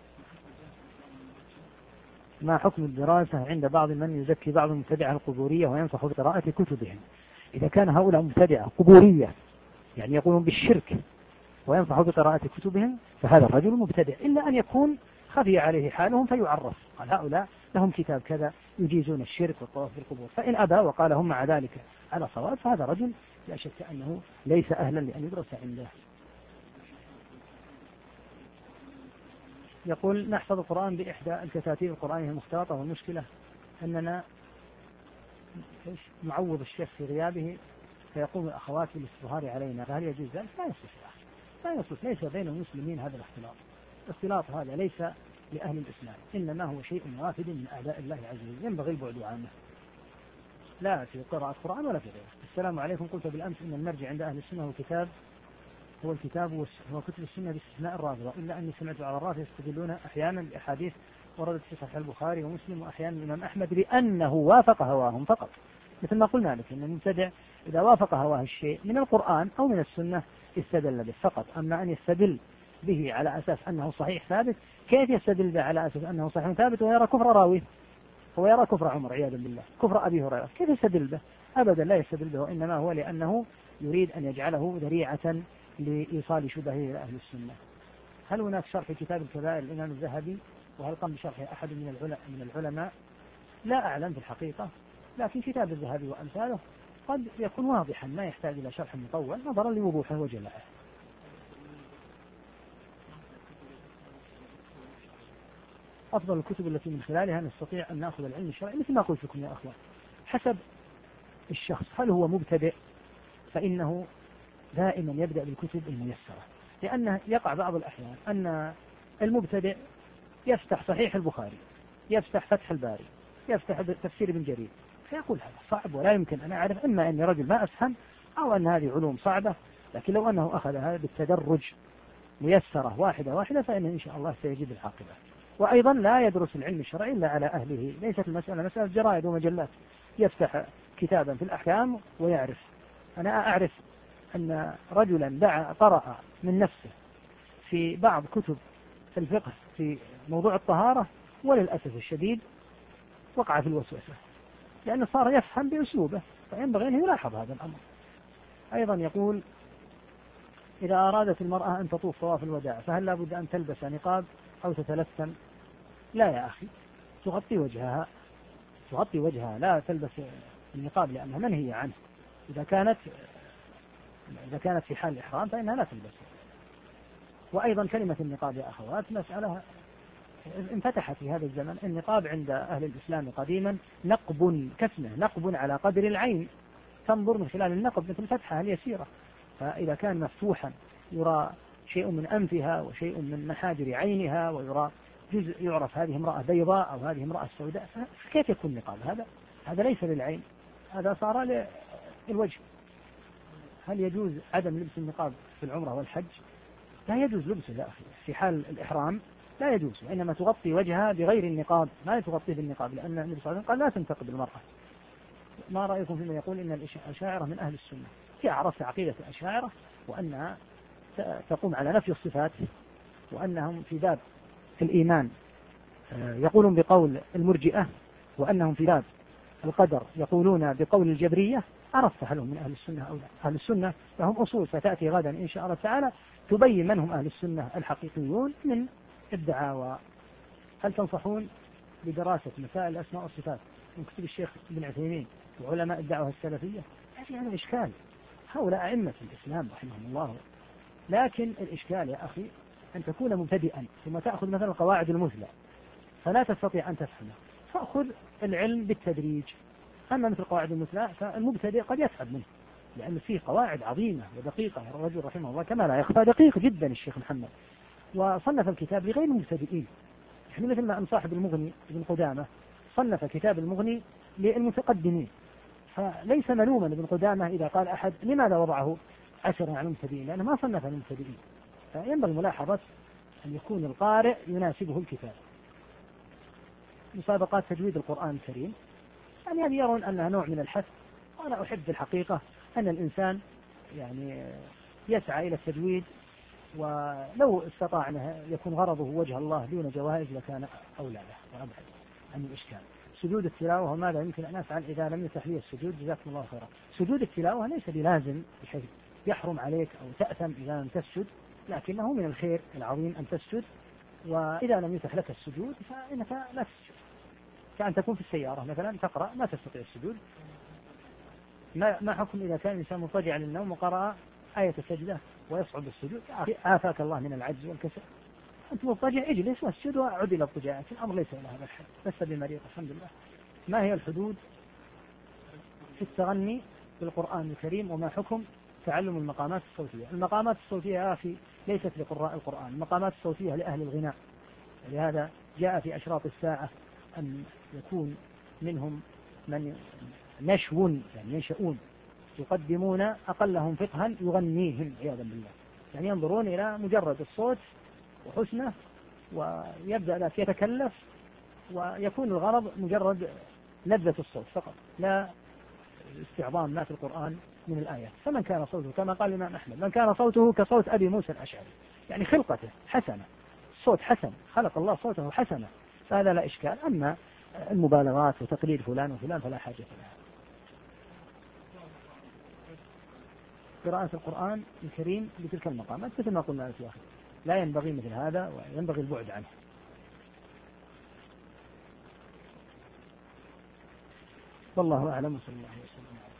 ما حكم الدراسة عند بعض من يزكي بعض المبتدعة القبورية وينصح بقراءة كتبهم؟ إذا كان هؤلاء مبتدعة قبورية يعني يقولون بالشرك وينصح بقراءة كتبهم فهذا الرجل مبتدع، إلا أن يكون خفي عليه حالهم فيعرف قال هؤلاء لهم كتاب كذا يجيزون الشرك والطواف في القبور، فإن أبى وقال هم مع ذلك على صواب فهذا رجل لا شك أنه ليس أهلا لأن يدرس عنده. يقول نحفظ القرآن بإحدى الكتاتيب القرآنية المختلطة والمشكلة أننا نعوض الشيخ في غيابه فيقوم الأخوات بالاستظهار علينا، فهل يجوز ذلك؟ لا يصح، لا يصح، ليس بين المسلمين هذا الاختلاط. الاختلاط هذا ليس لأهل الإسلام، إنما هو شيء وافد من أعداء الله عز وجل ينبغي البعد عنه، لا في قراءة القرآن ولا في غيره. السلام عليكم. قلت بالأمس إن المرجع عند أهل السنة هو الكتاب هو كتب السنة باستثناء الرافضة، إلا أني سمعت على الرافضة يستدلون أحيانا بأحاديث وردت في صحيح البخاري ومسلم وأحيانا الإمام أحمد بأنه وافق هواهم فقط، مثل ما قلنا لك إن المبتدع إذا وافق هواه الشيء من القرآن أو من السنة استدل به فقط. أما أن يستدل به على أساس أنه صحيح ثابت، كيف يستدل به على أساس أنه صحيح ثابت ويرى كفر راويه؟ هو يرى كفر عمر عياذا بالله، كفر أبي هريرة، كيف يستدل به؟ أبدا لا يستدل به، إنما هو لأنه يريد أن يجعله ذريعة لإيصال شبهه إلى أهل السنة. هل هناك شرح كتاب الكبائر الإمام الذهبي وهل قام بشرحه أحد من العلماء؟ لا أعلم في الحقيقة، لكن كتاب الذهبي وأمثاله قد يكون واضحا ما يحتاج إلى شرح مطول نظرا لوضوحه وجلاءه. أفضل الكتب التي من خلالها نستطيع أن نأخذ العلم الشرعي مثل ما قلت لكم يا أخوان حسب الشخص، هل هو مبتدئ فإنه دائما يبدأ بالكتب الميسرة، لأنه يقع بعض الأحيان أن المبتدئ يفتح صحيح البخاري، يفتح فتح الباري، يفتح تفسير ابن جرير، فيقول هذا صعب ولا يمكن أن أعرف، إما أني رجل ما أفهم أو أن هذه علوم صعبة، لكن لو أنه أخذ هذا بالتدرج ميسرة واحدة واحدة فإن إن شاء الله سيجد العاقبة. وأيضا لا يدرس العلم الشرعي إلا على أهله، ليست المسألة مسألة جرائد ومجلات يفتح كتابا في الأحكام ويعرف. أنا أعرف أن رجلا قرأ من نفسه في بعض كتب الفقه في موضوع الطهارة وللأسف الشديد وقع في الوسوسة لأنه صار يفهم بأسلوبه، فينبغي أن يلاحظ هذا الأمر. أيضا يقول إذا أرادت المرأة أن تطوف طواف الوداع فهل لابد أن تلبس نقاب أو تتلثم؟ لا يا أخي، تغطي وجهها، لا تلبس النقاب لأنها منهية عنه. إذا كانت في حال الإحرام فإنها لا تلبسه. وأيضا كلمة النقاب يا أخوات مسألة انفتحت في هذا الزمن. النقاب عند أهل الإسلام قديما نقب كسمه، نقب على قدر العين، تنظر من خلال النقب مثل فتحها اليسيرة، فإذا كان مفتوحا يرى شيء من أنفها وشيء من محاجر عينها ويرى جزء يعرف هذه امرأة بيضاء أو هذه امرأة سوداء، فكيف يكون نقاب؟ هذا ليس للعين، هذا صار للوجه. هل يجوز عدم لبس النقاب في العمرة والحج؟ لا يجوز لبسه يا أخي، في حال الإحرام لا يجوز، وإنما تغطي وجهها بغير النقاب، ما تغطيه بالنقاب، لأن النبي صلى الله عليه وسلم قال لا تنتقب المرأة. ما رأيكم فيما يقول إن الأشاعرة من أهل السنة؟ في عرفت عقيدة الأشاعرة وأنها تقوم على نفي الصفات، وأنهم في باب الإيمان يقولون بقول المرجئة، وأنهم في باب القدر يقولون بقول الجبرية. عرفت هل هم من أهل السنة أو لا؟ أهل السنة لهم أصول ستأتي غدا إن شاء الله تعالى تبين من هم أهل السنة الحقيقيون من الدعاوى. هل تنصحون بدراسة مسائل الأسماء والصفات من كتب الشيخ ابن عثيمين وعلماء الدعوة السلفية؟ هذا إشكال، هؤلاء أئمة الإسلام رحمهم الله، لكن الإشكال يا أخي أن تكون مبتدئا ثم تأخذ مثلا القواعد المثلى فلا تستطيع أن تفهمه، فأخذ العلم بالتدريج. أما مثل القواعد المثلى فالمبتدئ قد يتعب منه، لأن فيه قواعد عظيمة ودقيقة. الرجل رحمه الله كما لا يخفى دقيق جدا الشيخ محمد، وصنف الكتاب لغير المبتدئين. يعني مثل ما أن صاحب المغني ابن قدامة صنف كتاب المغني للمتقدمين، فليس ملوما ابن قدامة إذا قال أحد لماذا وضعه 10 على المبتدئين، لأنه ما صنف المبتدئين. فينبغي ملاحظة أن يكون القارئ يناسبه الكتاب. مسابقات تجويد القرآن الكريم يعني هذه يرون أنها نوع من الحث، وأنا أحب الحقيقة أن الإنسان يعني يسعى إلى التجويد، ولو استطاع أن يكون غرضه وجه الله دون جوائز لكان أولى له وأبعد عن الإشكال. سجود التلاوة وماذا يمكن أن أفعل إذا لم يتح لي السجود؟ جزاكم الله خيرا. سجود التلاوة ليس بلازم بحيث يحرم عليك أو تأثم إذا لم تسجد، لكنه من الخير العظيم أن تسجد، وإذا لم يتح لك السجود فإنك لا تسجد. كأن تكون في السيارة مثلا تقرأ ما تستطيع السجود، ما حكم إذا كان الإنسان مضطجعا للنوم وقرأ آية السجدة ويصعب السجود؟ عافاك الله من العجز والكسل، أنت مضطجع اجلس واسجد وعد إلى اضطجاعك، الأمر ليس إلى هذا الحد، لست بمريض الحمد لله. ما هي الحدود في التغني بالقرآن الكريم، وما حكم تعلم المقامات الصوتية؟ المقامات الصوتية يا أخي ليست لقراء القرآن، المقامات الصوتية لأهل الغناء، لهذا جاء في أشراط الساعة أن يكون منهم من نشو يعني ينشؤون يقدمون أقلهم فقها يغنيهم عياذا بالله، يعني ينظرون إلى مجرد الصوت وحسنه ويبدأ ذاك يتكلف، ويكون الغرض مجرد لذة الصوت فقط لا استعظام ما في القرآن من الآيات. فمن كان صوته كما قال الإمام أحمد من كان صوته كصوت أبي موسى الأشعري، يعني خلقته حسنة، الصوت حسن، خلق الله صوته حسنة، فهذا لا إشكال. أما المبالغات وتقليد فلان وفلان فلا حاجة لها. قراءة القرآن الكريم بتلك المقامات مثل ما قلنا في آخر لا ينبغي مثل هذا وينبغي البعد عنه. والله أعلم، صلى الله عليه وسلم.